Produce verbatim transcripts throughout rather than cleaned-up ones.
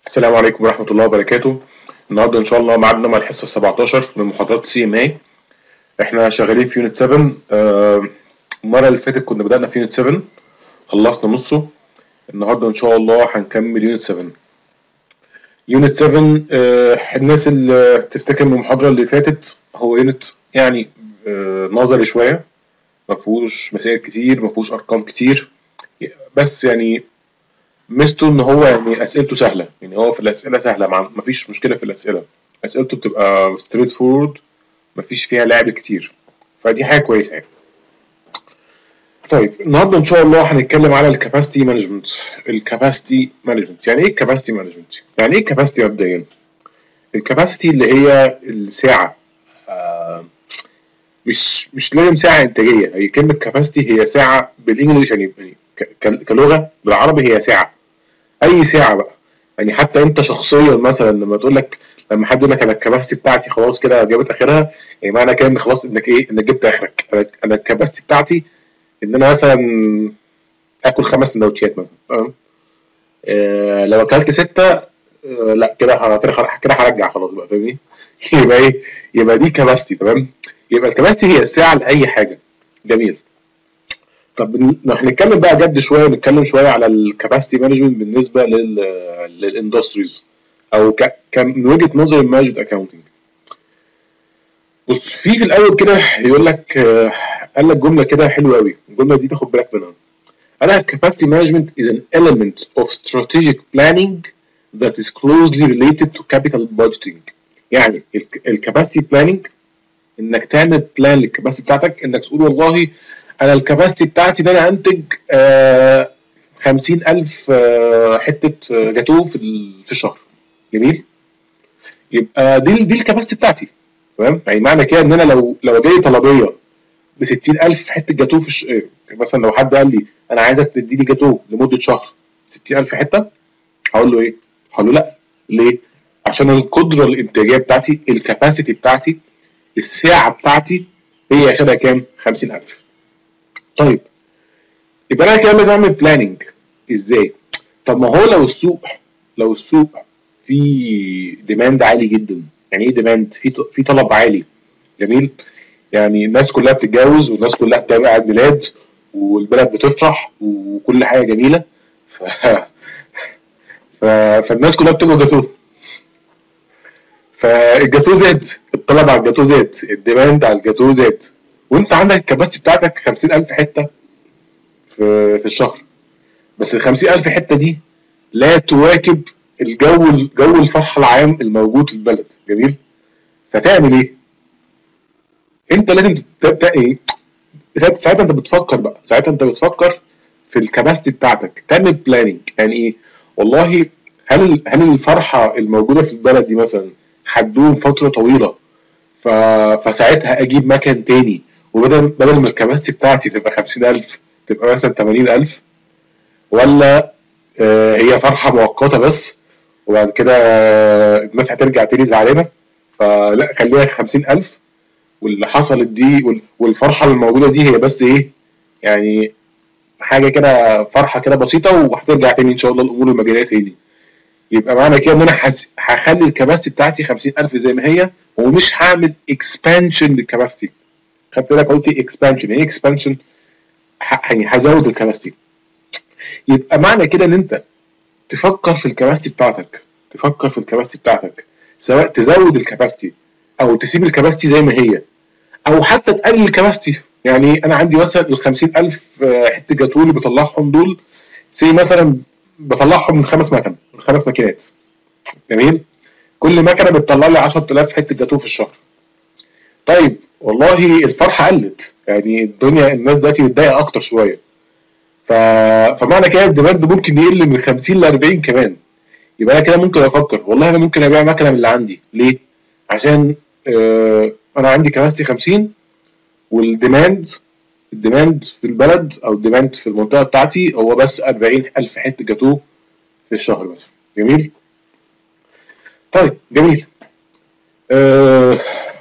السلام عليكم ورحمة الله وبركاته. النهارده إن شاء الله ميعادنا مع الحصة السبعتاشر من محاضرات سي ام اي. إحنا شغالين في يونت سبعة. آه، المرة اللي فاتت كنا بدأنا في يونت سبعة، خلصنا نصه. النهارده إن شاء الله هنكمل يونت سبعة. يونت سبعة آه، الناس اللي تفتكر من المحاضرة اللي فاتت هو يونت يعني آه، نظري شوية، مفهوش مسائل كتير، مفهوش أرقام كتير، بس يعني ميزته ان هو يعني اسئلته سهله، يعني هو في الاسئله سهله، مع مفيش مشكله في الاسئله، اسئلته بتبقى ستريت فورورد، مفيش فيها لعب كتير، فدي حاجه كويسه يعني. طيب النهارده ان شاء الله هنتكلم على الكاباسيتي مانجمنت. الكاباسيتي مانجمنت يعني ايه؟ الكاباسيتي مانجمنت يعني ايه؟ الكاباسيتي مبدئيا، الكاباسيتي اللي هي السعه، آه مش مش لازم ساعه انتاجيه، هي كلمه كاباسيتي هي ساعه بالانجلش، يعني كلغه بالعربي هي ساعه، اي ساعه بقى. يعني حتى انت شخصيا مثلا لما تقول لك، لما حد يقول لك انا الكباستي بتاعتي خلاص كده جابت اخرها، يعني معنى كده ان خلاص انك ايه؟ انك جبت اخرك. انا انا الكباستي بتاعتي ان انا مثلا اكل خمس سندوتشات مثلا، تمام؟ آه لو اكلت سته، آه لا كده كده كده هرجع خلاص بقى، فاهمني؟ يبقى ايه؟ يبقى دي كباستي، تمام؟ يبقى الكباستي هي الساعه لاي حاجه. جميل. طب هنتكلم بقى جد شويه، نتكلم شويه على الكاباسيتي مانجمنت بالنسبه لل للاندستريز، او ك... من وجهه نظر المانجمنت اكاونتنج. بص، في في الاول كده يقول لك، آه، قال لك جمله كده حلوه قوي، الجمله دي تاخد بالك منها. انا capacity management is an element of strategic planning that is closely related to capital budgeting. يعني الكاباسيتي بلاننج انك تعمل بلان للكباسيتي بتاعتك، انك تقول والله انا الكباسيتي بتاعتي ان انا انتج آه خمسين الف آه حته جاتوه في في الشهر. جميل. يبقى دي دي الكباسيتي بتاعتي، تمام؟ يعني معنى كده ان انا لو لو جاي طلبيه ب ستين الف حته جاتوه في الش... مثلا لو حد قال لي انا عايزك تديني جاتوه لمده شهر ستين الف حته، هقول له ايه؟ هقول له لا. ليه؟ عشان القدره الانتاجيه بتاعتي، الكباسيتي بتاعتي، الساعه بتاعتي هي اخرها كام؟ خمسين الف. طيب يبقى انا كده لازم اعمل بلاننج. ازاي؟ طب ما هو لو السوق لو السوق في ديماند عالي جدا. يعني ايه ديماند؟ في في طلب عالي. جميل. يعني الناس كلها بتتجوز، والناس كلها بتعمل عيد ميلاد، والبلد بتفرح، وكل حاجه جميله. ف... ف... فالناس كلها بتبقى جاتوه، فالجاتوه زاد، الطلب على الجاتوه زاد، الديماند على الجاتوه زاد، وانت عندك الكباستي بتاعتك خمسين الف حته في في الشهر، بس ال خمسين الف حته دي لا تواكب الجو جو الفرح العام الموجود في البلد. جميل. فتعمل ايه؟ انت لازم تبدا ايه؟ ساعتها انت بتفكر بقى، ساعتها انت بتفكر في الكباستي بتاعتك، تعمل بلاننج. يعني ايه؟ والله هل هل الفرحه الموجوده في البلد دي مثلا هتدوم فتره طويله، ف... فساعتها اجيب مكان تاني، وبدل بدل ما الكباستي بتاعتي تبقى خمسين الف تبقى مثلا ثمانين الف، ولا آه هي فرحه مؤقته بس وبعد كده آه الناس هترجع تاني زعلانه، فلا خليها خمسين الف، واللي حصلت دي والفرحه الموجوده دي هي بس ايه؟ يعني حاجه كده، فرحه كده بسيطه، وهترجع تاني ان شاء الله الامور المجاليه تاني. يبقى معنى كده ان انا هخلي الكباستي بتاعتي خمسين الف زي ما هي، ومش هعمل اكسبانشن للكباستي. خدت بالك؟ قلت اكسبانشن. يعني ايه اكسبانشن؟ يعني هزود الكباستي. يبقى معنى كده ان انت تفكر في الكباستي بتاعتك، تفكر في الكباستي بتاعتك سواء تزود الكباستي او تسيب الكباستي زي ما هي، او حتى تقلل الكباستي. يعني انا عندي مثلا ال خمسين الف حته جاتوه اللي بطلعهم دول، سي مثلا بطلعهم من خمس مكن من خمس ماكينات. جميل. كل مكنه بتطلع لي عشرة آلاف حته جاتوه في الشهر. طيب والله الفرحه قلت، يعني الدنيا الناس دلوقتي متضايقه اكتر شويه، ف... فمعنى كده الديماند ممكن يقل من خمسين ل اربعين كمان. يبقى انا كده ممكن افكر والله انا ممكن ابيع مكنه من اللي عندي. ليه؟ عشان آه انا عندي كباستي خمسين، والديماند الديماند في البلد او الديماند في المنطقه بتاعتي هو بس اربعين الف حته جاتوه في الشهر مثلا. جميل. طيب جميل. آه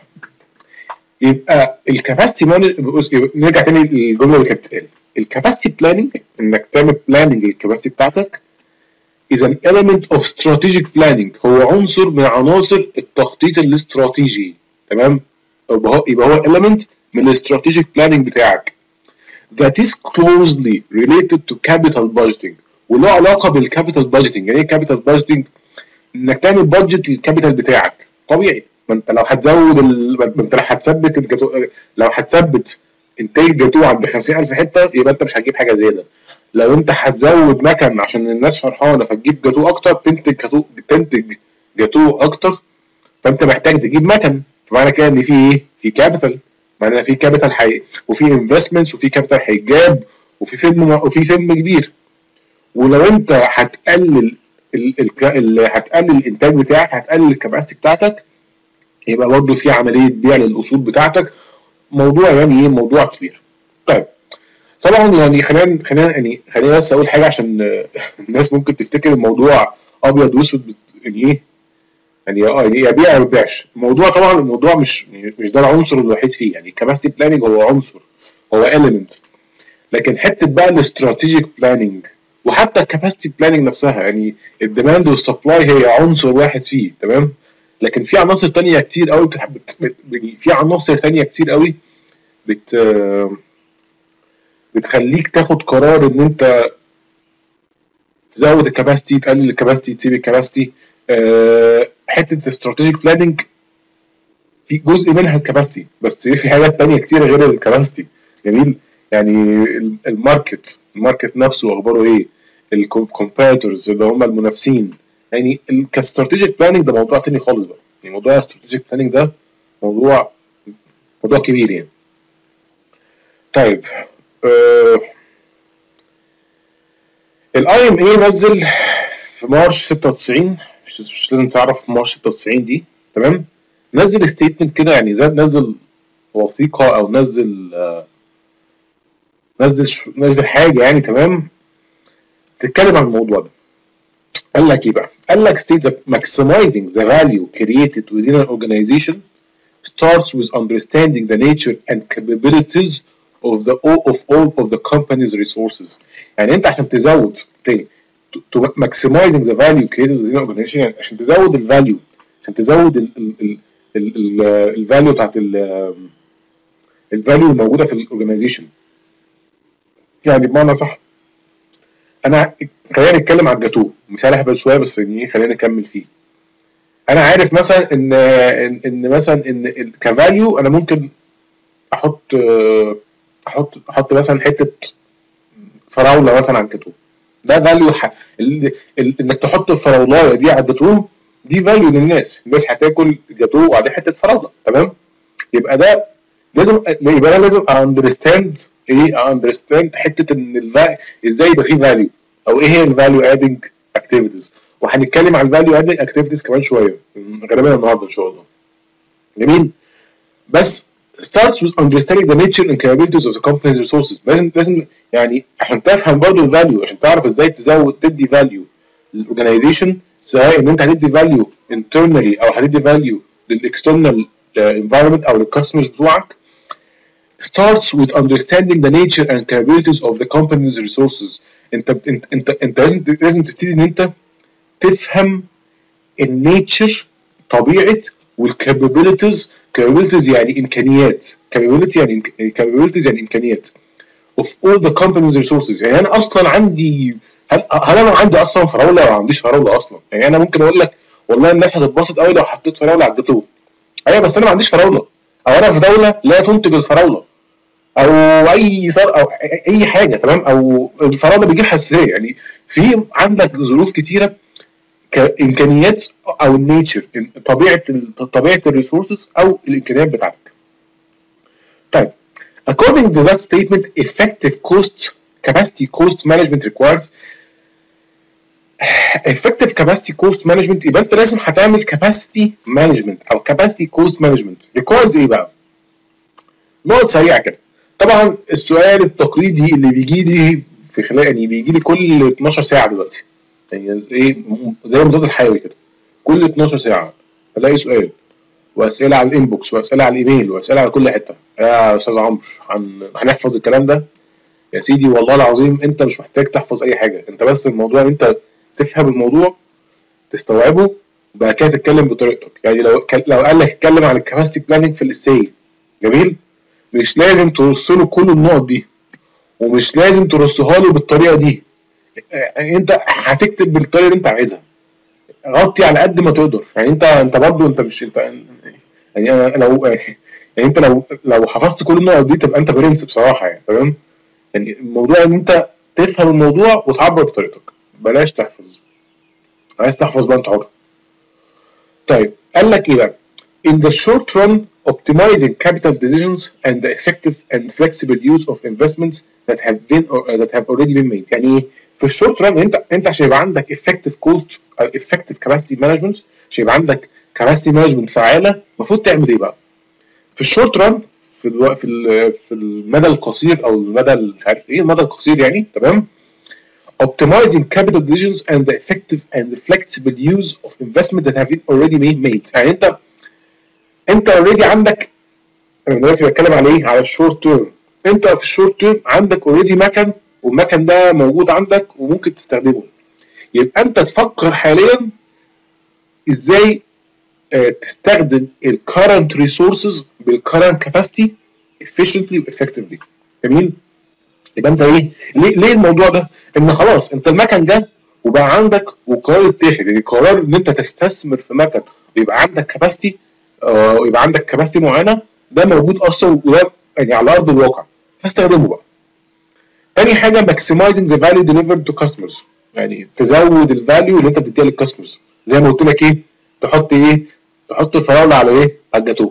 يبقى الكاباسيتي نرجع تاني للجمله اللي كانت بتتقال. الكاباسيتي بلاننج، انك تعمل بلاننج للكاباسيتي بتاعتك، is an element of strategic planning. هو عنصر من عناصر التخطيط الاستراتيجي. تمام؟ يبقى هو يبقى هو element من الاستراتيجيك بلاننج بتاعك. that is closely related to capital budgeting. وله علاقه بالكابيتال بادجيتنج. يعني ايه كابيتال بادجيتنج؟ انك تعمل بادجت للكابيتال بتاعك. طبيعي، ما انت لو هتزود ال... ما انت لو هتثبت الجاتو... لو هتثبت انتاج الجاتو عند خمسين ألف حته يبقى انت مش هتجيب حاجه زياده. لو انت هتزود مكن عشان الناس فرحانه فتجيب جاتو اكتر، تنتج جاتو تنتج جاتو اكتر، فانت محتاج تجيب مكن. فمعنى كده ان في ايه؟ في كابيتال. معنى في كابيتال حقيقي وفي انفستمنتس وفي كابيتال هيتجاب وفي فيلم وفي فيلم كبير. ولو انت هتقلل ال... ال... هتقلل الانتاج بتاعك، هتقلل الكباسيتي بتاعتك، يبقى برضه في عمليه بيع للاصول بتاعتك. موضوع يعني ايه؟ موضوع كبير. طيب طبعا يعني خلينا خلينا يعني خلينا بس اقول حاجه عشان الناس ممكن تفتكر الموضوع ابيض واسود. يعني ايه؟ يعني اه يعني يا بيع يا ما بيعش. الموضوع طبعا الموضوع مش مش ده العنصر الوحيد فيه. يعني الكاباسيتي بلاننج هو عنصر، هو اليمنت، لكن حته بقى الاستراتيجيك بلاننج وحتى الكاباسيتي بلاننج نفسها، يعني الديماند والسبلاي هي عنصر واحد فيه. تمام؟ لكن في عناصر تانية كتير قوي بت... بت... في عناصر تانية كتير قوي بت بتخليك تاخد قرار ان انت تزود الكباستي، تقلل الكباستي، تسيب الكباستي. أه حته الاستراتيجيك بلاننج في جزء منها الكباستي، بس في حاجات تانية كتير غير الكباستي. جميل؟ يعني الماركت الماركت نفسه اخباره ايه؟ الكومبيتيتورز اللي هم المنافسين. يعني كاستراتيجيك بلاننج ده موضوع تاني خالص بقى. يعني موضوع الاستراتيجيك بلاننج ده موضوع موضوع كبير يعني. طيب آه الاي ام اي نزل في مارش ستة وتسعين، مش, مش لازم تعرف مارش ستة وتسعين دي. تمام؟ نزل ستيتمنت كده، يعني زي نزل وثيقه او نزل آه نزل نزل حاجه يعني. تمام؟ تتكلم عن الموضوع ده. قال لك ايه بقى؟ قال لك state that maximizing the value created within an organization starts with understanding the nature and capabilities of the of all of the company's resources. يعني انت عشان تزود تاني to maximizing the value created within an organization، يعني عشان تزود الفاليو، عشان تزود ال ال ال الفاليو بتاعت الفاليو الموجوده في الاورجنايزيشن. يعني بمعنى صح، انا خلينا نتكلم على الجاتوه، مثال اهبل شويه بس يعني خلينا نكمل فيه. انا عارف مثلا ان ان, إن مثلا ان كفاليو انا ممكن احط احط احط مثلا حته فراوله مثلا على الجاتوه. ده فاليو ح... ال... ال... انك تحط الفراولايه دي على الجاتوه دي فاليو للناس. الناس هتاكل جاتوه وعليه حته فراوله. تمام؟ يبقى ده لازم يبقى انا لازم اندرستاند ايه اندرستاند حته ان الفا... ازاي يبقى فيه فاليو، او ايه هي الفاليو ادنج اكتيفيتيز. وهنتكلم عن الفاليو ادنج اكتيفيتيز كمان شويه، غالبا النهارده ان شاء الله. جميل؟ بس starts with understanding the nature and capabilities of the company's resources. لازم لازم يعني عشان تفهم برضه الفاليو، عشان تعرف ازاي تزود تدي فاليو للاورجنايزيشن، سواء ان انت هتدي فاليو internally او هتدي فاليو للاكسترنال environment او للكاستمرز بتوعك. starts with understanding the nature and capabilities of the company's resources. انت انت انت, انت لازم لازم تبتدي ان انت تفهم النيتشر، طبيعه، والكابابيلتيز. capabilities يعني امكانيات، capability يعني capabilities يعني امكانيات of all the company's resources. يعني انا اصلا عندي هل, هل انا عندي اصلا فراوله ولا ما عنديش فراوله اصلا؟ يعني انا ممكن اقول لك والله الناس هتتبسط قوي لو حطيت فراوله على الجاتوه. ايوه بس انا ما عنديش فراوله، او انا في دوله لا تنتج الفراوله، او اي صار او اي حاجه. تمام؟ او الفراوله بتجيب حساسيه. يعني في عندك ظروف كتيره كامكانيات او النيتشر، طبيعه طبيعه الريسورسز او الامكانيات بتاعتك. طيب according to that statement effective cost capacity cost management requires effective capacity cost management. يبقى انت لازم هتعمل capacity management او capacity cost management requires ايه بقى؟ نقط سريعه كده. طبعا السؤال التقليدي اللي بيجي لي في خلال يعني بيجي لي كل اتناشر ساعه دلوقتي، يعني ايه زي المضاد الحيوي كده، كل اتناشر ساعه الاقي سؤال واسئله على الانبوكس واسئله على الايميل واسئله على كل حته. يا استاذ عمرو هن... هنحفظ الكلام ده؟ يا سيدي والله العظيم انت مش محتاج تحفظ اي حاجه. انت بس الموضوع ان انت تفهم الموضوع تستوعبه وبعد كده تتكلم بطريقتك. يعني لو لو قال لك اتكلم عن الكاباسيتي بلاننج في الاساي، جميل، مش لازم ترص له كل النقط دي ومش لازم ترصها له بالطريقه دي. يعني انت هتكتب بالطريقه اللي انت عايزها، غطي على قد ما تقدر. يعني انت انت برضه انت مش انت يعني انا لو يعني انت لو لو حفظت كل النقط دي تبقى انت برنس بصراحه يعني. تمام، يعني الموضوع ان انت تفهم الموضوع وتعبر بطريقتك، بلاش تحفظ. عايز تحفظ بقى انت حر. طيب قال لك ايه بقى؟ In the short run, optimizing capital decisions and the effective and flexible use of investments that have been or uh, that have already been made. يعني ايه؟ في الشورت ران انت انت عشان يبقى عندك effective cost او effective capacity management، عشان يبقى عندك capacity management فعالة، المفروض تعمل ايه بقى؟ في الشورت ران، في الو... في ال... في المدى القصير او المدى مش عارف ايه، المدى القصير يعني، تمام؟ optimizing capital decisions and the effective and the flexible use of investment that have been already been made. يعني انت انت اوريدي عندك، انا دلوقتي بتكلم على ايه؟ على الشورت تيرم. انت في الشورت تيرم عندك اوريدي مكن، والمكن ده موجود عندك وممكن تستخدمه. يبقى انت تفكر حاليا ازاي اه تستخدم الكرنت ريسورسز بالكرنت كاباسيتي efficiently وeffectively. جميل؟ يبقى انت ايه؟ ليه ليه الموضوع ده؟ ان خلاص انت المكن جه وبقى عندك وقرار اتاخد، يعني قرار ان انت تستثمر في مكن ويبقى عندك كاباسيتي، آه يبقى عندك كاباسيتي معينه، ده موجود اصلا وده يعني على ارض الواقع، فاستخدمه بقى. تاني حاجه maximizing the value delivered to customers، يعني تزود الفاليو اللي انت بتديها للكاستمرز. زي ما قلت لك ايه؟ تحط ايه؟ تحط الفراوله على ايه؟ على الجاتوه.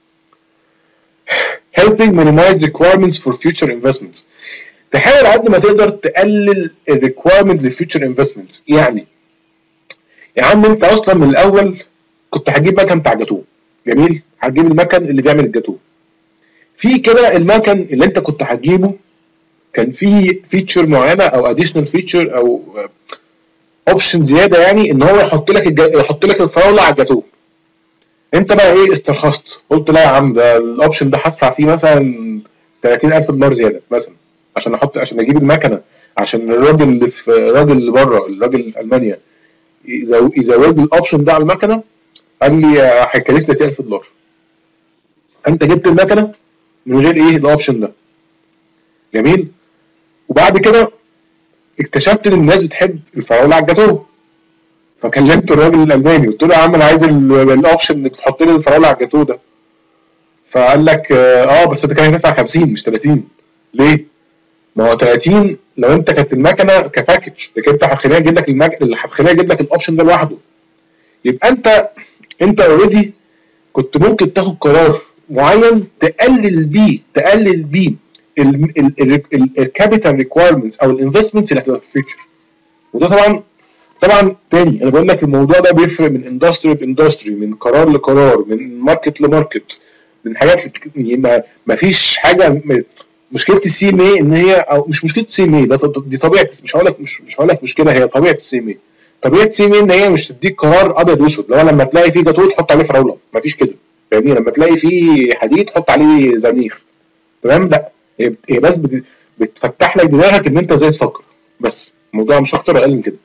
helping minimize requirements for future investments، تحاول على قد ما تقدر تقلل الريكويرمنت للفيوتشر انفستمنتس. يعني يا عم انت اصلا من الاول كنت هتجيب مكن بتاع جاتوه، جميل، هتجيب المكن اللي بيعمل الجاتوه. في كده المكن اللي انت كنت هتجيبه كان فيه فيتشر معينه او اديشنال فيتشر او اوبشن زياده، يعني ان هو يحط لك الج... يحط لك الفراوله على الجاتوه. انت بقى ايه؟ استرخصت، قلت لا يا عم ده الاوبشن ده هدفع فيه مثلا ثلاثين ألف دولار زياده مثلا عشان احط عشان اجيب المكنه، عشان الراجل اللي في الراجل اللي بره، الراجل اللي في المانيا يزود لي الاوبشن ده على المكنه، قال لي هيكلفني ثلاثين ألف دولار. انت جبت المكنه من غير ايه؟ الاوبشن ده، جميل. وبعد كده اكتشفت ان الناس بتحب الفراوله على الجاتوه، فكلمت الراجل الالماني قلت له يا عم انا عايز الاوبشن اللي بتحط لي الفراوله على الجاتوه ده. فقال لك اه بس انت كده هتدفع خمسين مش ثلاثين. ليه؟ ما هو ثلاثين لو انت كانت المكنه كباكج، لكن انت هتخليني اجيب لك المك... اللي هتخليني اجيب لك الاوبشن ده لوحده. يبقى انت انت اوريدي كنت ممكن تاخد قرار معين تقلل بيه تقلل بيه الكابيتال ريكويرمنتس او الانفستمنتس اللي هتبقى في الفيوتشر. وده طبعا طبعا تاني انا بقول لك الموضوع ده بيفرق من اندستري لاندستري، من قرار لقرار، من ماركت لماركت، من حاجات ما فيش حاجه. مشكله السي ام اي ان هي، او مش مشكله السي ام اي ده، دي طبيعه، مش هقول لك مش مش هقول لك مشكله، هي طبيعه السي ام اي. طبيعه السي ام اي ان هي مش تديك قرار ابيض واسود، لو لما تلاقي فيه جاتوه تحط عليه فراوله، مفيش كده، فاهمني؟ لما تلاقي فيه حديد تحط عليه زنيخ، تمام؟ لا، هي بس بتفتح لك دماغك ان انت ازاي تفكر، بس الموضوع مش اكتر اقل من كده.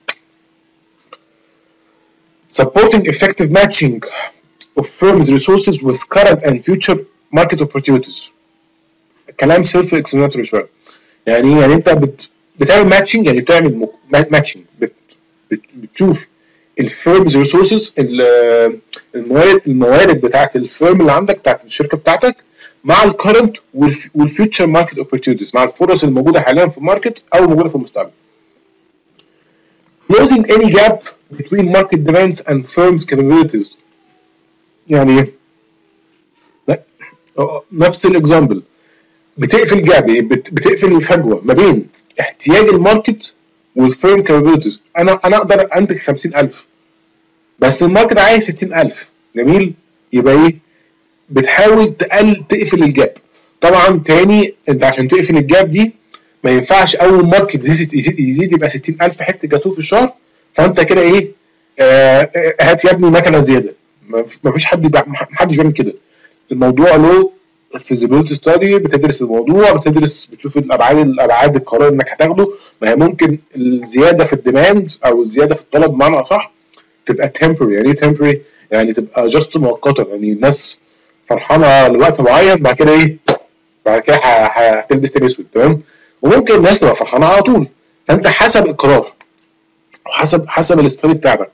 supporting effective matching of firms resources with current and future market opportunities. كلام سيلف اكسبلاناتوري شويه. يعني يعني انت بت بتعمل ماتشنج، يعني بتعمل ماتشنج، بت بت بتشوف الفيرمز ريسورسز، الموارد الموارد بتاعت الفيرم اللي عندك، بتاعت الشركه بتاعتك، مع الكرنت والفيوتشر ماركت اوبورتيونيتيز، مع الفرص الموجوده حاليا في الماركت او موجوده في المستقبل. closing any gap between market demand and firms capabilities. يعني لا نفس الاكزامبل، بتقفل جاب، بتقفل الفجوه ما بين احتياج الماركت والفيرم كابابيلتيز. انا انا اقدر انتج خمسين ألف بس الماركت عايز ستين ألف، جميل. يبقى ايه؟ بتحاول تقل تقفل الجاب. طبعا تاني انت عشان تقفل الجاب دي ما ينفعش اول ماركت يزيد يزيد, يزيد يبقى ستين ألف حته جاتوه في الشهر، فانت كده ايه؟ آه هات يا ابني مكنه زياده. ما فيش حد ما حدش بيعمل كده. الموضوع له feasibility study، بتدرس الموضوع، بتدرس بتشوف الابعاد الابعاد القرار انك هتاخده. ما هي ممكن الزياده في الديماند او الزياده في الطلب بمعنى اصح تبقى temporary. يعني ايه temporary؟ يعني تبقى just مؤقته، يعني الناس فرحانه لوقت معين بعد كده ايه، بعد كده هتلبس تاني اسود، تمام. وممكن الناس تبقى فرحانه على طول. فانت حسب القرار وحسب حسب الاستراتيجي بتاعتك.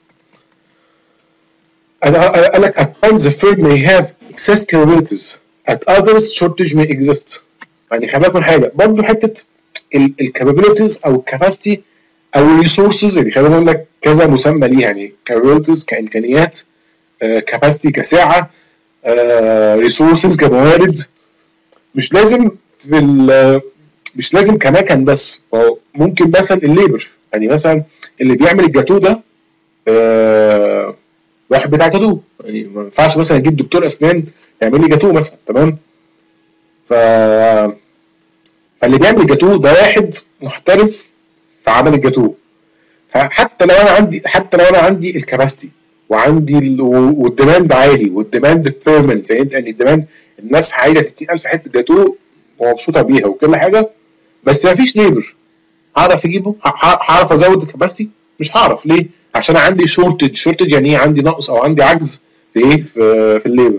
قال لك at times the firm may have excess capabilities at others shortage may exist. يعني خلي بالك من حاجه برضه، حته الكابابيلتيز او الكاباسيتي او الريسورسز، يعني خلينا نقول لك كذا مسمى ليها، يعني كابابيلتيز كامكانيات، كاباسيتي كسعه، ريسورسز كموارد. مش لازم في مش لازم كمكن بس، ممكن مثلا الليبر. يعني مثلا اللي بيعمل الجاتو ده آه واحد بتاع جاتو، يعني ما ينفعش مثلا اجيب دكتور اسنان يعمل لي جاتو مثلا، تمام. ف فاللي بيعمل الجاتو ده واحد محترف في عمل الجاتو. فحتى لو انا عندي حتى لو انا عندي الكباستي وعندي ال... والديماند عالي والديماند بيرمنت، يعني الديماند الناس عايزه ستين ألف حته جاتو ومبسوطه بيها وكل حاجه، بس ما فيش ليبر هعرف اجيبه، هعرف ازود الكباستي؟ مش هعرف. ليه؟ عشان عندي شورتج. شورتج يعني ايه؟ عندي نقص او عندي عجز في ايه، في, في الليبر.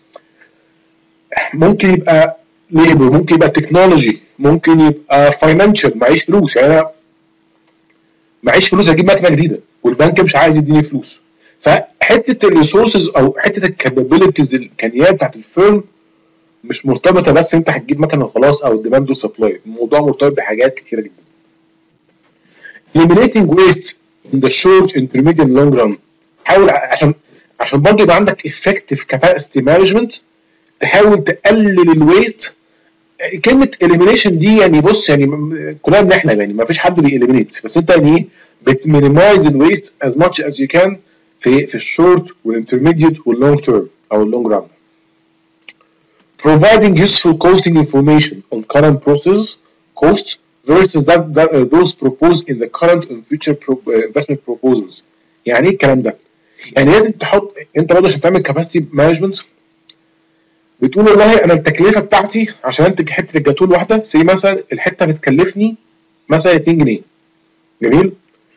ممكن يبقى ليبر، ممكن يبقى تكنولوجي، ممكن يبقى فاينانشال، معيش فلوس. يعني انا معيش فلوس اجيب مكنه جديده والبنك مش عايز يديني فلوس. فحته الريسورسز او حته الكابابيلتيز الامكانيات بتاعت الفيرم مش مرتبطه بس انت هتجيب مكنه وخلاص او الديماند والسبلاي. الموضوع مرتبط بحاجات كتيره جدا. eliminating waste in the short intermediate and long run. حاول عشان عشان برضه يبقى عندك effective capacity management تحاول تقلل الويست. كلمه elimination دي يعني بص، يعني كلنا بنحلم، يعني ما فيش حد بيeliminate، بس انت يعني ايه بتمينيمايز الويست as much as you can في في الشورت والانترميديت واللونج تيرم او اللونج ران. providing useful costing information on current process costs versus that, that uh, those proposed in the current and future pro, uh, investment proposals. يعني ايه الكلام ده؟ يعني لازم تحط انت برضه عشان تعمل كاباسيتي مانجمنت بتقول والله انا التكلفه بتاعتي عشان انتج حته الجاتوه الواحده سي مثلا الحته بتكلفني مثلا اتنين جنيه. جميل؟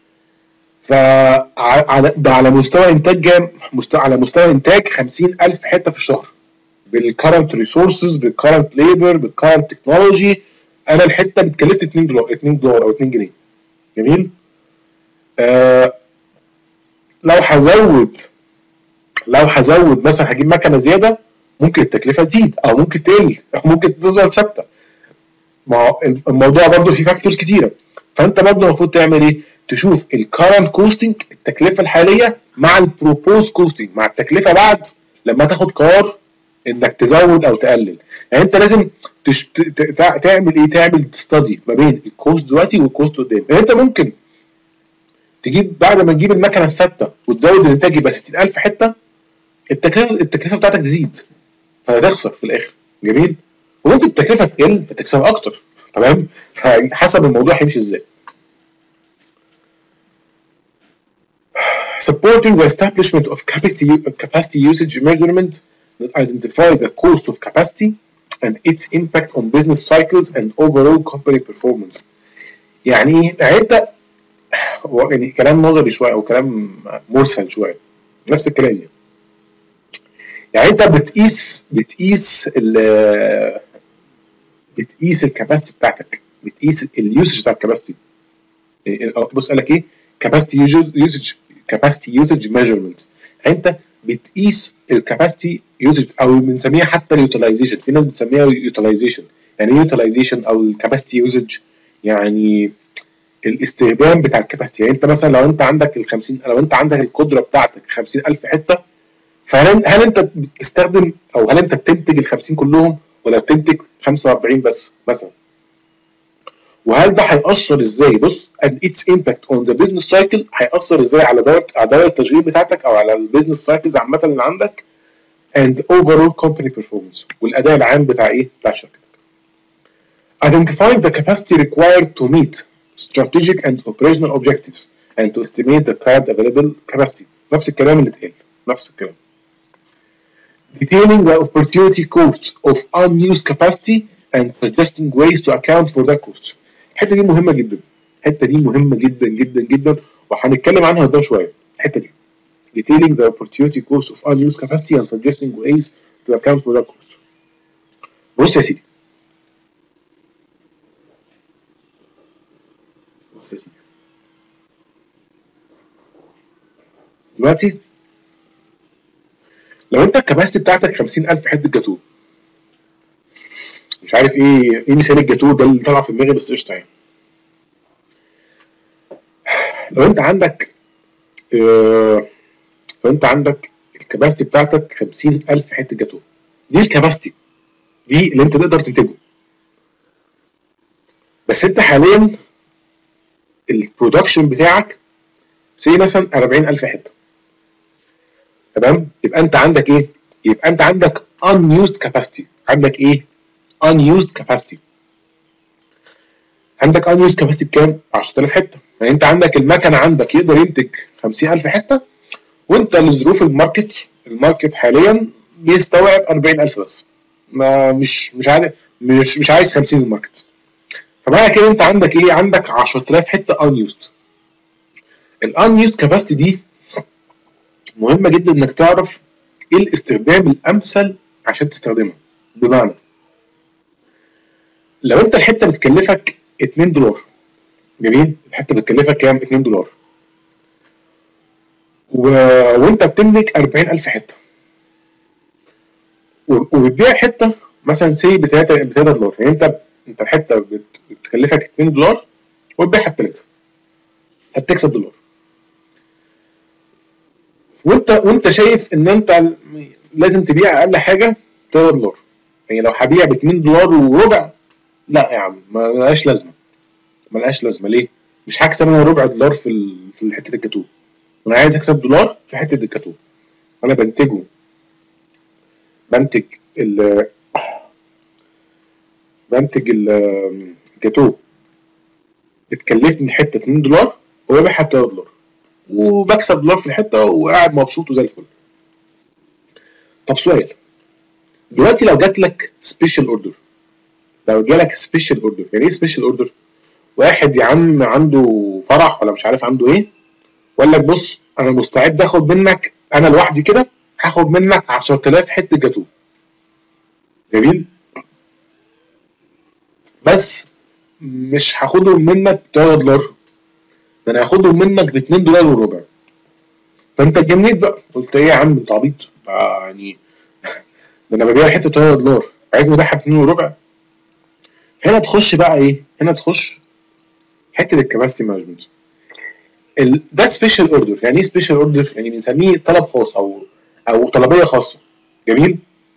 فعلى ده على مستوى انتاج مستوى على مستوى انتاج خمسين ألف حته في الشهر بالكرنت ريسورسز بالكرنت ليبر بالكرنت تكنولوجي. انا الحته بتكلفني اتنين دولار اتنين دولار او اتنين جنيه. جميل؟ آه لو هزود لو هزود مثلا هجيب مكنه زياده ممكن التكلفه تزيد او ممكن تقل او ممكن تفضل ثابته. ما الموضوع برضه فيه فاكتورز كتيره. فانت برضه المفروض تعمل ايه؟ تشوف الكرنت كوستنج التكلفه الحاليه مع البروبوز كوستنج مع التكلفه بعد لما تاخد قرار انك تزود او تقلل. يعني انت لازم تش... تعمل ايه؟ تعمل ستادي ما بين الكوست دلوقتي والكوست قدام. يعني انت ممكن تجيب بعد ما تجيب المكنه الثابته وتزود الانتاج يبقى ستين ألف حته، التكلفه التكلفه بتاعتك تزيد فهتخسر في الاخر. جميل؟ وممكن التكلفه تقل فتكسب اكتر. تمام؟ فحسب الموضوع هيمشي ازاي. supporting the establishment of capacity capacity usage measurement that identify the cost of capacity and its impact on business cycles and overall company performance. يعني يعني انت يعني كلام نظري شويه او كلام مرسل شويه نفس الكلام يعني. يعني انت بتقيس بتقيس ال بتقيس الكاباسيتي بتاعتك، بتقيس اليوسج بتاع الكاباسيتي. بص قال لك ايه؟ كاباسيتي يوسج كاباسيتي يوسج ميجرمنت. انت بتقيس الكاباسيتي يوسج او بنسميها حتى اليوتيلايزيشن. في ناس بتسميها يوتيلايزيشن. يعني ايه يوتيلايزيشن او الكاباسيتي يوسج؟ يعني الاستخدام بتاع الكاباسيتي. يعني انت مثلا لو انت عندك ال خمسين لو انت عندك القدره بتاعتك خمسين ألف حته، فهل هل انت بتستخدم او هل انت بتنتج ال خمسين كلهم ولا بتنتج خمسة وأربعين بس مثلا؟ وهل ده هيأثر ازاي؟ بص and its impact on the business cycle هيأثر ازاي على دورة على دورة التشغيل بتاعتك او على البيزنس سايكلز عامة اللي عندك and overall company performance والأداء العام بتاع ايه؟ بتاع شركتك. Identifying the capacity required to meet strategic and operational objectives and to estimate the current available capacity. نفس الكلام اللي اتقال، نفس الكلام. detailing the opportunity cost of unused capacity and suggesting ways to account for that cost. الحته دي مهمه جدا، الحته دي مهمه جدا جدا جدا وهنتكلم عنها قدام شويه. الحته دي detailing the opportunity cost of unused capacity and suggesting ways to account for that cost. بص يا سيدي بص يا سيدي دلوقتي لو انت الكباستي بتاعتك خمسين ألف حته جاتوه، مش عارف ايه ايه مثال الجاتوه ده اللي طلع في دماغي بس قشطه يعني. لو انت عندك اه لو انت عندك الكباستي بتاعتك خمسين ألف حته جاتوه، دي الكباستي دي اللي انت تقدر تنتجه. بس انت حاليا البرودكشن بتاعك سي مثلا أربعين ألف حته، تمام؟ يبقى انت عندك ايه؟ يبقى انت عندك unused capacity. عندك ايه؟ unused capacity. عندك unused capacity بكام؟ عشرة آلاف حته. يعني انت عندك المكنه عندك يقدر ينتج خمسين ألف حته، وانت لظروف الماركت الماركت حاليا بيستوعب أربعين ألف بس. ما مش مش عارف مش مش عايز خمسين الماركت. فمعنى كده انت عندك ايه؟ عندك عشرة آلاف حته unused. الunused capacity دي مهمه جدا انك تعرف ايه الاستخدام الامثل عشان تستخدمها. بمعنى لو انت الحته بتكلفك اتنين دولار، جميل، الحته بتكلفك كام؟ اتنين دولار، و... وانت بتملك أربعين ألف حته، و... وبتبيع حته مثلا سي ب تلاتة دولار. يعني انت انت الحته بت... بتكلفك اتنين دولار وتبيعها ب تلاتة، هتكسب دولار. وانت وانت شايف ان انت لازم تبيع اقل حاجه تلاتة دولار. يعني لو هبيع ب اتنين دولار وربع، لا يا عم ما لهاش لازمه، ما لهاش لازمه. ليه؟ مش هكسب انا ربع دولار في ال... في حته الجاتوه، انا عايز اكسب دولار في حته الجاتوه. انا بنتجه بنتج ال بنتج الجاتوه بتكلفني الحته اتنين دولار وببيعها ب تلاتة دولار، وبكسب دولار في الحته وقاعد مبسوط وزي الفل. طب سؤال، دلوقتي لو جات لك سبيشال اوردر، لو جالك سبيشال اوردر، يعني ايه سبيشال اوردر؟ واحد يا عم عنده فرح ولا مش عارف عنده ايه، وقال لك بص انا مستعد اخد منك، انا لوحدي كده هاخد منك عشرة آلاف حته جاتوه، جميل، بس مش هاخدهم منك ب تلاتة دولار، ده انا هاخدهم منك ب اتنين دولار وربع. فانت اتجنيت بقى، قلت ايه يا عم انت عبيط يعني، ده انا ببيع حته تلاتة دولار عايزني ابيعها ب اتنين وربع. هنا تخش بقى ايه؟ هنا تخش حته الكباستي مانجمنت. ده سبيشال اوردر. يعني ايه سبيشال اوردر؟ يعني بنسميه طلب خاص او او طلبيه خاصه، جميل.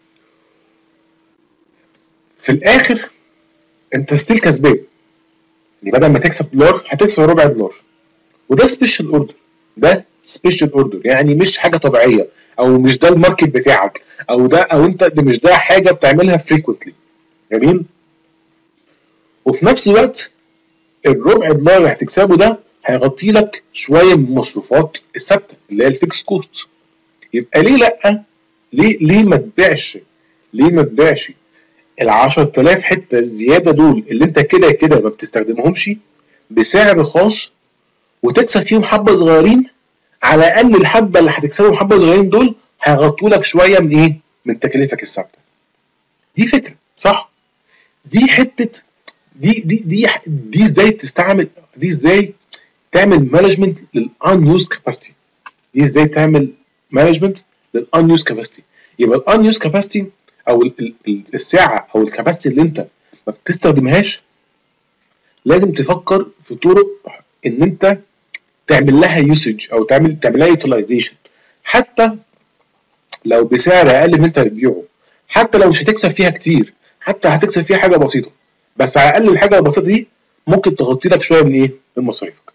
في الاخر انت ستيل كسبان، يعني بدل ما تكسب دولار هتكسب ربع دولار. وده سبيشال اوردر، ده سبيشال اوردر، يعني مش حاجه طبيعيه، او مش ده الماركت بتاعك، او ده او انت ده مش ده حاجه بتعملها فريكوينتلي، جميل. وفي نفس الوقت الربع دولار اللي هتكسبه ده هيغطي لك شويه من المصروفات الثابته اللي هي الفيكس كوست. يبقى ليه لا؟ ليه ليه ما تبيعش؟ ليه ما تبيعش ال عشرة آلاف حته الزياده دول اللي انت كده كده ما بتستخدمهمش بسعر خاص، وتكسب فيهم حبه صغيرين؟ على الاقل الحبه اللي هتكسبهم حبه صغيرين دول هيغطوا لك شويه من ايه؟ من تكاليفك الثابته. دي فكره صح؟ دي حته دي دي دي دي ازاي تستعمل، دي ازاي تعمل مانجمنت للانيوز كاباسيتي، دي ازاي تعمل مانجمنت للانيوز كاباسيتي. يبقى الانيوز كاباسيتي او الساعه او الكاباسيتي اللي انت ما بتستخدمهاش، لازم تفكر في طرق ان انت تعمل لها يوسج او تعمل تعمل لها يوتيلايزيشن، حتى لو بسعر اقل من انت بتبيعه، حتى لو مش هتكسب فيها كتير، حتى هتكسب فيها حاجه بسيطه، بس على الاقل الحاجه البسيطه دي ممكن تغطي لك شويه من ايه؟ من مصاريفك.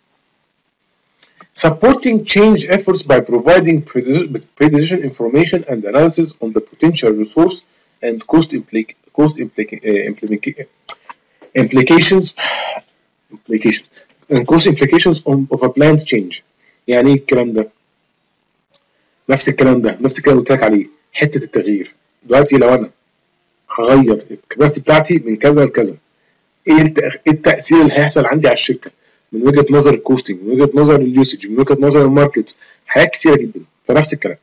Supporting change efforts by providing pre-decision information and analysis on the potential resource and cost implica cost implica implica implications implications and cost implications on, of a planned change. يعني ايه الكلام ده؟ نفس الكلام ده نفس الكلام اللي قلت لك عليه. حته التغيير. دلوقتي لو انا هغير الكباستي بتاعتي من كذا لكذا، ايه التاثير اللي هيحصل عندي على الشركه من وجهه نظر الكوستنج، من وجهه نظر اليوسج، من وجهه نظر الماركت، حاجات كتيره جدا. فنفس الكلام.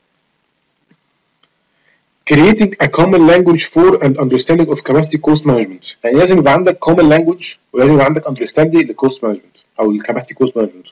creating a common language for and understanding of capacity cost management. يعني لازم يبقى عندك common language ولازم يبقى عندك understanding للcost management او الكاباسيتي cost management.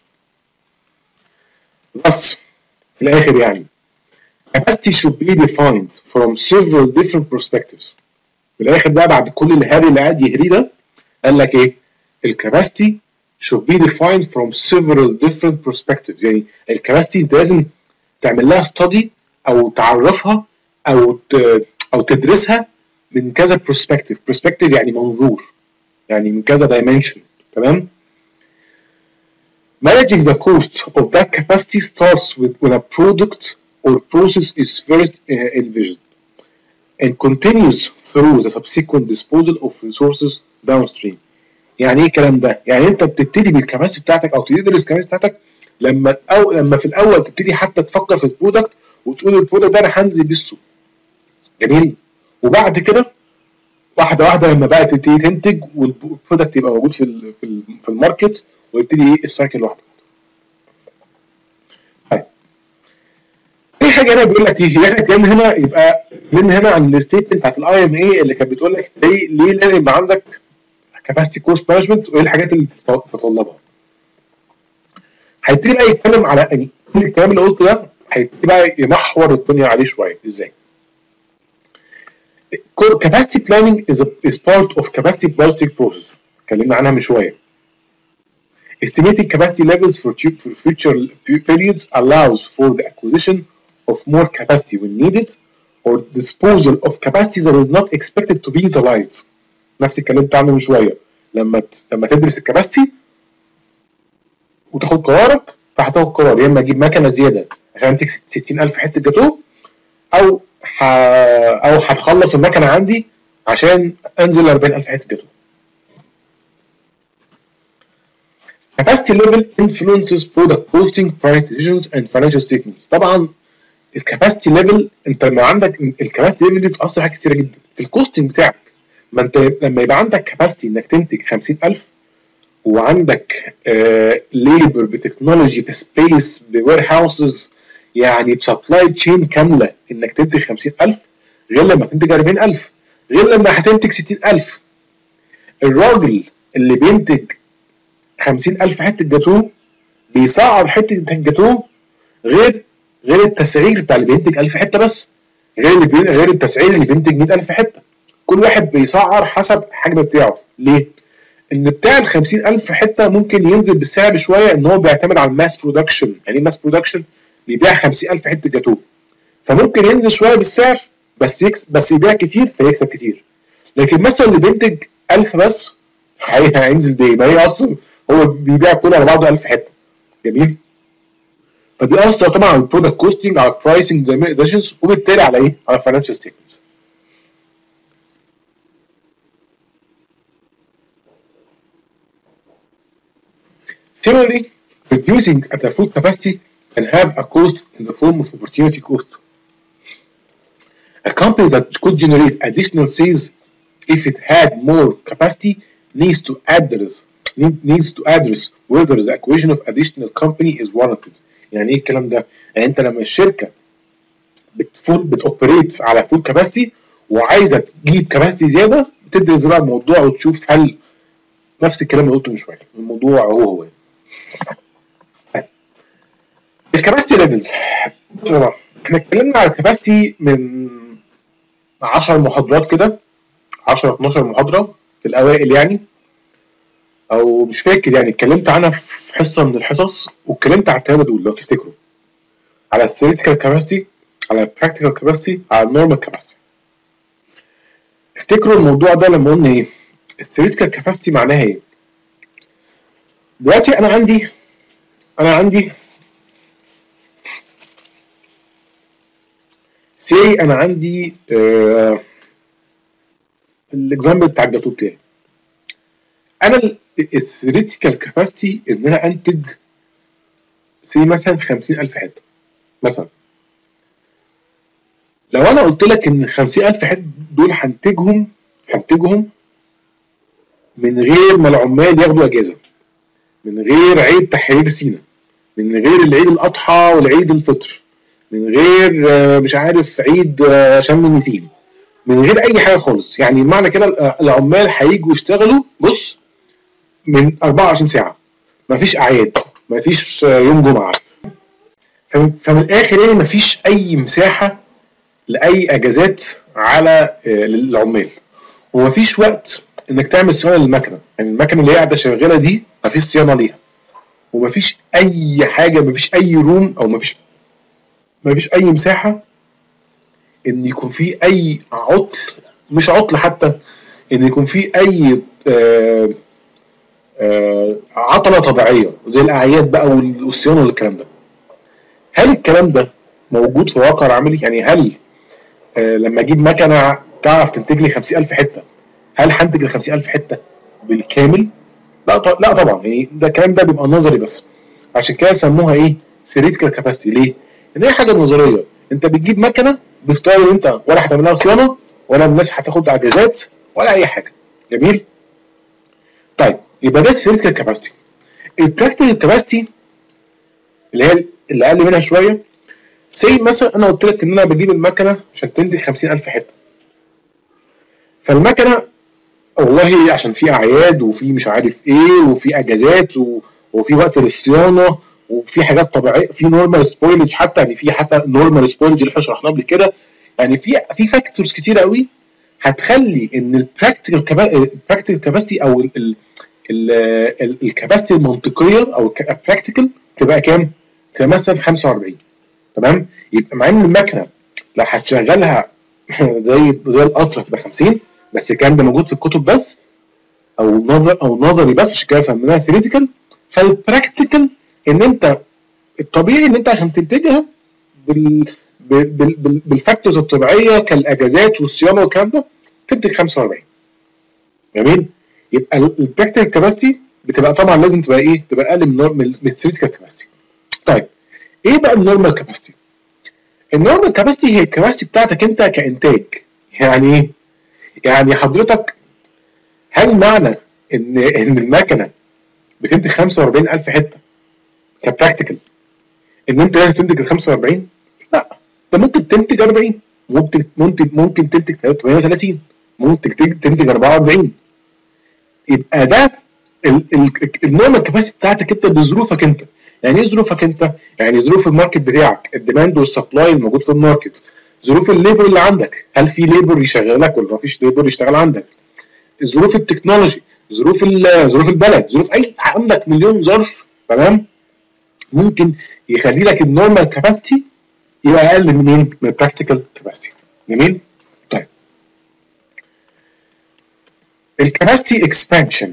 بس في الاخر يعني capacity should be defined from several different perspectives. في الاخر بقى بعد كل الهري اللي قاعد يهري ده قال لك ايه؟ الكاباسيتي should be defined from several different perspectives. يعني الكاباسيتي انت لازم تعمل لها study او تعرفها او او تدرسها من كذا perspective. perspective يعني منظور، يعني من كذا dimension. تمام. Managing the cost of that capacity starts with when a product or process is first uh, envisioned and continues through the subsequent disposal of resources downstream. يعني ايه الكلام ده؟ يعني انت بتبتدي بالكباسيتي بتاعتك او تدرس الكباسيتي بتاعتك لما أو لما في الاول تبتدي حتى تفكر في البرودكت وتقول البرودكت ده انا هنزل بيه السوق. جميل. وبعد كده واحده واحده لما بقى تبتدي تنتج والبرودكت يبقى موجود في في الماركت ويبتدي ايه السايكل لوحده. طيب في حاجه هنا بيقول لك ايه؟ احنا اتكلمنا هنا يبقى اتكلمنا هنا عن الستيتمنت بتاعت الاي ام اي اللي كانت بتقول لك ليه ليه لازم يبقى عندك كاباسيتي كوست مانجمنت وايه الحاجات اللي بتتطلبها. هيبتدي بقى يتكلم على يعني كل الكلام اللي قلته ده هيبتدي بقى يمحور الدنيا عليه شويه. ازاي؟ capacity planning is a, is part of capacity budgeting process. اتكلمنا عنها من شويه. Estimating capacity levels for, for future periods allows for the acquisition of more capacity when needed or disposal of capacity that is not expected to be utilized. نفس الكلام اتكلمت عنه من شويه. لما لما تدرس الكباستي وتاخد قرارك فهتاخد قرار يا اما اجيب مكنه زياده عشان انتج ستين ألف حته جاتوه او ح... او هتخلص المكنه عندي عشان انزل أربعين ألف حته جاتوه. Capacity level influences product costing, price decisions and financial statements. طبعا الكاباسيتي ليفل انت لما عندك الكاباسيتي ليفل دي بتاثر حاجات كتيره جدا في الكوستنج بتاعك. ما انت لما يبقى عندك كاباسيتي انك تنتج خمسين ألف وعندك آه ليبر بتكنولوجي بسبيس بوير هاوسز يعني بسبلاي تشين كامله انك تنتج خمسين ألف غير لما تنتج أربعين ألف غير لما هتنتج ستين ألف. الراجل اللي بينتج خمسين ألف حته جاتوه بيسعر حته الجاتوه غير غير التسعير بتاع اللي بينتج ألف حته بس، غير اللي بي... غير التسعير اللي بينتج مئة ألف حته. كل واحد بيسعر حسب الحجم بتاعه. ليه؟ ان بتاع ال خمسين ألف حته ممكن ينزل بالسعر شويه ان هو بيعتمد على الماس برودكشن. يعني ماس برودكشن بيبيع خمسين ألف حته جاتوه فممكن ينزل شويه بالسعر بس يكس... بس يبيع كتير فيكسب كتير. لكن مثلا اللي بينتج ألف بس هينزل بايه؟ ما هي اصلا هو بيبيع كله على بعضه ألف حته. جميل. فبيأثر طبعا على البرودكت كوستنج، على البرايسنج ديسيجنز، وبالتالي على ايه؟ على الفاينانشال ستيتمنتس. Similarly, reducing at the full capacity can have a cost in the form of opportunity cost. A company that could generate additional sales if it had more capacity needs to address needs to address whether the acquisition of additional company is warranted. يعني ايه الكلام ده؟ يعني انت لما الشركه بتفول بتوبريت على فول كاباسيتي وعايزه تجيب كاباسيتي زياده تدرس بقى الموضوع وتشوف هل نفس الكلام اللي قلته من شويه الموضوع هو هو. الكاباسيتي ليفلز احنا اتكلمنا على الكاباسيتي من عشر محاضرات كده، عشرة اتناشر محاضره في الاوائل يعني، او مش فاكر يعني اتكلمت عنها في حصه من الحصص واتكلمت على الثلاثه دول لو تفتكروا، على الثيوريتيكال كاباسيتي، على البراكتيكال كاباسيتي، على النورمال كاباسيتي. افتكروا الموضوع ده لما قلنا ايه؟ الثيوريتيكال كاباسيتي معناها ايه؟ دلوقتي انا عندي انا عندي سي انا عندي آه الاكزامبل بتاع الجاتو بتاعي. انا الثيوريتيكال كاباسيتي ان انا انتج سي مثلا خمسين ألف حته مثلا. لو انا قلت لك ان خمسين ألف حته دول هنتجهم هنتجهم من غير ما العمال ياخدوا اجازه، من غير عيد تحرير سيناء، من غير العيد الاضحى والعيد الفطر، من غير مش عارف عيد شم النسيم، من غير اي حاجه خالص، يعني معنى كده العمال هيجوا يشتغلوا بص من أربعة وعشرين ساعه، مفيش اعياد، مفيش يوم جمعه، فمن الاخر يعني مفيش اي مساحه لاي اجازات على العمال، ومفيش وقت انك تعمل صيانه للمكنه، يعني المكنه اللي هي قاعده شغاله دي مفيش صيانه ليها، ومفيش اي حاجه، مفيش اي روم او مفيش مفيش اي مساحه ان يكون في اي عطل، مش عطل حتى، ان يكون في اي آآ آآ عطله طبيعيه زي الاعياد بقى والصيانه والكلام ده. هل الكلام ده موجود في الواقع العملي؟ يعني هل لما اجيب مكنه تعرف تنتج لي خمسين ألف حته، هل هنتج ال خمسين ألف حته بالكامل؟ لا ط... لا طبعا، يعني ده الكلام ده بيبقى نظري بس، عشان كده سموها ايه؟ theoretical capacity. ليه؟ لان هي حاجه نظريه، انت بتجيب مكنه بافتراض ان انت ولا هتعمل لها صيانه ولا الناس هتاخد اجازات ولا اي حاجه. جميل؟ طيب يبقى ده theoretical capacity. البراكتيكال كاباسيتي اللي هي اللي اقل منها شويه، زي مثلا انا قلت لك ان انا بجيب المكنه عشان تنتج خمسين ألف حته، فالمكنه والله عشان في اعياد وفي مش عارف ايه وفي اجازات و... وفي وقت للصيانه وفي حاجات طبيعيه، في نورمال سبويلج حتى، يعني في حتى نورمال سبويلج اللي احنا شرحناه قبل كده، يعني في في فاكتورز كتير قوي هتخلي ان البراكتيكال البراكتيكال كاباسيتي او الكاباسيتي المنطقيه او البراكتيكال تبقى كام؟ تبقى مثلا خمسة وأربعين. تمام؟ يبقى مع ان المكنه لو هتشغلها زي زي القطر هتبقى خمسين، بس الكلام ده موجود في الكتب بس او نظر او نظري بس، عشان كده سميناها ثيوريتيكال. فالبراكتيكال ان انت الطبيعي ان انت عشان تنتجها بال بال بال بالفاكتورز الطبيعيه كالاجازات والصيانه والكلام ده تنتج خمسة وأربعين. جميل؟ يبقى البراكتيكال كاباسيتي بتبقى طبعا لازم تبقى ايه؟ تبقى اقل من من الثيوريتيكال كاباسيتي. طيب ايه بقى النورمال كاباسيتي؟ النورمال كاباسيتي هي الكاباسيتي بتاعتك انت كانتاج. يعني ايه؟ يعني حضرتك هل معنى ان ان المكنه بتنتج خمسة وأربعين ألف حته كبراكتيكال ان انت لازم تنتج ال خمسة وأربعين؟ لا، انت ممكن تنتج أربعين، ممكن ممكن ممكن تنتج ثمانية وثلاثين، ممكن تنتج أربعة وأربعين. يبقى ده النورمال كاباسيتي بتاعتك انت بظروفك انت. يعني ايه ظروفك انت؟ يعني ظروف الماركت بتاعك، الديماند والسبلاي الموجود في الماركت، ظروف الليبر اللي عندك، هل في ليبر يشغلك ولا ما فيش ليبر يشتغل عندك، ظروف التكنولوجي، ظروف ظروف البلد، ظروف اي عندك مليون ظرف. تمام؟ ممكن يخلي لك النورمال كاباسيتي يبقى اقل منين؟ من البراكتيكال كاباسيتي. جميل؟ طيب الكاباسيتي اكسبانشن.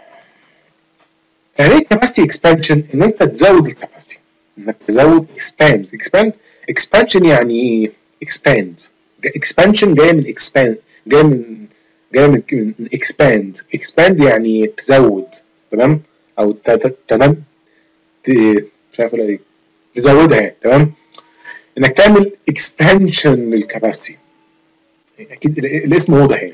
يعني ايه كاباسيتي اكسبانشن؟ ان انت تزود الكاباسيتي، انك تزود اكسباند. اكسباند اكسبانشن يعني ايه؟ اكسباند اكسبانشن جايه من اكسباند، جايه من جايه من اكسباند. اكسباند يعني تزود. تمام؟ او تنم مش عارف ايه، تزودها. تمام؟ انك تعمل اكسبانشن للكاباسيتي. اكيد الاسم واضح يعني.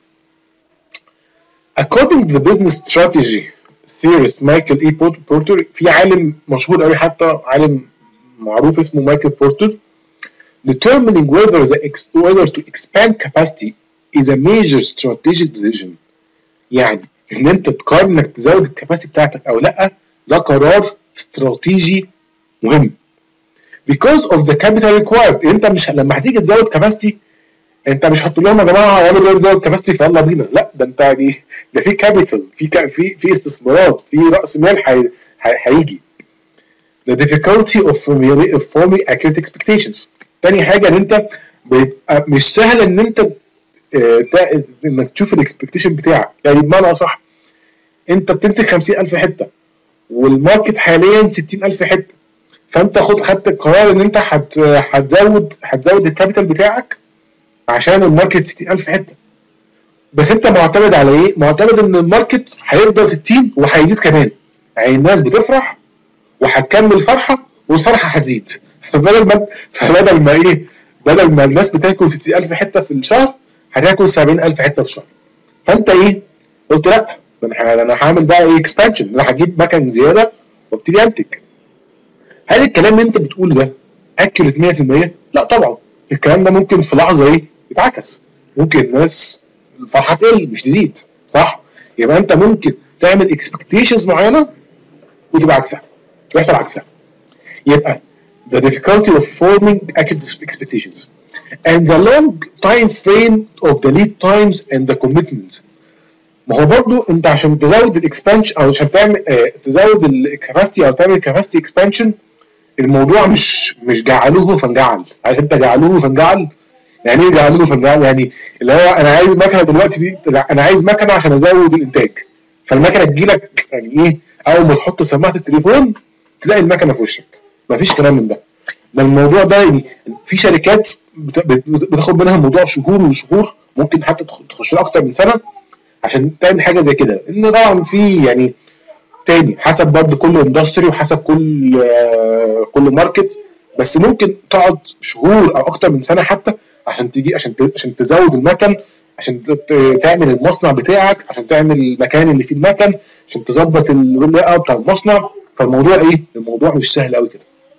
According to the business strategy theorist مايكل اي بورتر، في عالم مشهور قوي حتى عالم معروف اسمه مايكل بورتر، determining whether the whether to expand capacity is a major strategic decision. يعني ان انت تقرر انك تزود الكاباسيتي بتاعتك او لا، ده قرار استراتيجي مهم. because of the capital required. انت مش لما هتيجي تزود كاباسيتي انت مش هتقول لهم يا جماعه يلا بينا نزود كاباسيتي فيلا بينا، لا، ده انت يعني ده في كابيتال، في في في استثمارات، في راس مال هيجي. the difficulty of forming accurate expectations. تاني حاجه ان انت بيبقى مش سهل ان انت انك تشوف الاكسبكتيشن بتاعك. يعني بمعنى اصح انت بتنتج خمسين ألف حته والماركت حاليا ستين ألف حته، فانت خد خدت القرار ان انت هتزود هتزود الكابيتال بتاعك عشان الماركت ستين ألف حته، بس انت معتمد على ايه؟ معتمد ان الماركت هيفضل ستين وهيزيد كمان، يعني الناس بتفرح وهتكمل فرحه والفرحه هتزيد، فبدل ما فبدل ما ايه بدل ما الناس بتاكل ستين ألف حته في الشهر هتاكل سبعين ألف حته في الشهر. فانت ايه قلت لا انا انا هعمل بقى ايه اكسبانشن، انا هجيب مكن زياده وابتدي انتج. هل الكلام اللي انت بتقوله ده اكيوريت مية في المية؟ لا طبعا، الكلام ده ممكن في لحظه ايه يتعكس، ممكن الناس الفرحه تقل مش تزيد، صح؟ يبقى انت ممكن تعمل اكسبكتيشنز معينه وتبقى عكسها، ويحصل عكسها. يبقى the difficulty of forming accurate expectations and the long time frame of the lead times and the commitments. ما هو برضو انت عشان تزود الاكسبانشن او عشان تعمل اه تزود الكاباسيتي او تعمل كاباسيتي اكسبانشن، الموضوع مش مش جعلوه فانجعل. عارف انت جعلوه فانجعل؟ يعني ايه جعلوه فانجعل؟ يعني اللي هو انا عايز مكنه دلوقتي دي، انا عايز مكنه عشان ازود الانتاج، فالمكنه تجيلك يعني ايه اول ما تحط سماعه التليفون تلاقي المكنه في وشك. مفيش كلام من ده. ده الموضوع ده يعني في شركات بتاخد منها الموضوع شهور وشهور، ممكن حتى تخش لها اكتر من سنه عشان تعمل حاجه زي كده. ان طبعا في يعني تاني حسب برضه كل اندستري وحسب كل آه كل ماركت، بس ممكن تقعد شهور او اكتر من سنه حتى عشان تيجي عشان عشان تزود المكن، عشان تعمل المصنع بتاعك، عشان تعمل المكان اللي فيه المكن، عشان تظبط اللاي بتاع المصنع. فالموضوع ايه؟ الموضوع مش سهل قوي كده.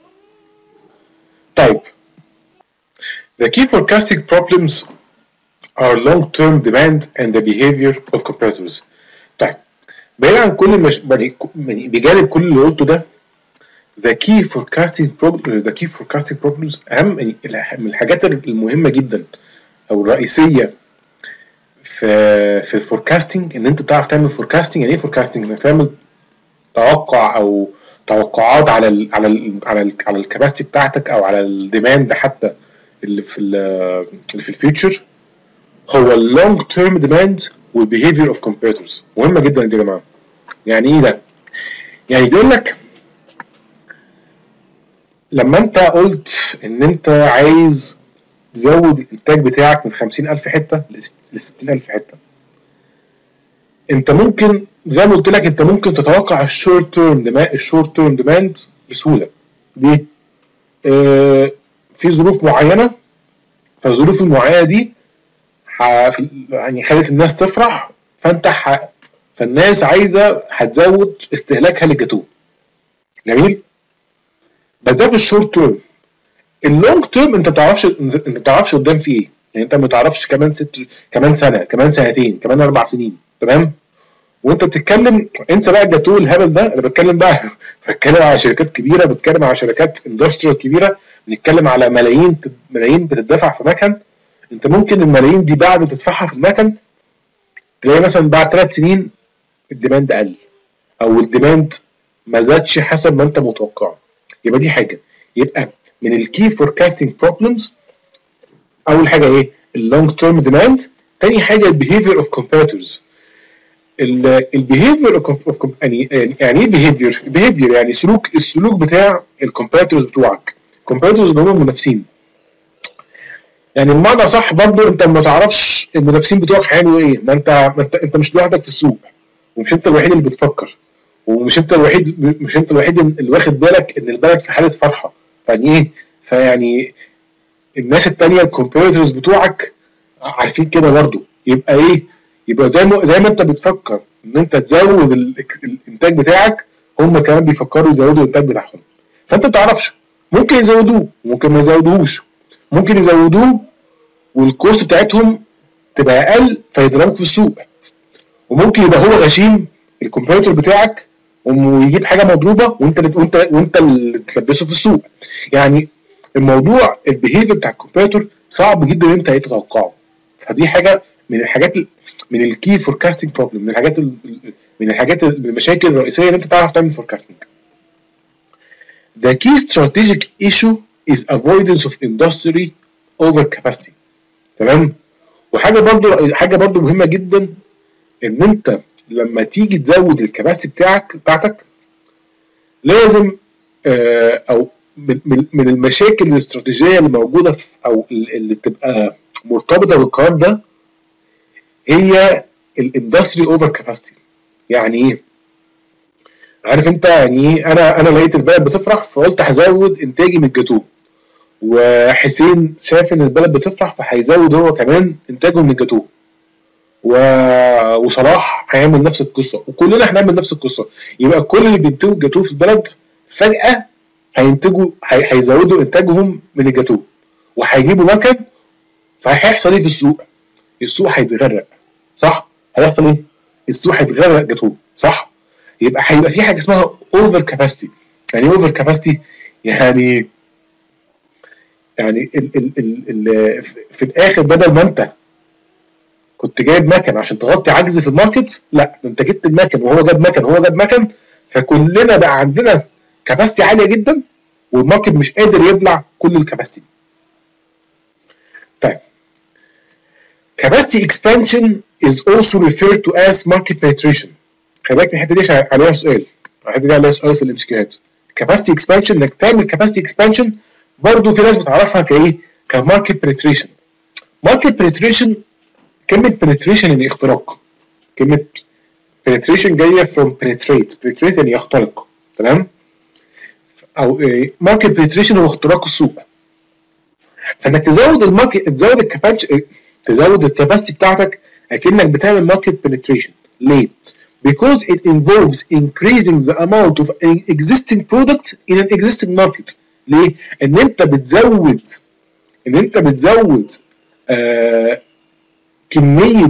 طيب the key forecasting problems are long-term demand and the behavior of competitors. طيب بعيد عن كل المش... يعني بجانب كل اللي قلته ده، the key forecasting problem the key forecasting problems اهم من الحاجات المهمه جدا او الرئيسيه في في الفوركاستنج. ان انت تعرف تعمل فوركاستنج. يعني ايه فوركاستنج؟ انك تعمل توقع او توقعات على ال على ال على ال على الكباستي بتاعتك او على الديماند حتى اللي في اللي في الفيوتشر. هو اللونج تيرم ديماند والبيهيفير اوف كومبيتيتورز مهمه جدا يا جماعه. يعني ايه ده؟ يعني بيقول لك لما انت قلت ان انت عايز تزود الانتاج بتاعك من خمسين ألف حته ل ستين ألف حته، انت ممكن زي ما قلت لك انت ممكن تتوقع الشورت تيرم ديماند الشورت تيرم ديماند بسهوله. ليه؟ اه في ظروف معينه، فالظروف المعينه دي يعني خلت الناس تفرح، فانت ح... فالناس عايزه هتزود استهلاكها للجاتوه. جميل؟ بس ده في الشورت تيرم. اللونج تيرم انت ما بتعرفش انت ما بتعرفش قدام في ايه. يعني انت ما تعرفش كمان ست كمان سنه، كمان سنتين، كمان اربع سنين، تمام؟ وانت بتتكلم انت بقى الجاتوه الهبل ده. انا بتكلم بقى بتكلم على شركات كبيره، بتكلم على شركات اندستريال كبيره، بنتكلم على ملايين ملايين بتدفع في مكن. انت ممكن الملايين دي بعد ما تدفعها في المكن تلاقي مثلا بعد ثلاث سنين الديماند قل او الديماند ما زادش حسب ما انت متوقع. يبقى دي حاجه. يبقى من الكي فوركاستنج بروبلمز اول حاجه ايه؟ اللونج تيرم ديماند. تاني حاجه البيهيفير اوف كومبيتيتورز. البيهيفير اوف يعني يعني ايه بيهيفير؟ بيهيفير يعني سلوك السلوك بتاع الكومبيتيتورز بتوعك. الكومبيتيتورز اللي هم المنافسين. يعني بمعنى صح برضه انت ما تعرفش المنافسين بتوعك هيعملوا ايه. ما انت ما انت انت مش لوحدك في السوق، ومش انت الوحيد اللي بتفكر، ومش انت الوحيد مش انت الوحيد اللي واخد بالك ان البلد في حاله فرحه. فيعني ايه؟ فيعني الناس التانيه الكومبيتيتورز بتوعك عارفين كده برضه. يبقى ايه؟ يبقى زي ما زي ما انت بتفكر ان انت تزود الانتاج بتاعك، هم كمان بيفكروا يزودوا الانتاج بتاعهم. فانت ما تعرفش، ممكن يزودوه ممكن ما يزودوهوش، ممكن يزودوه والكوست بتاعتهم تبقى اقل فيضربك في السوق، وممكن يبقى هو غشيم الكومبيتيتور بتاعك ويجيب حاجه مضروبه وانت وانت وانت اللي تلبسه في السوق. يعني الموضوع البيهيفير بتاع الكومبيتيتور صعب جدا ان انت تتوقعه. فدي حاجه من الحاجات من الكي فوركاستنج بروبلم، من الحاجات من الحاجات المشاكل الرئيسيه ان انت تعرف تعمل فوركاستنج. The key strategic issue is avoidance of industry over capacity. تمام؟ وحاجه برضو حاجه برضو مهمه جدا ان انت لما تيجي تزود الكباستي بتاعك بتاعتك لازم آه او من, من المشاكل الاستراتيجيه اللي موجوده في او اللي بتبقى مرتبطه بالقرار ده هي الاندستري اوفر كاباسيتي. يعني ايه؟ عارف انت يعني ايه؟ انا انا لقيت البلد بتفرح فقلت هزود انتاجي من الجاتوه، وحسين شاف ان البلد بتفرح فهيزود هو كمان انتاجه من الجاتوه، و... وصلاح هيعمل نفس القصه، وكلنا هنعمل نفس القصه. يبقى كل اللي بينتجوا الجاتوه في البلد فجاه هينتجوا هي... هيزودوا انتاجهم من الجاتوه، وهيجيبوا مكن. فهيحصل ايه في السوق؟ السوق هيتغرق، صح؟ هيحصل ايه؟ السوق هيتغرق جاتوه، صح؟ يبقى هيبقى في حاجه اسمها اوفر كاباسيتي. يعني اوفر كاباسيتي يعني يعني ال ال ال ال في الاخر بدل ما انت كنت جايب مكن عشان تغطي عجز في الماركت، لا انت جبت المكن وهو جاب مكن وهو جاب مكن، فكلنا بقى عندنا كاباسيتي عاليه جدا، والماركت مش قادر يبلع كل الكاباسيتي. طيب capacity expansion is also referred to as market penetration. خلي بالك من الحته دي عليها سؤال، الحته دي عليها سؤال في الامسكيات. capacity expansion انك تعمل capacity expansion برضه في ناس بتعرفها كايه؟ كماركت penetration. market penetration كلمه penetration يعني اختراق. كلمه penetration جايه from penetrate، penetrate يعني يخترق، تمام؟ او market penetration هو اختراق السوق. فانك تزود الماركت، تزود الكاباسيتي، تزود الكاباسيتي بتاعتك اكنك بتعمل ماركت penetration. ليه؟ because it involves increasing the amount of an existing product in an existing market. ليه؟ ان انت بتزود ان انت بتزود آه كميه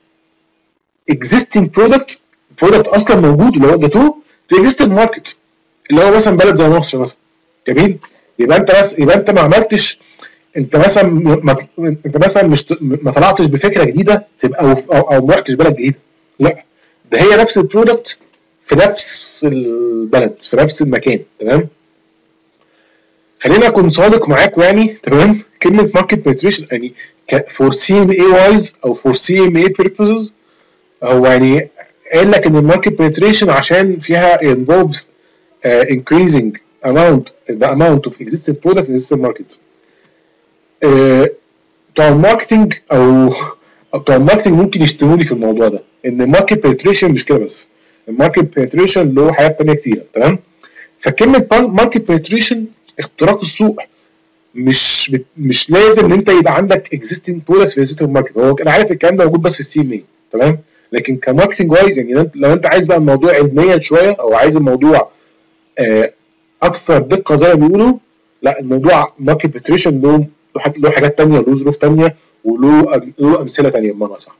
existing product product اصلا موجود اللي هو جاتوه في existing market، اللي هو مثلا بلد زي مصر مثلا. جميل؟ يبقى انت بس يبقى انت ما عملتش، انت مثلا ما انت مثلا مش ما طلعتش بفكره جديده تبقى او او, أو ما رحتش بلد جديده، لا ده هي نفس البرودكت في نفس البلد في نفس المكان، تمام؟ خلينا اكون صادق معاكم يعني، تمام؟ كلمه ماركت بنتريشن يعني فور سي ام اي وايز او فور سي ام اي بيربزز، هو يعني قال لك ان الماركت بنتريشن عشان فيها involves uh, increasing amount the amount of existing product in existing market. uh, بتوع الماركتنج او بتوع الماركتنج ممكن يشتموني في الموضوع ده، ان الماركت بنتريشن مش كده بس، الماركت بنتريشن له حاجات تانية كتيره، تمام؟ فكلمه ماركت بنتريشن اختراق السوق، مش بت... مش لازم ان انت يبقى عندك existing product في existing market. هو انا عارف الكلام ده موجود بس في السي ام اي، تمام؟ لكن كماركتنج وايز يعني لو انت عايز بقى الموضوع علميا شويه او عايز الموضوع آه اكثر دقه زي ما بيقولوا، لا الموضوع ماركت بنتريشن له له حاجات تانية وله ظروف تانية وله له امثله تانية بمعنى صح.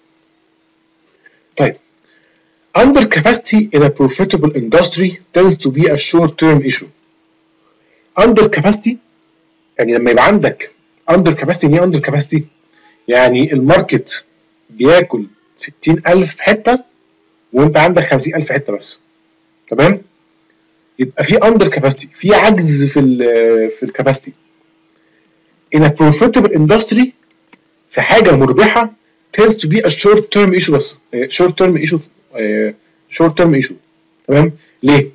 طيب under capacity in a profitable industry tends to be a short term issue. under capacity يعني لما يبقى عندك under capacity، يعني ايه under capacity؟ يعني الماركت بياكل ستين ألف حته وانت عندك خمسين ألف حته بس، تمام؟ يبقى في under capacity، في عجز في ال في الكاباسيتي. in a profitable industry في حاجه مربحه tends to be a short term issue بس، short term issue short term issue، تمام؟ ليه؟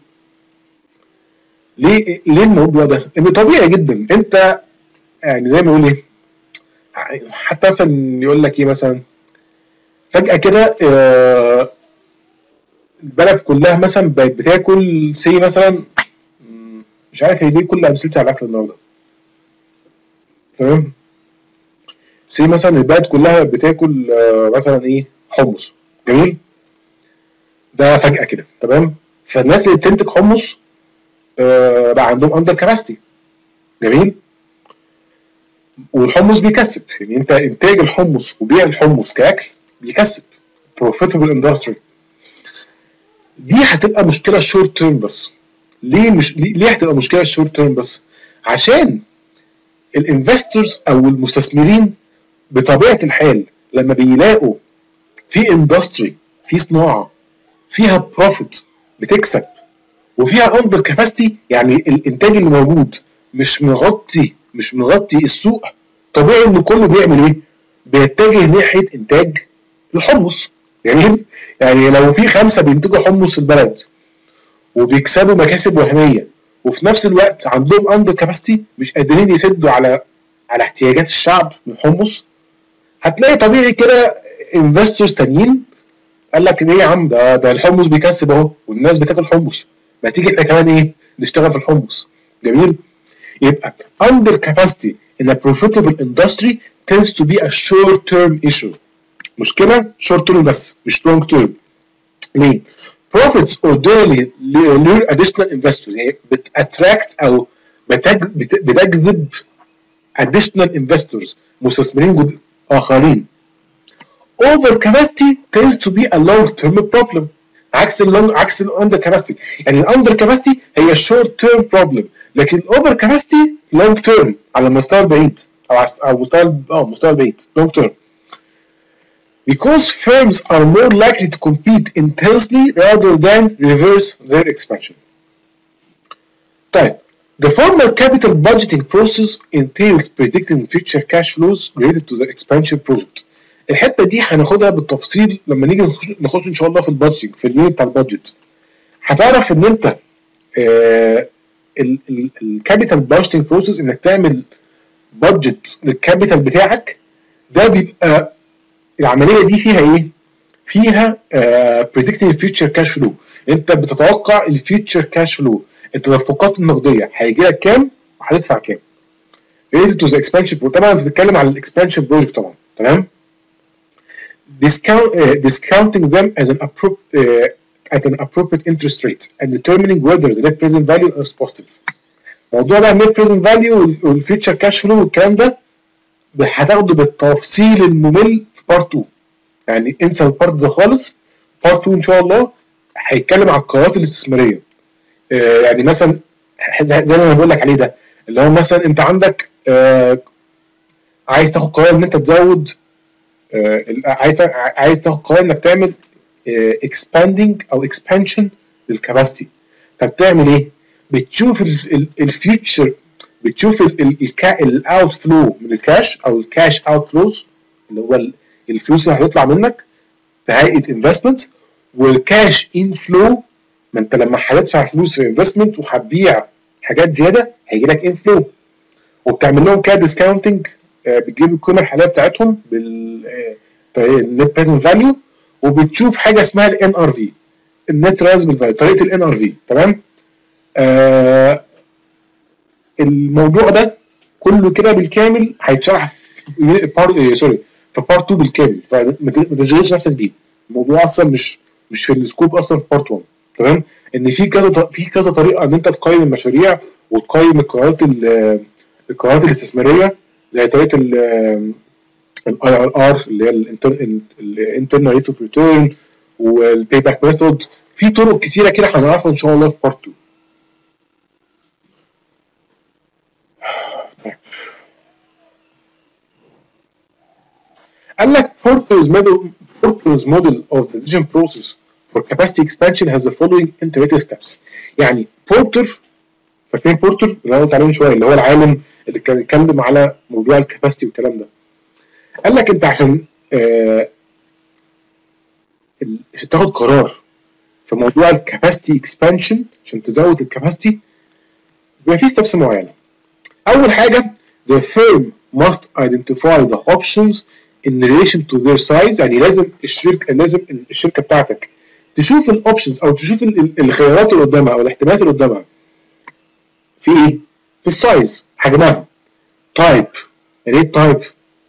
ليه ليه الموضوع ده؟ ان طبيعي جدا انت يعني زي ما يقول ايه، حتى مثلا يقول لك ايه مثلا فجاه كده آه البلد كلها مثلا بقت بتاكل سي مثلا، مش عارف هي ليه كل امثلتي على الاكل النهارده، تمام؟ سي مثلا البلد كلها بتاكل آه مثلا ايه حمص، جميل؟ ده فجاه كده، تمام؟ فالناس اللي بتنتج حمص آه بقى عندهم اندر كاباسيتي، جميل؟ والحمص بيكسب، يعني انت انتاج الحمص وبيع الحمص كاكل بيكسب، profitable industry. دي هتبقى مشكله شورت تيرم بس. ليه مش ليه هتبقى مشكله شورت تيرم بس؟ عشان الانفستورز او المستثمرين بطبيعه الحال لما بيلاقوا في اندستري، في صناعه فيها بروفيت بتكسب وفيها اندر كاباسيتي، يعني الانتاج اللي موجود مش مغطي مش مغطي السوق، طبيعي ان كله بيعمل ايه؟ بيتجه ناحيه انتاج الحمص. يعني يعني لو في خمسه بينتجوا حمص في البلد وبيكسبوا مكاسب وهميه وفي نفس الوقت عندهم اندر كاباسيتي مش قادرين يسدوا على على احتياجات الشعب من الحمص، هتلاقي طبيعي كده انفستورز تانيين قال لك ايه يا عم، ده ده الحمص بيكسب اهو والناس بتاكل حمص، ما تيجي احنا كمان ايه نشتغل في الحمص، جميل؟ يبقى under capacity in a profitable industry tends to be a short term issue. مشكله short term بس مش long term. ليه؟ profits orderly lure additional investors، يعني بتattract او بتجذب additional investors مستثمرين جد اخرين. over capacity tends to be a long term problem. عكس ال عكس ال under capacity، يعني ال under capacity هي short term problem، لكن over capacity long term على المستوى البعيد او على المستوى اه المستوى البعيد long term. Because firms are more likely to compete intensely rather than reverse their expansion. طيب the formal capital budgeting process entails predicting future cash flows related to the expansion project. الحته دي هناخدها بالتفصيل لما نيجي نخش, نخش ان شاء الله في البادجينج في اليونت بتاع البادجت. هتعرف ان انت الكابيتال بادجينج بروسيس انك تعمل بادجت للكابيتال بتاعك، ده بيبقى العمليه دي فيها ايه؟ فيها بريدكتنج فيوتشر كاش فلو. انت بتتوقع الفيوتشر كاش فلو، انت النفقات النقديه هيجي لك كام وهتدفع كام. related to the expansion project. طبعا انت بتتكلم على الاكسبانشن بروجكت طبعا، تمام؟ Discount, uh, discounting them as an appropriate uh, at an appropriate interest rate and determining whether the net present value is positive. موضوع بقى النت بريزنت فاليو والفيوتشر كاش فلو والكلام ده هتاخده بالتفصيل الممل في بارت اتنين، يعني انسى البارت ده خالص. بارت اتنين ان شاء الله هيتكلم على القرارات الاستثماريه. آه يعني مثلا زي ما انا بقول لك عليه ده، اللي هو مثلا انت عندك آه عايز تاخد قرار ان انت تزود آه عايز عايز تاخد قرار انك تعمل اكسباندنج آه او اكسبانشن للكاباسيتي. فبتعمل ايه؟ بتشوف الفيوتشر، بتشوف الاوت فلو من الكاش او الكاش اوت فلوز اللي هو الفلوس اللي هيطلع منك في هيئه انفستمنت، والكاش ان فلو، ما انت لما هتدفع فلوس في انفستمنت وهتبيع حاجات زياده هيجي لك ان فلو، وبتعمل لهم كده ديسكاونتنج، بتجيب القيمه الحاليه بتاعتهم بالنت بريزنت فاليو، وبتشوف حاجه اسمها الان ار في، النت ريزبل فاليو، طريقه الان ار في، تمام؟ آه الموضوع ده كله كده بالكامل هيتشرح في بار سوري في بارت اتنين بالكامل، فما تشغلش نفسك بيه. الموضوع اصلا مش مش في السكوب اصلا في بارت واحد، تمام؟ ان في كذا في كذا طريقه ان انت تقيم المشاريع وتقيم القرارات القرارات الاستثماريه، زي طريقه الاي ار ار اللي هي الانترنال ريت اوف ريتيرن والباي باك ميثود. في طرق كتيره كده هنعرفها ان شاء الله في بارت اتنين. قال لك Porter's model Porter's model of the decision process for capacity expansion has the following integrated steps. يعني بورتر، فاكرين بورتر اللي انا قلت عليه من شويه، اللي هو العالم اللي كان اتكلم على موضوع الكاباسيتي والكلام ده. قال لك انت عشان آه عشان تاخد قرار في موضوع الكاباسيتي اكسبانشن، عشان تزود الكاباسيتي بيبقى في ستبس معينه. اول حاجه the firm must identify the options in relation to their size. يعني لازم الشركه لازم الشركه بتاعتك تشوف الاوبشنز او تشوف الخيارات اللي قدامها او الاحتمالات اللي قدامها في ايه؟ في السايز، حجمها، تايب. يعني ايه التايب؟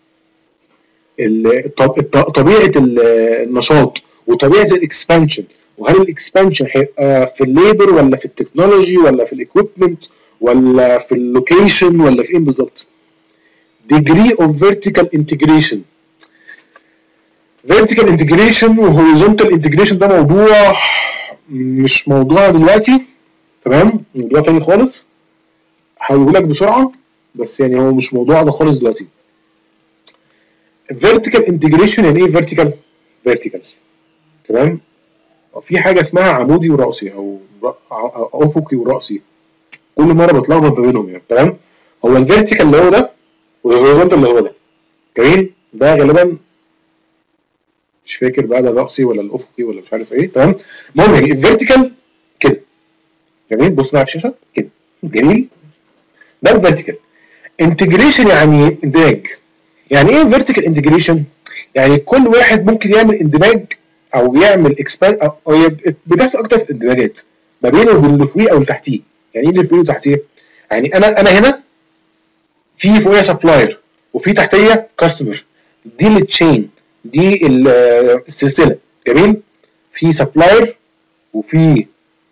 طبيعه النشاط وطبيعه الاكسبانشن، وهل الاكسبانشن هيبقى في الليبر ولا في التكنولوجي ولا في الاكويبمنت ولا في اللوكيشن ولا في ايه بالظبط؟ degree of vertical integration. vertical integration و horizontal integration ده موضوع مش موضوع دلوقتي، تمام؟ موضوع تاني خالص هقوله لك بسرعه، بس يعني هو مش موضوعنا خالص دلوقتي. vertical integration يعني ايه vertical؟ vertical، تمام؟ في حاجه اسمها عمودي ورأسي او افقي ورأسي، كل مره بتلخبط ما بينهم يعني، تمام؟ هو الفيرتيكال اللي هو ده والهوريزونتال اللي هو ده، جميل؟ ده غالبا مش فاكر بقى ده الرأسي ولا الافقي ولا مش عارف ايه، تمام؟ المهم يعني الفيرتيكال كده، جميل؟ بص معايا في الشاشه كده، جميل؟ ده الفيرتيكال. انتجريشن يعني اندماج. يعني ايه فيرتيكال انتجريشن؟ يعني كل واحد ممكن يعمل اندماج او يعمل اكسباند، او بتحصل اكتر في الاندماجات ما بينه وبين اللي فوقيه او اللي تحتيه. يعني ايه اللي فوقيه وتحتيه؟ يعني انا انا هنا في فوقيا سبلاير وفي تحتيه كاستمر، دي التشين، دي السلسله. جميل. في سبلاير وفي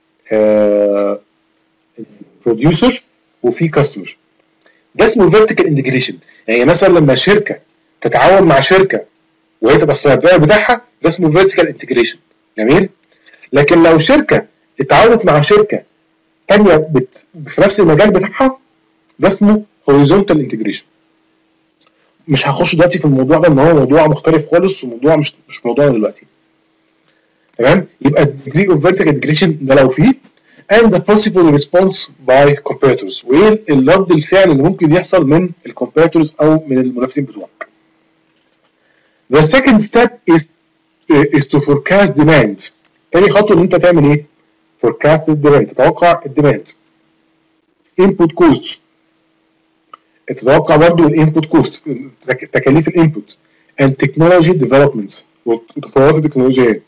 بروديوسر وفي كاستمر. ده اسمه فيرتيكال انتجريشن. يعني مثلا لما شركه تتعاون مع شركه وهي تبقى السبلاير بتاعها، ده اسمه فيرتيكال انتجريشن. جميل. لكن لو شركه اتعاونت مع شركه ثانيه بت... في نفس المجال بتاعها، ده اسمه هوريزونتال انتجريشن. مش هخش دلوقتي في الموضوع ده، ان هو موضوع مختلف خالص وموضوع مش مش موضوعنا دلوقتي. تمام. يبقى الديجري اوف فيرتيكال انتجريشن ده لو فيه and the possible response by competitors، وايه الرد الفعل اللي ممكن يحصل من الكومبيتيتورز او من المنافسين بتوعك. The second step is is to forecast demand. تاني خطوه ان انت تعمل ايه؟ forecast الديماند، تتوقع الديماند. input costs، تتوقع برضه الانبوت كوست، تكاليف الانبوت. and technology developments، والتطورات التكنولوجيه.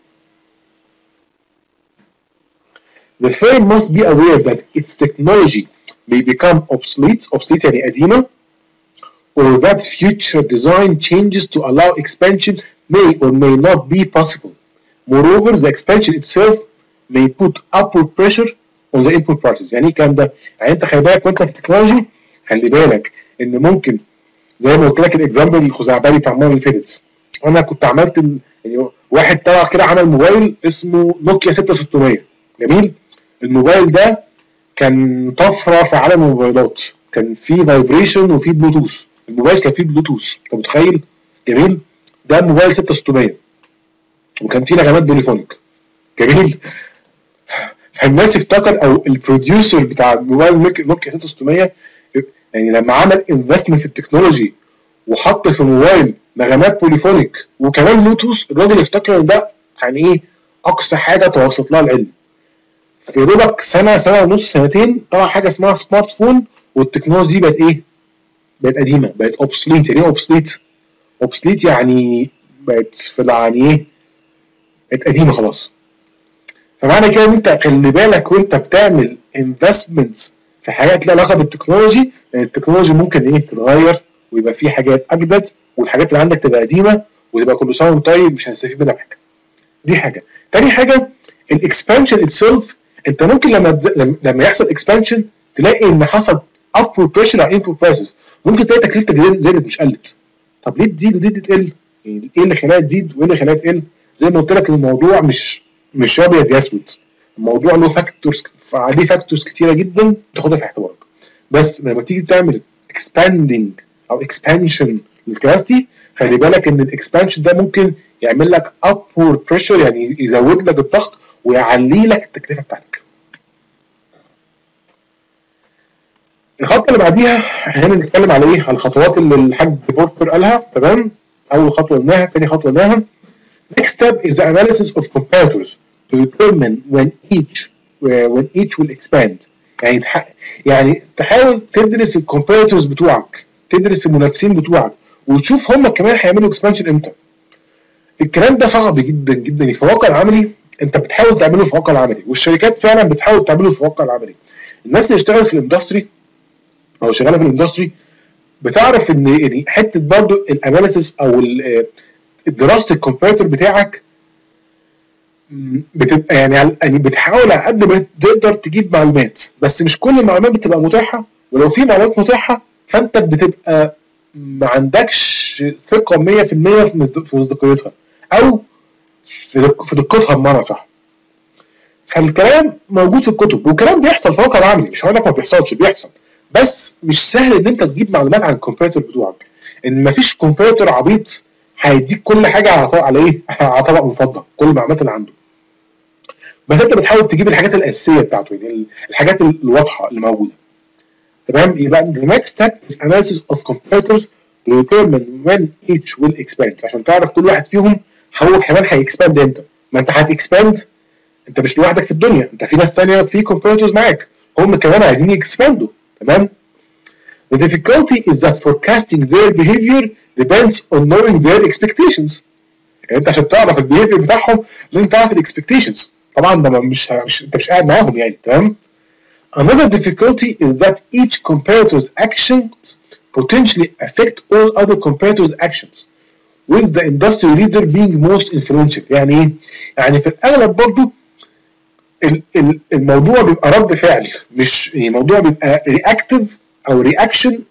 The firm must be aware that its technology may become obsolete, obsolete يعني قديمة, or that future design changes to allow expansion may or may not be possible. Moreover, the expansion itself may put upward pressure on the input prices. يعني ايه الكلام ده؟ يعني انت خلي بالك وانت في التكنولوجي، خلي بالك ان ممكن زي ما قلت لك الاكزامبل الخزعبلي بتاع المره اللي فاتت. انا كنت عملت ال... يعني واحد طلع كده عمل موبايل اسمه نوكيا ستة ستمية. جميل. الموبايل ده كان طفره في عالم الموبايلات، كان فيه فايبريشن وفيه بلوتوث. الموبايل كان فيه بلوتوث، انت متخيل؟ جميل. ده موبايل ستة ستمية وكان فيه نغمات بوليفونيك. جميل. فالناس افتكر، او البروديوسر بتاع موبايل نوكيا ستة ستمية يعني لما عمل انفستمنت في التكنولوجي وحط في الموبايل نغمات بوليفونيك وكمان بلوتوث، الراجل افتكر ان ده يعني ايه اقصى حاجه توصلت لها العلم. في دوبك سنه سنه ونص سنتين طلع حاجه اسمها سمارت فون، والتكنولوجي دي بقت ايه؟ بقت قديمه، بقت اوبسليت. يعني ايه اوبسليت؟ اوبسليت يعني بقت في يعني ايه؟ بقت قديمه خلاص. فمعنى كده ان انت خلي بالك وانت بتعمل انفستمنتس في حاجات لها علاقه بالتكنولوجي، لان التكنولوجي ممكن ايه؟ تتغير ويبقى في حاجات اجدد، والحاجات اللي عندك تبقى قديمه وتبقى كل سنه وانت طيب مش هنستفيد منها بحاجه. دي حاجه. تاني حاجه الاكسبانشن اتسيلف. انت ممكن لما لما يحصل اكسبانشن تلاقي ان حصل upward pressure على input prices، ممكن تلاقي تكلفتك زادت مش قلت. طب ليه تزيد ودي تقل؟ يعني ايه اللي خلاها تزيد وايه اللي خلاها تقل؟ زي ما قلت لك الموضوع مش مش ابيض يا اسود، الموضوع له فاكتورز، عليه فاكتورز كتيره جدا تاخدها في اعتبارك. بس لما تيجي تعمل expanding او expansion للكباستي، خلي بالك ان الاكسبانشن ده ممكن يعمل لك upward pressure، يعني يزود لك الضغط ويعلي لك التكلفه بتاعتك. الخطوه اللي بعديها هنا بنتكلم على ايه؟ على الخطوات اللي الحاج بورتر قالها. تمام. اول خطوه قلناها، ثاني خطوه قلناها. Next step is the analysis of competitors to determine when each when each will expand. يعني تح... يعني تحاول تدرس الكومبيتيتورز بتوعك، تدرس المنافسين بتوعك، وتشوف هم كمان هيعملوا اكسبانشن امتى. الكلام ده صعب جدا جدا في الواقع العملي، انت بتحاول تعمله في الواقع العملي، والشركات فعلا بتحاول تعمله في الواقع العملي. الناس اللي اشتغلت في الاندستري او شغاله في الاندستري بتعرف ان يعني حته برضو الاناليسيس او دراسه الكومبيتيتور بتاعك بتبقى يعني يعني بتحاول على قد ما تقدر تجيب معلومات، بس مش كل المعلومات بتبقى متاحه، ولو في معلومات متاحه فانت بتبقى ما عندكش ثقه مية في المية في مصداقيتها او في دقتها بمعنى صح. فالكلام موجود في الكتب، والكلام بيحصل في الواقع العملي، مش هقول لك ما بيحصلش، بيحصل، بس مش سهل ان انت تجيب معلومات عن الكومبيتيتور بتوعك. ان مفيش كومبيتيتور عبيط هيديك كل حاجه على طبق على ايه؟ على طبق مفضل، كل المعلومات اللي عنده. بس انت بتحاول تجيب الحاجات الاساسيه بتاعته، يعني الحاجات الواضحه اللي موجوده. تمام. يبقى the next step is analysis of competitors to determine when each will expand، عشان تعرف كل واحد فيهم هو كمان هيكسباند امتى. ما انت هتكسباند، انت مش لوحدك في الدنيا، انت في ناس ثانيه في competitors معاك هم كمان عايزين يكسباندوا. تمام. The difficulty is that forecasting their behavior depends on knowing their expectations. يعني انت عشان تعرف البيهيفير بتاعهم لازم تعرف الاكسبكتيشنز. طبعا ده مش, مش انت مش قاعد معاهم يعني. تمام. Another difficulty is that each comparator's actions potentially affect all other competitors' actions, with the industry leader being most influential. يعني ايه؟ يعني في الاغلب برضو الموضوع بيبقى رد فعل، مش الموضوع بيبقى رياكتيف او رياكشن.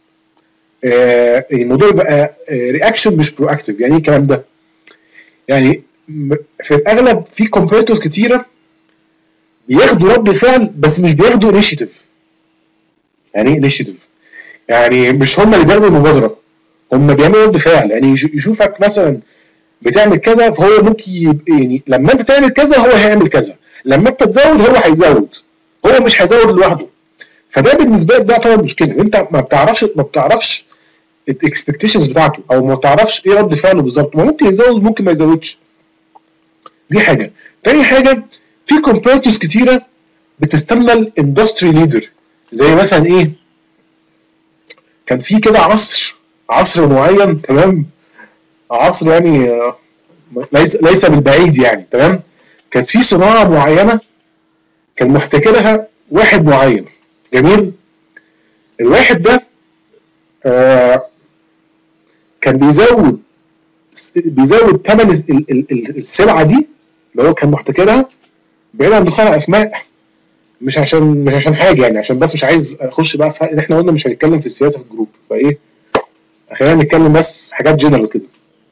الموضوع بيبقى رياكشن مش برو اكتيف. يعني ايه الكلام ده؟ يعني في الاغلب في كومبيتيتورز كتيره بياخدوا رد فعل بس مش بياخدوا انيشيتيف. يعني ايه انيشيتيف؟ يعني مش هم اللي بياخدوا المبادره، هم بيعملوا رد فعل. يعني يشوفك مثلا بتعمل كذا فهو ممكن يبقى يعني لما انت تعمل كذا هو هيعمل كذا، لما انت تزود هو هيزود، هو مش هيزود لوحده. فده بالنسبه لك ده طبعا مشكله، انت ما بتعرفش ما بتعرفش الاكسبكتيشنز بتاعته، او ما بتعرفش ايه رد فعله بالظبط، ما ممكن يزود ممكن ما يزودش. دي حاجه. تاني حاجه، في كومبيتيتورز كتيره بتستنى الاندستري ليدر. زي مثلا ايه؟ كان في كده عصر عصر معين، تمام؟ عصر يعني ليس ليس بالبعيد يعني، تمام؟ كانت في صناعه معينه كان محتكرها واحد معين، جميل؟ الواحد ده آه كان بيزود بيزود ثمن السلعه دي اللي هو كان محتكرها، بعيد عن دخول اسماء، مش عشان مش عشان حاجه يعني، عشان بس مش عايز اخش بقى في، احنا قلنا مش هنتكلم في السياسه في الجروب، فايه خلينا نتكلم بس حاجات جنرال كده.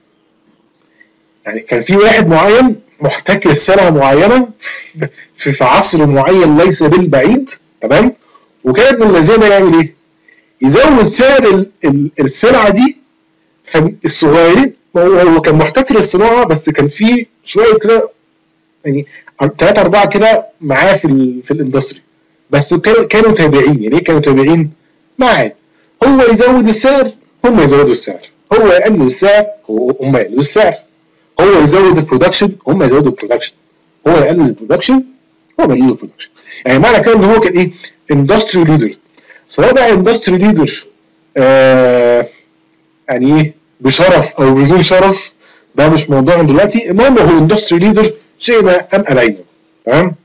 يعني كان في واحد معين محتكر سلعه معينه في, في عصر معين ليس بالبعيد، تمام؟ وكان من الذين يعمل ايه؟ يزود سعر ال ال السلعه دي. فالصغيرين هو كان محتكر الصناعه، بس كان في شويه كده يعني ثلاثة أربعة كده معاه في ال في الاندستري، بس كانوا كانوا تابعين. يعني ايه كانوا تابعين؟ معاه. هو يزود السعر هم يزودوا السعر، هو يقلل السعر هم يقللوا السعر، هو يزود البرودكشن هم يزودوا البرودكشن، هو يقلل البرودكشن هم يقللوا البرودكشن. يعني معنى كده ان هو كان ايه؟ اندستري ليدر. سواء بقى اندستري ليدر آه يعني ايه بشرف او بدون شرف، ده مش موضوعنا دلوقتي. المهم هو اندستري ليدر شئنا ام ابينا، تمام؟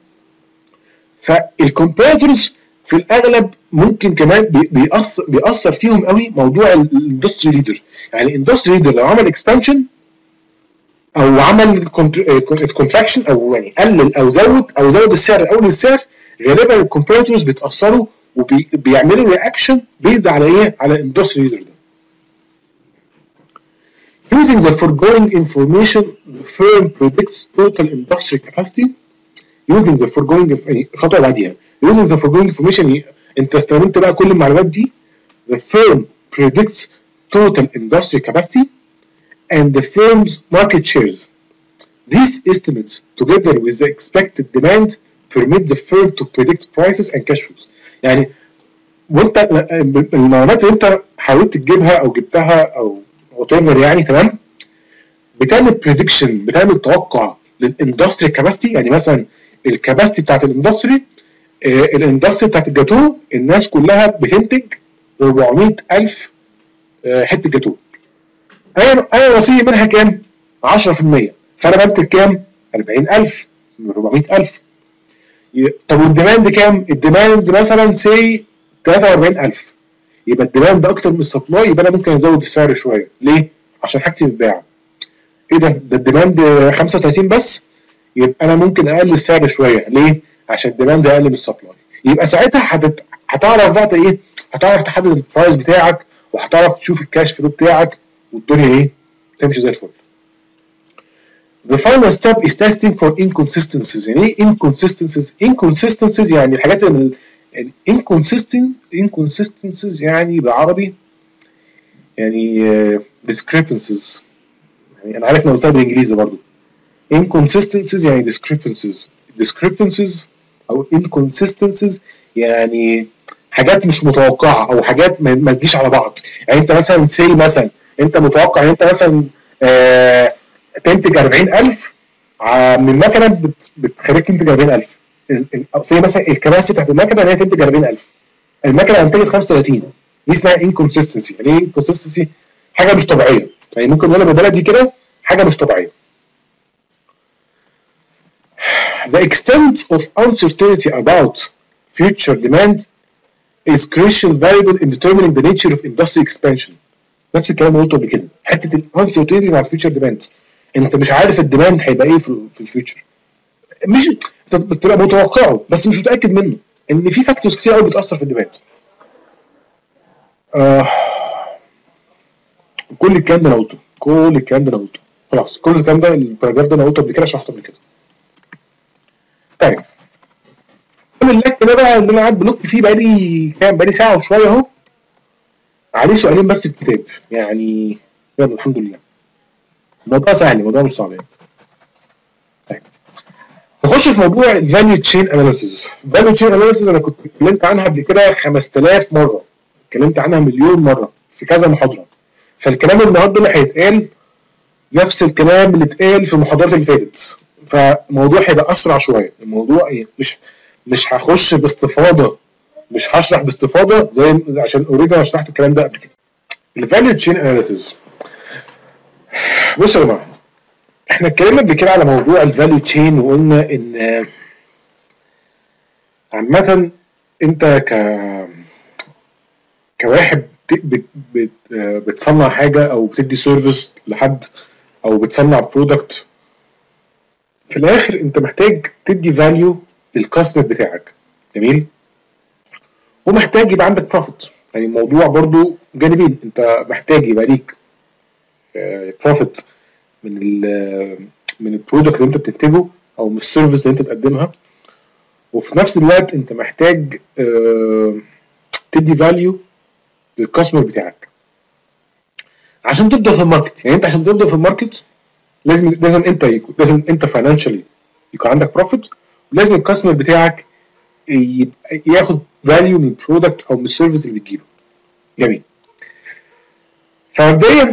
فالكومبيتيتورز في الاغلب ممكن كمان بيأثر بيأثر فيهم قوي موضوع الاندستري ليدر. يعني الاندستري ليدر لو عمل اكسبانشن او عمل كونتراكشن او يعني قلل او زود او زود السعر او السعر، غالبا الكومبيتيتورز بيتاثروا وبيعملوا رياكشن بيزد على ايه؟ على الاندستري ليدر ده. Using the foregoing information, the firm predicts total industry capacity. Using the foregoing يعني الخطوه بعديها using the foregoing information، انت استخدمت بقى كل المعلومات دي. The firm predicts total industry capacity and the firm's market shares. These estimates, together with the expected demand, permit the firm to predict prices and cash flows. يعني وانت المعلومات اللي انت حاولت تجيبها او جبتها او whatever يعني، تمام؟ بتعمل بريدكشن، بتعمل توقع للاندستري كاباسيتي. يعني مثلا الكاباسيتي بتاعت الاندستري، آه الاندستري بتاعت الجاتوه الناس كلها بتنتج أربعمية ألف آه حته جاتوه، انا انا نصيبي منها كام؟ عشرة في المية، فانا بنتج كام؟ أربعين ألف من أربعمية ألف. طب والديماند كام؟ الديماند مثلا سي ثلاثة وأربعين ألف، يبقى الديماند اكتر من السبلاي، يبقى انا ممكن ازود السعر شويه. ليه؟ عشان حاجتي بتتباع. ايه ده؟ ده الديماند خمسة وثلاثين بس، يبقى انا ممكن اقلل السعر شويه. ليه؟ عشان الديماند اقل من السبلاي. يبقى ساعتها هتت... هتعرف بقى ايه؟ هتعرف تحدد البرايس بتاعك، وهتعرف تشوف الكاش فلو بتاعك، والدنيا ايه؟ تمشي زي الفل. The final step is testing for inconsistencies. يعني ايه inconsistencies؟ inconsistencies يعني الحاجات ال inconsistent inconsistencies يعني بالعربي يعني discrepancies. يعني انا عارف ان قلتها بالانجليزي برضه. inconsistencies يعني discrepancies. discrepancies او inconsistencies يعني حاجات مش متوقعه او حاجات ما تجيش على بعض. يعني انت مثلا سي مثلا انت متوقع ان انت مثلا آه تنتج أربعين ألف من مكنه بتخليك تنتج أربعين ألف. سي مثلا الكباسيتي بتاعت المكنه ان هي تنتج أربعين ألف، المكنه انتجت خمسة وثلاثين. دي اسمها inconsistency. يعني ايه inconsistency؟ حاجه مش طبيعيه. يعني ممكن نقولها بالبلدي كده حاجه مش طبيعيه. The extent of uncertainty about future demand is crucial variable in determining the nature of industry expansion. نفس الكلام اللي قلته قبل كده، حته الانسرتينتي بتاعت future demand. انت مش عارف الديماند هيبقى ايه في, في الفيوتشر، مش بتبقى متوقعه بس مش متاكد منه، ان في فاكتورز كتير قوي بتاثر في الديماند. آه كل الكلام ده انا قلته، كل الكلام ده انا قلته خلاص، كل الكلام ده الباراجراف ده انا قلته قبل كده، شرحته قبل كده. طيب كل اللك ده بقى اللي انا قاعد بلوك فيه بقالي كام، بقالي ساعه وشويه اهو، عليه سؤالين بس في الكتاب يعني، يلا الحمد لله الموضوع سهل، الموضوع مش صعب يعني. طيب نخش في موضوع الفاليو تشين اناليسيز. الفاليو تشين اناليسيز انا كنت اتكلمت عنها قبل كده خمسة آلاف مره، اتكلمت عنها مليون مره في كذا محاضره، فالكلام النهارده اللي هيتقال نفس الكلام اللي اتقال في المحاضرات اللي فاتت، فالموضوع هيبقى اسرع شويه. الموضوع ايه، مش مش هخش باستفاضه، مش هشرح باستفاضه زي عشان اوريدي انا شرحت الكلام ده قبل كده. الفاليو تشين اناليسيز، بصوا يا جماعه، احنا اتكلمنا قبل كده على موضوع الفاليو تشين، وقلنا ان عامه انت ك كواحد بت... بت... بتصنع حاجه او بتدي سيرفيس لحد او بتصنع برودكت، في الاخر انت محتاج تدي فاليو للكاستمر بتاعك، جميل، ومحتاج يبقى عندك بروفيت. يعني الموضوع برضو جانبين، انت محتاج يبقى ليك بروفيت من ال من البرودكت اللي انت بتنتجه او من السيرفيس اللي انت بتقدمها، وفي نفس الوقت انت محتاج تدي فاليو للكاستمر بتاعك عشان تفضل في الماركت. يعني انت عشان تفضل في الماركت لازم لازم انت يكون لازم انت فاينانشالي يكون عندك بروفيت، ولازم الكاستمر بتاعك يبقى ياخد فاليو من البرودكت او من السيرفيس اللي بتجيله. جميل. فمبدئيا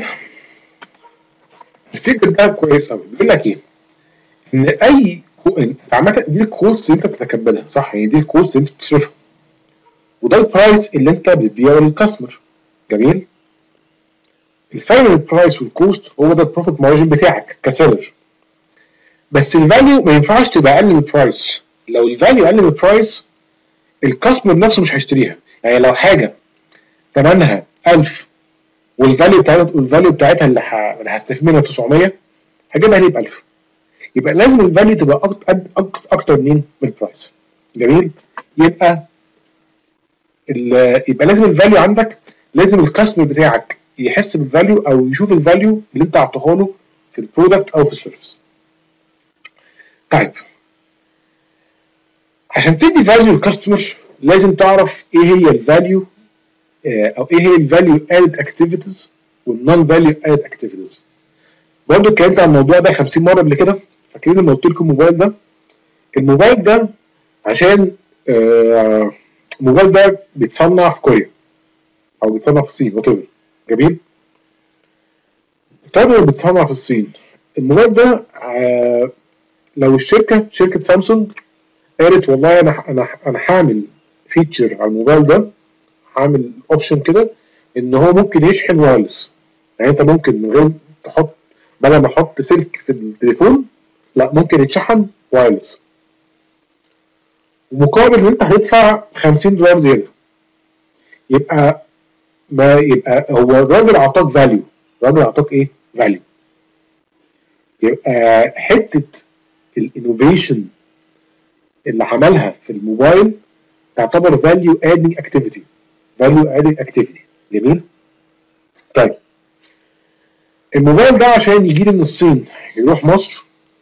الفكر ده كويس قوي، بيقول لك ايه؟ ان اي عامه دي الكوست اللي انت بتتكبلها، صح؟ يعني دي الكوست اللي انت بتصرفها، وده البرايس اللي انت بتبيعه للكاستمر. جميل. الفرق بين البرايس والكوست هو ده البروفيت مارجن بتاعك كسيلر. بس الفاليو ما ينفعش تبقى اقل من البرايس. لو الفاليو اقل من البرايس الكاستمر نفسه مش هيشتريها. يعني لو حاجه ثمنها ألف والفاليو بتاعتها والفاليو بتاعتها اللي هستفيد منها تسعمية، هجيبها ليه ب ألف. يبقى لازم الفاليو تبقى اكتر اكتر من من البرايس. جميل. يبقى يبقى لازم الفاليو عندك، لازم الكاستمر بتاعك يحس بالفاليو او يشوف الفاليو اللي انت اعطيها له في البرودكت او في السيرفيس. طيب عشان تدي فاليو للكاستمر لازم تعرف ايه هي الفاليو او ايه هي الفاليو ادد اكتيفيتيز والنون فاليو ادد اكتيفيتيز. برضه اتكلمت عن الموضوع ده خمسين مره قبل كده. فاكرين لما قلت لكم الموبايل ده، الموبايل ده عشان آه الموبايل ده بيتصنع في كوريا او بيتصنع في الصين وات ايفر. جميل. طيب بيتصنع في الصين، الموبايل ده آه لو الشركه شركه سامسونج قالت والله انا انا انا هعمل فيتشر على الموبايل ده، هعمل اوبشن كده ان هو ممكن يشحن وايرلس. يعني انت ممكن من غير تحط، بدل ما احط سلك في التليفون لا ممكن يتشحن وايرلس، ومقابل ان انت هتدفع خمسين دولار زياده. يبقى ما يبقى هو الراجل اعطاك فاليو، الراجل اعطاك ايه؟ فاليو. يبقى حته الانوفيشن اللي عملها في الموبايل تعتبر فاليو ادنج اكتيفيتي، فاليو ادنج اكتيفيتي. جميل. طيب الموبايل ده عشان يجي لي من الصين يروح مصر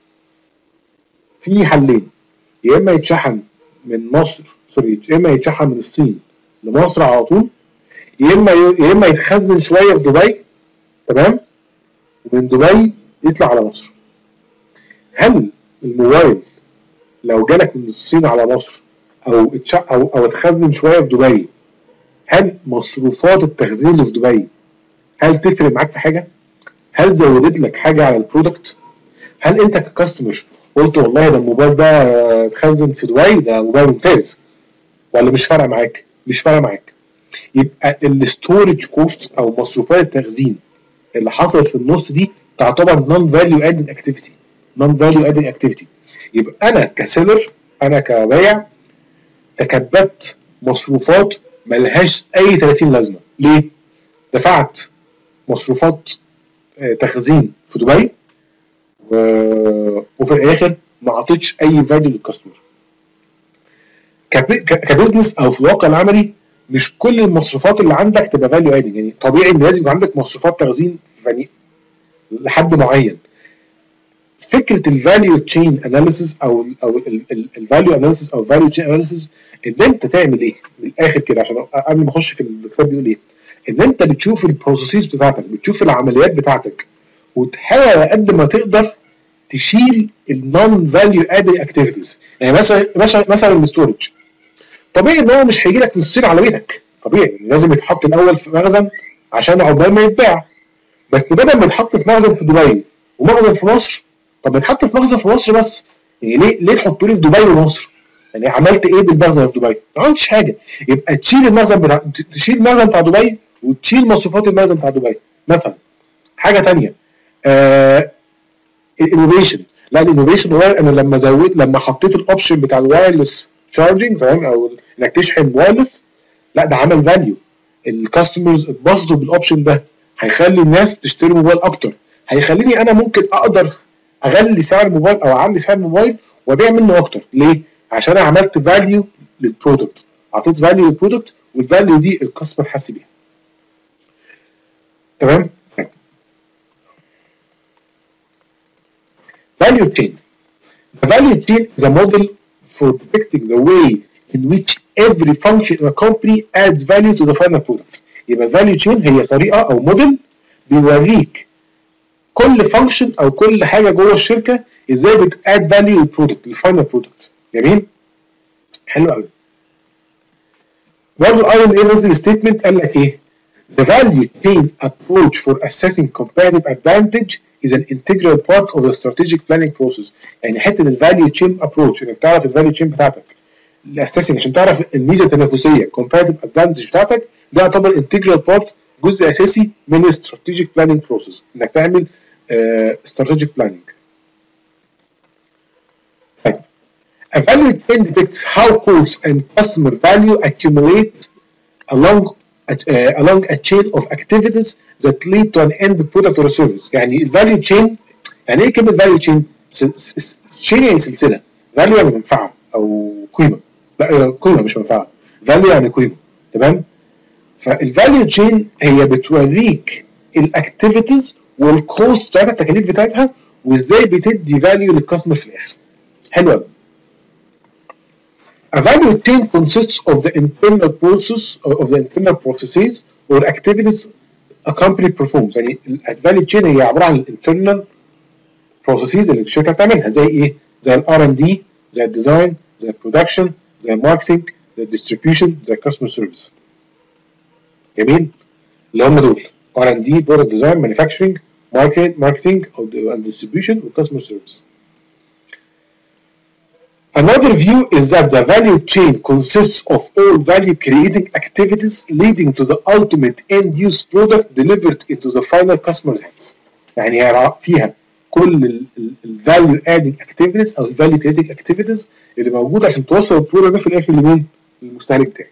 في حلين، يا اما يتشحن من مصر سوري يا اما يتشحن من الصين لمصر على طول، يا اما يا اما يتخزن شويه في دبي، تمام، ومن دبي يطلع على مصر. هل الموبايل لو جالك من الصين على مصر او اتشحن او او اتخزن شويه في دبي، هل مصروفات التخزين اللي في دبي هل تفرق معاك في حاجه؟ هل زودت لك حاجه على البرودكت؟ هل انت ككاستمر قلت والله ده الموبايل ده اتخزن في دبي ده موبايل ممتاز، ولا مش فارقه معاك؟ مش فارقه معاك. يبقى الستورج كوست او مصروفات التخزين اللي حصلت في النص دي تعتبر نون فاليو ادد اكتيفيتي، نون فاليو ادد اكتيفيتي. يبقى انا كسيلر، انا كبايع تكبدت مصروفات ملهاش اي ثلاثين لازمه. ليه؟ دفعت مصروفات تخزين في دبي وفي الاخر ما اعطيتش اي فاليو للكاستمر. كبزنس او في الواقع العملي مش كل المصروفات اللي عندك تبقى فاليو ادنج، يعني طبيعي ان لازم يبقى عندك مصروفات تخزين يعني لحد معين. فكره الفاليو تشين اناليسيس او او الفاليو اناليسيس او الفاليو تشين اناليسيس ان انت تعمل ايه من الاخر كده، عشان قبل ما اخش في الكتاب بيقول ايه، ان انت بتشوف البروسيس بتاعتك، بتشوف العمليات بتاعتك وتحاول على قد ما تقدر تشيل النون فاليو ادنج اكتيفيتيز. يعني مثلا مثلا مثلا الاستورج طبيعي ان هو مش هيجي لك من الصين على بيتك، طبيعي لازم يتحط الاول في مخزن عشان عقبال ما يتباع. بس بدل ما يتحط في مخزن في دبي ومخزن في مصر، طب ما يتحط في مخزن في مصر بس، يعني ليه ليه تحطوا لي في دبي ومصر؟ يعني عملت ايه بالمخزن في دبي؟ ما عملتش حاجه. يبقى تشيل المخزن بتاع تشيل المخزن بتاع دبي وتشيل مصروفات المخزن بتاع دبي مثلا. حاجه ثانيه آه الانوفيشن. لا الانوفيشن هو انا لما زودت لما حطيت الاوبشن بتاع الوايرلس تشارجنج تمام، او انك تشحن وايرلس، لا ده عمل فاليو. الكاستمرز اتبسطوا بالاوبشن ده، هيخلي الناس تشتري موبايل اكتر، هيخليني انا ممكن اقدر اغلي سعر الموبايل او اعلي سعر الموبايل وابيع منه اكتر. ليه؟ عشان انا عملت فاليو للبرودكت، اعطيت فاليو للبرودكت والفاليو دي الكاستمر حس بيها. تمام؟ value chain. The value chain is a model for depicting the way in which every function in a company adds value to the final product. يبقى value chain هي طريقة أو موديل بيوريك كل فانكشن أو كل حاجة جوه الشركة إزاي بتاد value للبرودكت للفاينل برودكت. جميل؟ حلو قوي. برضه الاي ام اي نزل ستيتمنت قال لك إيه؟ The value chain approach for assessing competitive advantage is an integral part of the strategic planning process. يعني حته الفاليو تشين ابروتش انك تعرف الفاليو تشين بتاعتك الاساسي عشان تعرف الميزه التنافسيه competitive advantage بتاعتك، ده يعتبر integral part جزء اساسي من strategic planning process انك تعمل uh, strategic planning. طيب a value chain depicts how costs and customer value accumulate along Uh, along a chain of activities that lead to an end product or service. يعني الفاليو تشين، يعني ايه كلمه فاليو تشين؟ تشين يعني سلسله، فاليو يعني منفعه او قيمه، لا قيمه مش منفعه، فاليو يعني قيمه. تمام؟ فالفاليو تشين هي بتوريك الاكتيفيتيز والكوست بتاعتها، التكاليف بتاعتها، وازاي بتدي فاليو للكاستمر في الاخر. حلو قوي. A value chain consists of the internal process of the internal processes or activities a company performs. يعني ال value chain هي عبارة عن internal processes اللي الشركة بتعملها، زي ايه؟ زي ال آر أند دي، زي الديزاين، زي البرودكشن، زي الماركتنج، زي الديستريبيوشن، زي الكاستمر سيرفيس. جميل؟ اللي هم دول آر أند دي، برودكت ديزاين، مانيفاكتشرنج، ماركتنج and distribution والكاستمر سيرفيس. Another view is that the value chain consists of all value creating activities leading to the ultimate end use product delivered into the final customer's hands. يعني فيها كل ال value adding activities او ال value creating activities اللي موجودة عشان توصل البرودكت ده في الاخر لمين؟ للمستهلك بتاعي.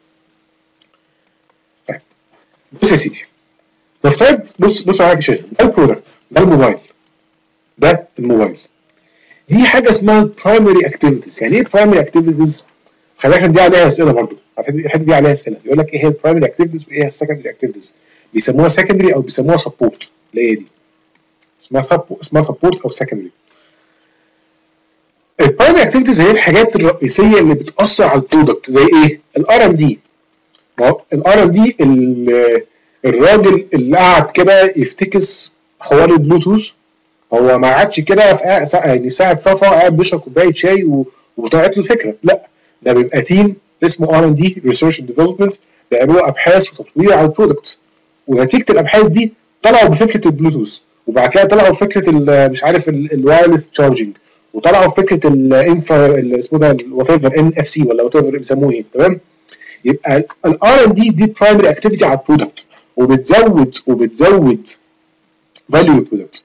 طيب بص يا سيدي، نفترض بص بص على الشاشة، ده البرودكت، ده الموبايل، ده الموبايل. دي حاجه اسمها البرايمري اكتيفيتيز. يعني ايه البرايمري اكتيفيتيز؟ خلي بالك دي عليها اسئله برضه، الحته دي عليها اسئله، يقول لك ايه هي البرايمري اكتيفيتيز وايه هي السكندري اكتيفيتيز. بيسموها سكندري او بيسموها سبورت، اللي هي دي اسمها سب اسمها سبورت او سكندري. البرايمري اكتيفيتيز هي الحاجات الرئيسيه اللي بتاثر على البرودكت، زي ايه؟ الار ام دي. الار ام دي الراجل اللي قعد كده يفتكس حوار البلوتوث، هو ما قعدش كده في يعني ساعه صفا قاعد بيشرب كوبايه شاي وطلعت له الفكره، لا ده بيبقى تيم اسمه ار ام دي ريسيرش اند ديفلوبمنت، بيعملوا ابحاث وتطوير على البرودكت، ونتيجه الابحاث دي طلعوا بفكره البلوتوث، وبعد كده طلعوا بفكره مش عارف الوايرلس تشارجنج، وطلعوا بفكره الانفر اللي اسمه ده وات ايفر ان اف سي ولا وات ايفر بيسموه ايه. تمام؟ يبقى الار ام دي دي برايمري اكتيفيتي على البرودكت، وبتزود وبتزود فاليو البرودكت.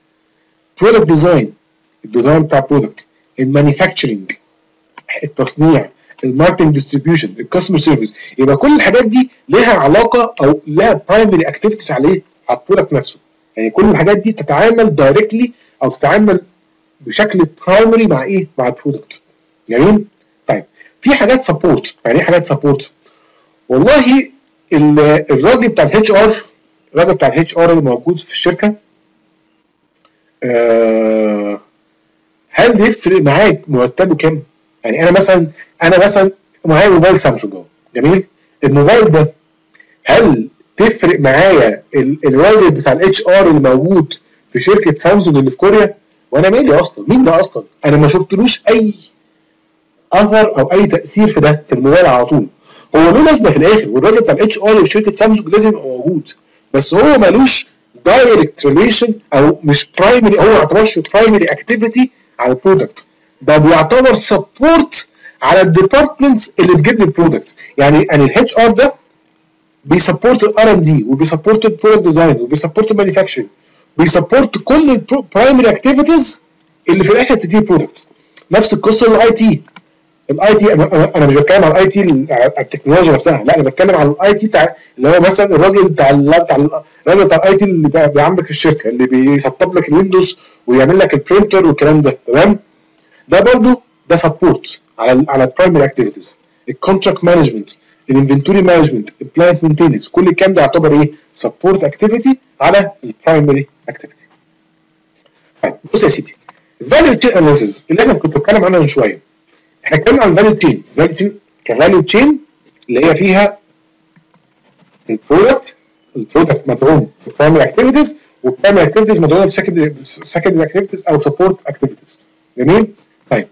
برودكت ديزاين، الديزاين بتاع برودكت، المانيفاكتشرنج، التصنيع، الماركتنج ديستريبيوشن، الكاستمر سيرفيس. يبقى كل الحاجات دي ليها علاقه او لها برايمري اكتيفيتيز عليه على البرودكت نفسه. يعني كل الحاجات دي تتعامل دايركتلي او تتعامل بشكل برايمري مع ايه؟ مع البرودكت. جميل؟ طيب في حاجات سبورت. يعني ايه حاجات سبورت؟ والله الراجل بتاع الاتش ار الراجل بتاع الاتش ار اللي موجود في الشركه، آه هل يفرق معاك مرتبه كام؟ يعني انا مثلا انا مثلا معايا موبايل سامسونج اهو، جميل؟ الموبايل ده هل تفرق معايا الراجل بتاع الاتش ار اللي موجود في شركه سامسونج اللي في كوريا؟ وانا مالي اصلا؟ مين ده اصلا؟ انا ما شفتلوش اي اثر او اي تاثير في ده في الموبايل على طول. هو له لازمه في الاخر، والراجل بتاع الاتش ار وشركه سامسونج لازم يبقى موجود، بس هو مالوش دايركت ريليشن او مش برايمري، هو ما يعتبرش برايمري اكتيفيتي على البرودكت، ده بيعتبر سبورت على الديبارتمنتس اللي بتجيب لي البرودكت. يعني يعني الاتش ار ده بيسبورت الار ان دي وبيسبورت البرودكت ديزاين وبيسبورت المانيفاكتشرنج، بيسبورت كل البرايمري اكتيفيتيز اللي في الاخر بتدي برودكت. نفس القصه للاي تي. الاي تي انا انا مش بتكلم على الاي تي التكنولوجيا نفسها، لا انا بتكلم على الاي تي بتاع اللي هو مثلا الراجل بتاع بتاع الراجل بتاع الاي تي اللي بقى عندك في الشركه اللي بيسطب لك الويندوز ويعمل لك البرينتر والكلام ده، تمام؟ ده برضو ده سبورت على على البرايمري اكتيفيتيز. الكونتراكت مانجمنت، الانفنتوري مانجمنت، البلانت مينتيننس، كل الكلام ده يعتبر ايه؟ سبورت اكتيفيتي على البرايمري اكتيفيتي. طيب بص يا سيدي، الفاليو تشين اناليسيس اللي احنا كنت بتكلم عنها من شويه، احنا اتكلمنا عن الفاليو تشين. الفاليو تشين كفاليو تشين اللي هي فيها البرودكت البرودكت مدعوم ببرايمري اكتيفيتيز، والبرايمري اكتيفيتيز مدعومه بسكندري سكندري اكتيفيتيز او سبورت اكتيفيتيز. جميل؟ طيب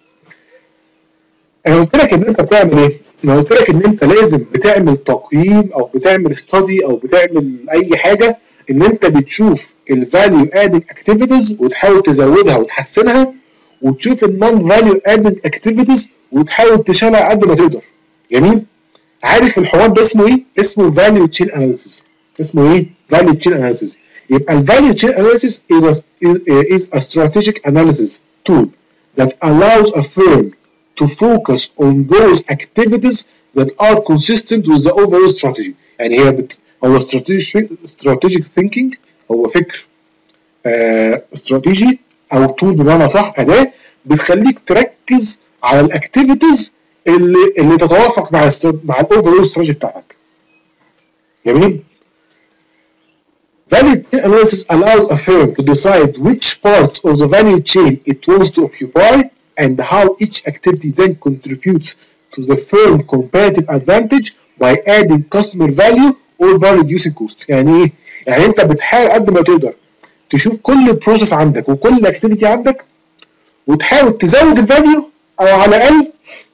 انا قلت لك ان انت بتعمل ايه؟ انا قلت لك ان انت لازم بتعمل تقييم او بتعمل ستادي او بتعمل اي حاجه ان انت بتشوف الفاليو ادنج اكتيفيتيز وتحاول تزودها وتحسنها، وتشوف النون فاليو ادنج اكتيفيتيز وتحاول تشيلها قد ما تقدر. جميل؟ عارف الحوار ده اسمه ايه؟ اسمه فاليو تشين اناليسيس. اسمه ايه؟ فاليو تشين اناليسيس. يبقى الفاليو تشين اناليسيس is a, is a strategic analysis tool that allows a firm to focus on those activities that are consistent with the overall strategy. يعني هي بت... هو strategic strategic thinking، هو فكر آه استراتيجي او تول بمعنى صح، اداه بتخليك تركز على الاكتيفيتيز اللي اللي تتوافق مع الستر... مع الاوفرول استراتيجي بتاعتك. جميل؟ Value chain analysis allows a firm to decide which parts of the value chain it wants to occupy and how each activity then contributes to the firm competitive advantage by adding customer value or by reducing costs. يعني ايه؟ يعني انت بتحاول قد ما تقدر تشوف كل بروسيس عندك وكل اكتيفيتي عندك وتحاول تزود الفاليو او على الاقل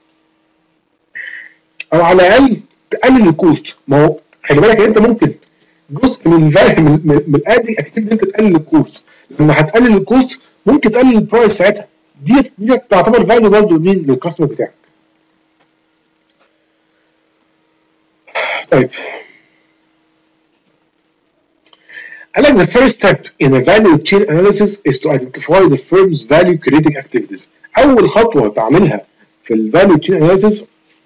او على الاقل تقلل الكوست. ما هو خلي بالك انت ممكن جزء من الفاليو من, من, من الادي اكتيفيتي انت تقلل الكوست، لما هتقلل الكوست ممكن تقلل البرايس ساعتها. دي دي تعتبر فاليو برضه لمين؟ للكاستمر بتاعك. طيب قال لك the first step in a value chain analysis is to identify the firm's value creating activities. أول خطوة تعملها في ال value chain analysis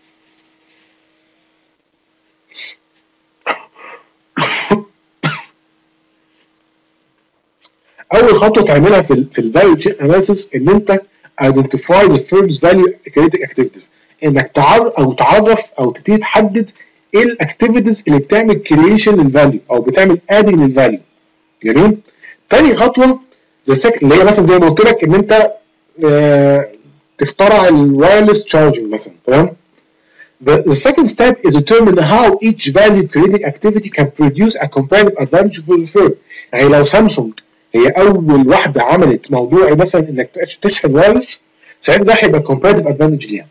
أول خطوة تعملها في ال في ال value chain analysis إن أنت identify the firm's value creating activities. إنك تعرف أو تعرف أو تبتدي تحدد إيه الأكتيفيتيز اللي بتعمل كرييشن للفاليو أو بتعمل adding للفاليو. جميل؟ تاني خطوه زي السك... اللي هي مثلا زي ما قلت لك ان انت اه... تخترع الوايرلس تشارجنج مثلا، تمام؟ The, the second step is to determine how each value creating activity can produce a competitive advantage for the firm. يعني لو سامسونج هي اول واحده عملت موضوع مثلا انك تشحن وايرلس، ساعتها ده هيبقى competitive advantage ليها.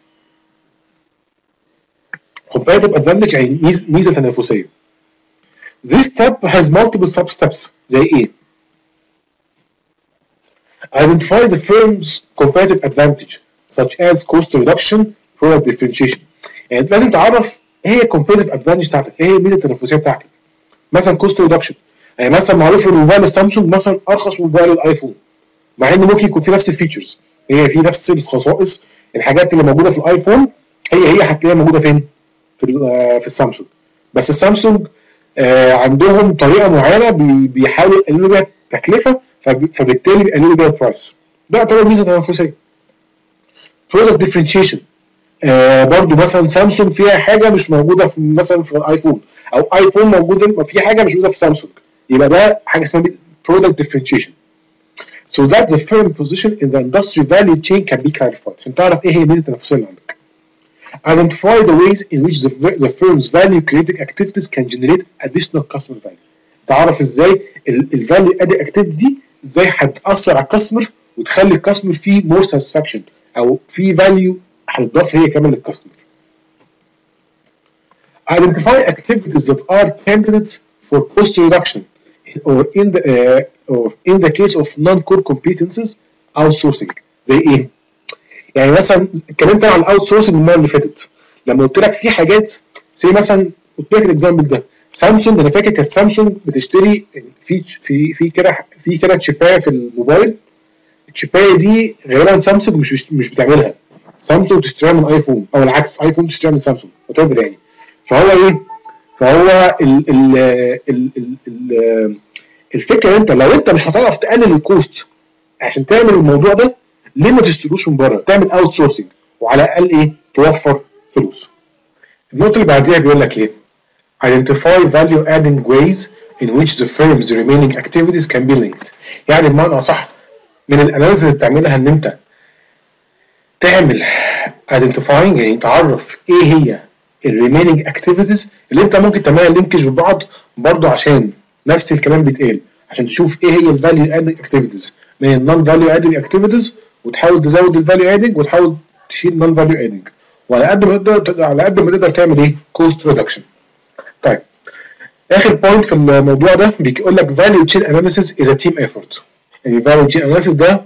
competitive advantage يعني ميزه ميزه تنافسيه. This step has multiple sub-steps زي ايه؟ Identify the firm's competitive advantage such as cost reduction, product differentiation. يعني لازم تعرف ايه هي competitive advantage بتاعتك، ايه هي الميزه التنافسيه بتاعتك. مثلا cost reduction، يعني مثلا معروف ان موبايل السامسونج مثلا ارخص من موبايل الايفون، مع ان ممكن يكون في نفس الفيتشرز، هي في نفس الخصائص، الحاجات اللي موجوده في الايفون هي هي هتلاقيها موجوده فين؟ في في السامسونج. بس السامسونج آه عندهم طريقه معينه بيحاولوا يقللوا بيها التكلفه، فبالتالي بيقللوا بيها البرايس. ده يعتبر ميزه تنافسيه. برودكت ديفرنشيشن، آه برضو مثلا سامسونج فيها حاجه مش موجوده في مثلا في الايفون، او ايفون موجوده في حاجه مش موجوده في سامسونج، يبقى ده حاجه اسمها برودكت ديفرنشيشن. So that the firm position in the industry value chain can be clarified. عشان تعرف ايه هي الميزه التنافسيه اللي عندك. Identify the ways in which the, the firm's value creating activities can generate additional customer value. تعرف ازاي الفاليو ادي اكتيفيتي دي ازاي هتاثر على الكاستمر وتخلي الكاستمر فيه more satisfaction، او في فاليو هتضاف هي كمان للكاستمر. Identify activities that are candidates for cost reduction or in the uh, or in the case of non-core competencies outsourcing. زي ايه؟ يعني مثلا اتكلمت عن الاوت سورسنج المره اللي فاتت، لما قلت لك في حاجات زي مثلا قلت لك الاكزامبل ده سامسونج. انا فاكر كانت سامسونج بتشتري في في في كده في كده تشيبايه في الموبايل. التشيبايه دي غالبا سامسونج مش مش بتعملها، سامسونج تشتريها من ايفون، او العكس ايفون تشتريها من سامسونج وات يعني. فهو ايه؟ فهو ال ال ال ال ال الفكره انت لو انت مش هتعرف تقلل الكوست عشان تعمل الموضوع ده، ليه ما تشتروش من بره؟ تعمل اوت سورسنج وعلى الاقل ايه؟ توفر فلوس. النقطه اللي بعديها بيقول لك ايه؟ Identify value adding ways in which the firm's remaining activities can be linked. يعني بمعنى اصح من الاناليسيس اللي بتعملها ان انت تعمل identifying، يعني تعرف ايه هي الريمينينج اكتيفيتيز اللي انت ممكن تعملها لينكج ببعض، برضه عشان نفس الكلام بيتقال، عشان تشوف ايه هي الفاليو ادنج اكتيفيتيز من النون فاليو ادنج اكتيفيتيز، وتحاول تزود الفاليو ادنج وتحاول تشيل نون فاليو ادنج، وعلى قد ما تقدر على قد ما تقدر تعمل ايه؟ كوست ريدكشن. طيب اخر بوينت في الموضوع ده بيقول لك فاليو تشين اناليسيس از ا تيم ايفورت. يعني فاليو تشين اناليسيس ده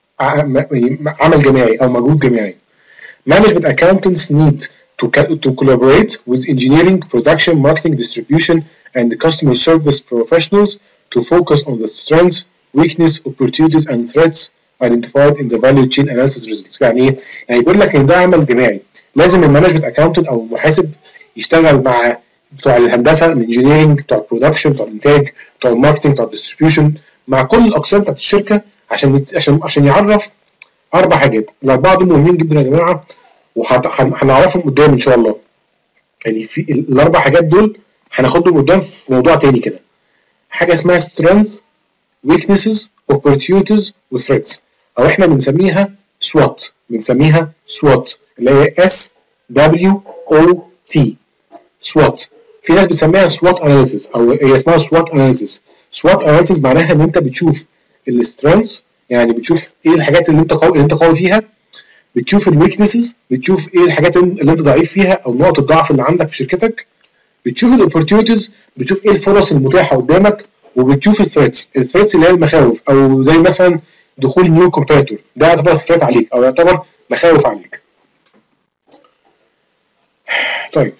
عمل جماعي او مجهود جماعي. Management accountants need to, to collaborate with engineering, production, marketing, distribution, and the customer service professionals to focus on the strengths, weakness, opportunities, and threats identified in the value chain analysis results. يعني ايه؟ يعني بيقول لك ان ده عمل جماعي، لازم المانجمنت اكاونتنت او المحاسب يشتغل مع بتوع الهندسه، الانجينيرنج، بتوع البرودكشن، بتوع الانتاج، بتوع الماركتنج، بتوع الديستريبيوشن، مع كل الاقسام بتاعت الشركه عشان عشان عشان يعرف اربع حاجات. الاربعه دول مهمين جدا يا جماعه، وهنعرفهم قدام ان شاء الله. يعني في الاربع حاجات دول هناخدهم قدام في موضوع تاني كده. حاجه اسمها strengths, weaknesses, opportunities و threats، او احنا بنسميها SWOT. بنسميها SWOT اللي هي S W O T. SWOT. في ناس بتسميها SWOT analysis، او هي اسمها SWOT analysis. SWOT analysis معناها ان انت بتشوف السترينثs، يعني بتشوف ايه الحاجات اللي انت قوي اللي انت قوي فيها، بتشوف الويكنسز، بتشوف ايه الحاجات اللي انت ضعيف فيها او نقط الضعف اللي عندك في شركتك، بتشوف الاوبورتيونيتيز، بتشوف ايه الفرص المتاحه قدامك، وبتشوف الثريتس. الثريتس اللي هي المخاوف، او زي مثلا دخول نيو كومبيتيتور، ده يعتبر ثريت عليك او يعتبر مخاوف عليك. طيب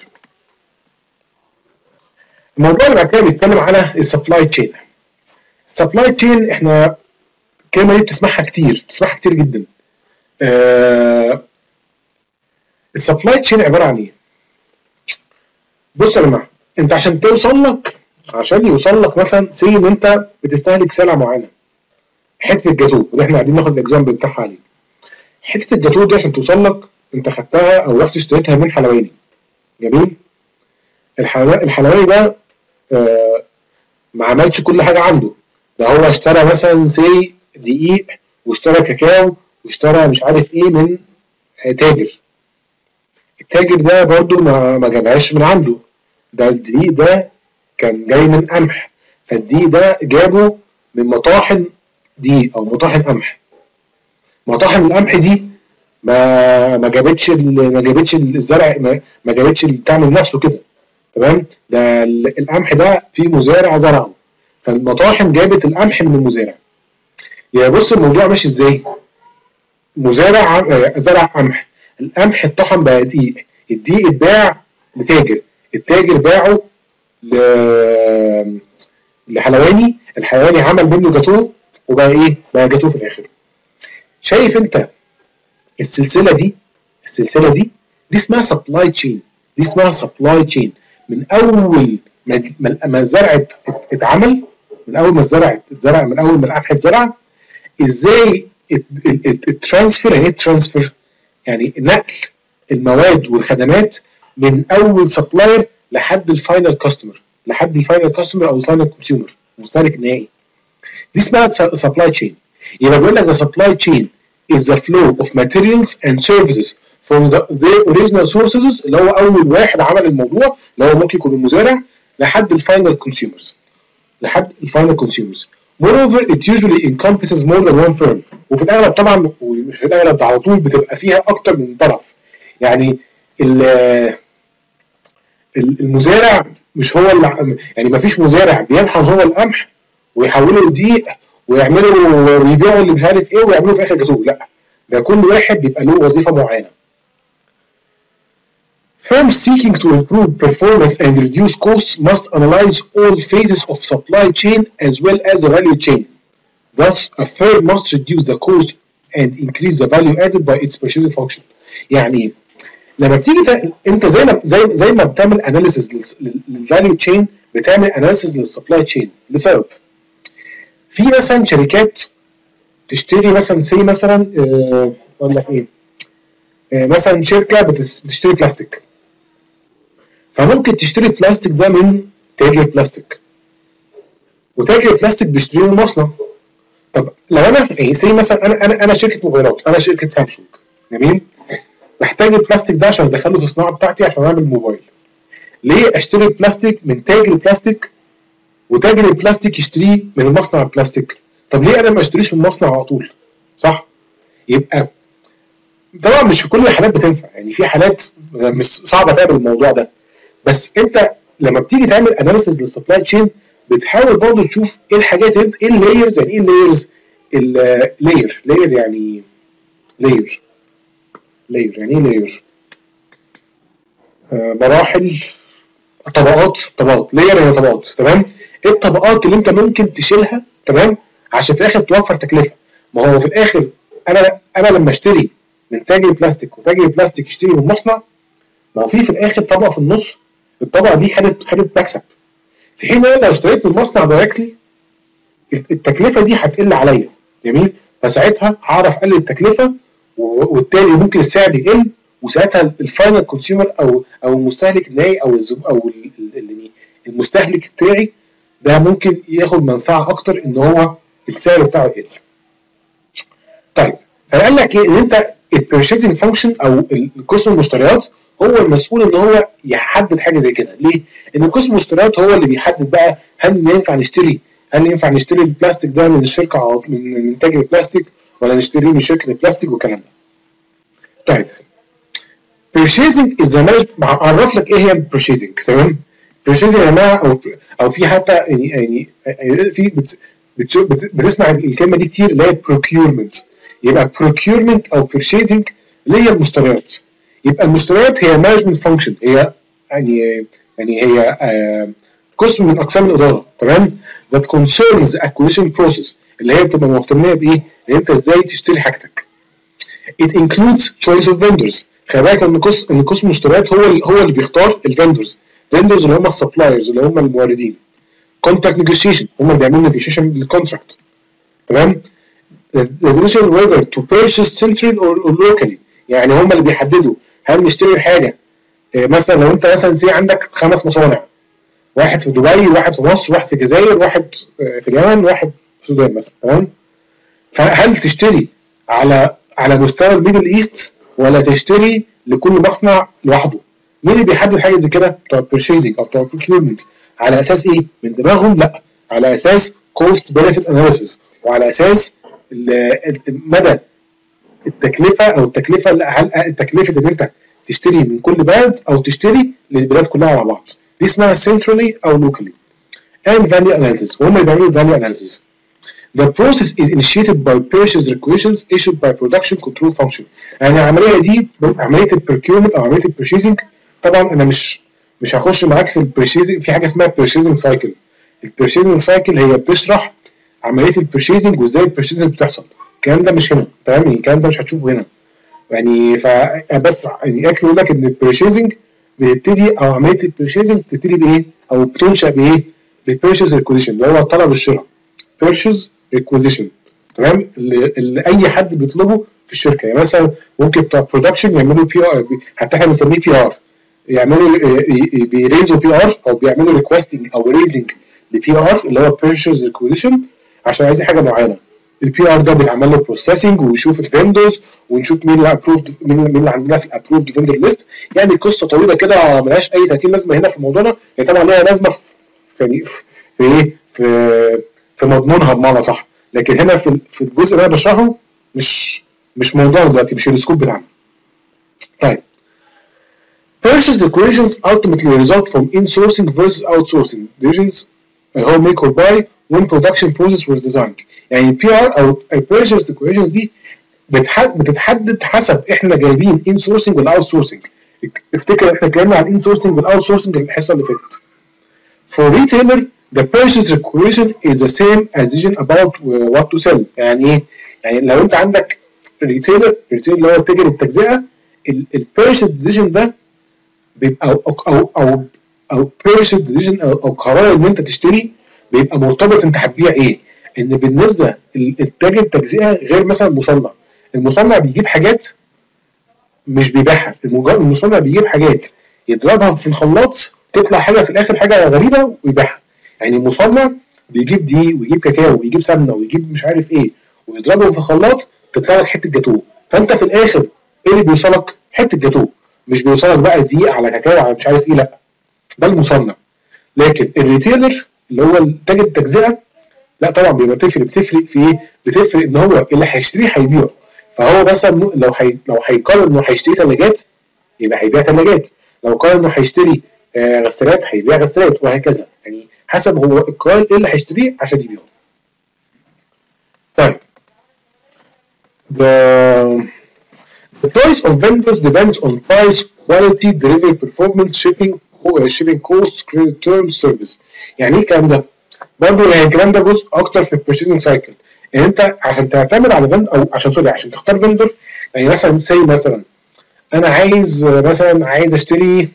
الموضوع اللي بعد كده بيتكلم على السبلاي تشين. السبلاي تشين احنا الكلمه دي بتسمعها كتير، بتسمعها كتير جدا. آه السبلاي تشين عباره عن ايه؟ بص يا جماعه، انت عشان توصل لك عشان يوصل لك مثلا سي ان انت بتستهلك سلعه معينه، حته الجاتوه اللي احنا قاعدين ناخد الاكزامبل بتاعها عليه. حته الجاتوه دي عشان توصل لك انت خدتها او رحت اشتريتها من حلواني. جميل؟ الحلواني ده آه ما عملش كل حاجه عنده، ده هو اشترى مثلا سي دقيق، واشترى كاكاو، واشترى مش عارف ايه من تاجر. التاجر ده برضو ما ما جابهاش من عنده، ده الدقيق ده كان جاي من قمح، فالدقيق ده جابه من مطاحن دقيق او مطاحن قمح. مطاحن القمح دي ما ما جابتش ما جابتش الزرع، ما, ما جابتش البتاع من نفسه كده، تمام؟ ده القمح ده في مزارع زرعه، فالمطاحن جابت القمح من المزارع. يعني بص الموضوع ماشي ازاي؟ مزارع زرع قمح، القمح اتطحن بقى دقيق، الدقيق اتباع لتاجر، التاجر باعه ل... لحلواني، الحلواني عمل منه جاتوه، وبقى ايه؟ بقى جاتوه في الاخر. شايف انت السلسله دي؟ السلسله دي دي اسمها سبلاي تشين، دي اسمها سبلاي تشين. من اول ما ما الزرع اتعمل، من اول ما الزرع اتزرع، من اول ما القمح اتزرع، ازاي الترانسفير. يعني ايه الترانسفير؟ يعني نقل المواد والخدمات من اول سبلاير لحد الفاينل كاستمر، لحد الفاينل كاستمر او الفاينل كونسيومر، المستهلك النهائي. دي اسمها سبلاي تشين. يبقى بيقول لك the supply chain is the flow of materials and services from the, their original sources، اللي هو اول واحد عمل الموضوع اللي هو ممكن يكون المزارع، لحد الفاينل كونسيومرز، لحد الفاينل كونسيومرز. Moreover it usually encompasses more than one firm. وفي الاغلب طبعا، ومش في الاغلب ده على طول، بتبقى فيها اكتر من طرف. يعني المزارع مش هو اللي، يعني ما فيش مزارع بيطحن هو القمح ويحوله لدقيق ويعملوا ويبيعوا اللي مش عارف ايه ويعملوا في اخر جاتوه، لا، ده كل واحد بيبقى له وظيفه معينه. Firms seeking to improve performance and reduce costs must analyze all phases of supply chain as well as the value chain. Thus, a firm must reduce the cost and increase the value added by its purchasing function. يعني لما بتيجي ت... انت زي ما زي زي ما بتعمل اناليسيز للفاليو تشين، بتعمل اناليسيز للسبلاي تشين لسبب. في مثلا شركات تشتري مثلا سي مثلا اقول لك ايه، آه مثلا شركه بتشتري بلاستيك، فممكن تشتري البلاستيك ده من تاجر بلاستيك، وتاجر البلاستيك بيشتريه من مصنع. طب لو انا يعني سي مثلا انا انا انا شركه موبايلات، انا شركه سامسونج، جميل، محتاج البلاستيك ده عشان ادخله في الصناعه بتاعتي عشان اعمل موبايل. ليه اشتري البلاستيك من تاجر البلاستيك وتاجر البلاستيك يشتريه من المصنع البلاستيك؟ طب ليه انا ما اشتريش من المصنع على طول؟ صح؟ يبقى طبعا مش في كل الحالات بتنفع، يعني في حالات مش صعبه تعمل الموضوع ده، بس انت لما بتيجي تعمل اناليسيز للسبلاي تشين بتحاول برضه تشوف ايه الحاجات، ايه اللايرز. يعني ايه اللايرز؟ اللاير لاير يعني لاير لاير يعني ايه لاير؟ آه مراحل، طبقات، طبقات لاير يعني طبقات، تمام؟ ايه الطبقات اللي انت ممكن تشيلها، تمام، عشان في الاخر توفر تكلفه. ما هو في الاخر انا انا لما اشتري من تاجر بلاستيك وتاجر بلاستيك يشتري من مصنع، ما هو في في الاخر طبقه في النص، الطبقه دي خدت خدت مكسب. في حين انا لو اشتريت من مصنع دايركتلي التكلفه دي هتقل عليا، جميل، فساعتها هعرف اقلل التكلفه وبالتالي ممكن السعر يقل، وساعتها الفاينل كونسيومر او او المستهلك النهائي او او المستهلك بتاعي ده ممكن ياخد منفعه اكتر ان هو السعر بتاعه يقل. طيب فقال لك ايه؟ ان انت البيرشيزنج فانكشن او قسم المشتريات هو المسؤول ان هو يحدد حاجه زي كده. ليه؟ ان قسم المشتريات هو اللي بيحدد بقى هل ينفع نشتري هل ينفع نشتري البلاستيك ده من الشركه من من تاجر البلاستيك ولا نشتريه من شركه البلاستيك والكلام ده. طيب purchasing is the management. اعرف لك ايه هي البيرشيزنج، تمام؟ purchasing يا جماعه او او في حتى يعني يعني في بت بت بتسمع الكلمه دي كتير اللي هي procurement. يبقى procurement او purchasing اللي هي المشتريات. يبقى المشتريات هي management function، هي يعني يعني هي آه قسم من اقسام الاداره، تمام؟ that concerns the acquisition process اللي هي بتبقى مهتميه بايه؟ ان انت ازاي تشتري حاجتك. it includes choice of vendors. خلي بالك ان قسم ان قسم المشتريات هو اللي هو اللي بيختار الفندرز، فندرز اللي هم السبلايرز اللي هم الموردين. contract negotiation هم اللي بيعملوا negotiation للكونتراكت، تمام؟ decision whether to purchase centrally or locally، يعني هم اللي بيحددوا هل نشتري الحاجه مثلا لو انت مثلا زي عندك خمس مصانع، واحد في دبي، واحد في مصر، واحد في الجزائر، واحد في اليمن، واحد في السودان مثلا، تمام؟ فهل تشتري على على مستوى الميدل ايست ولا تشتري لكل مصنع لوحده؟ مين اللي بيحدد حاجه زي كده؟ بتوع البيرشيزنج او بتوع البروكيورمنت. على اساس ايه؟ من دماغهم؟ لا، على اساس كوست بنفيت اناليسيس، وعلى اساس مدى التكلفه او التكلفه هل التكلفه ان انت تشتري من كل بلد او تشتري للبلاد كلها على بعض. دي اسمها centrally او locally. and value analysis، وهم اللي بيعملوا value analysis. The process is initiated by purchase requisitions issued by production control function. يعني العمليه دي عمليه البركيومنت او عمليه البرشيزنج. طبعا انا مش مش هخش معاك في البرشيزنج، في حاجه اسمها البرشيزنج سايكل. البرشيزنج سايكل هي بتشرح عمليه البرشيزنج وازاي البرشيزنج بتحصل. الكلام ده مش هنا، تمام؟ الكلام ده مش هتشوفه هنا. يعني فبس يعني اكل يقول لك ان البيرشيزنج بتبتدي او عمليه البيرشيزنج بتبتدي بايه؟ او بتنشا بايه؟ بالبيرشيز ريكوزيشن اللي هو طلب الشراء. بيرشيز ريكوزيشن تمام؟ اللي, اللي اي حد بيطلبه في الشركه. يعني مثلا ممكن بتوع برودكشن يعملوا بي ار، حتى احنا بنسميه بي ار، يعملوا بيريزوا بي ار او بيعملوا ريكوستنج او ريزنج لبي ار اللي هو بيرشيز ريكوزيشن عشان عايزين حاجه معينه. البي ار ده بيتعمل له بروسيسنج ويشوف الفندرز ونشوف مين اللي ابروفد، مين اللي عندنا في الابروفد فندر ليست. يعني قصه طويله كده ملهاش اي ثلاثين لازمه هنا في موضوعنا، هي طبعا ليها لازمه في يعني في ايه في في مضمونها بمعنى صح، لكن هنا في في الجزء اللي انا بشرحه مش مش موضوع دلوقتي، مش السكوب بتاعنا. طيب purchase declarations ultimately result from insourcing versus outsourcing decisions هو make or buy when production process was designed. يعني بي ار او purchase declarations دي بتتحدد حسب احنا جايبين insourcing ولا outsourcing. افتكر احنا اتكلمنا عن insourcing وال outsourcing الحصه اللي فاتت. For retailer the purchase declaration is the same as decision about what to sell. يعني ايه؟ يعني لو انت عندك ريتيلر، ريتيلر اللي هو تاجر التجزئه، البيرشيز ديسيجن ده بيبقى او او او او بيرشيز ديسيجن او, أو قرار ان انت تشتري بيبقى مرتبط انت هتبيع ايه. ان بالنسبه للتاجر التجزئه غير مثلا المصنع، المصنع بيجيب حاجات مش بيبيعها، المصنع بيجيب حاجات يضربها في الخلاط تطلع حاجه في الاخر حاجه غريبه ويبيعها. يعني المصنع بيجيب دقيق ويجيب كاكاو ويجيب سمنه ويجيب مش عارف ايه ويضربهم في الخلاط تطلع لك حته جاتوه، فانت في الاخر ايه اللي بيوصلك؟ حته جاتوه، مش بيوصلك بقى دقيق على كاكاو على مش عارف ايه، لا ده المصنع. لكن الريتيلر اللي هو تاجر التجزئه لا طبعا بيبقى بتفرق بتفرق في ايه؟ بتفرق ان هو اللي هيشتريه هيبيعه. فهو مثلا لو حي... لو هيقرر انه هيشتري ثلاجات يبقى هيبيع ثلاجات، لو قرر انه هيشتري آه غسالات هيبيع غسالات، وهكذا. يعني حسب هو القرار ايه اللي هيشتريه عشان يبيعه. طيب the the price of vendors depends on price, quality, delivery performance, shipping shipping costs, credit terms, service. يعني ايه الكلام ده؟ برضه يعني الكلام ده جزء اكتر في البيرشيزنج سايكل. يعني انت عشان تعتمد على فند او عشان سوري عشان تختار فندر، يعني مثلا زي مثلا انا عايز مثلا عايز اشتري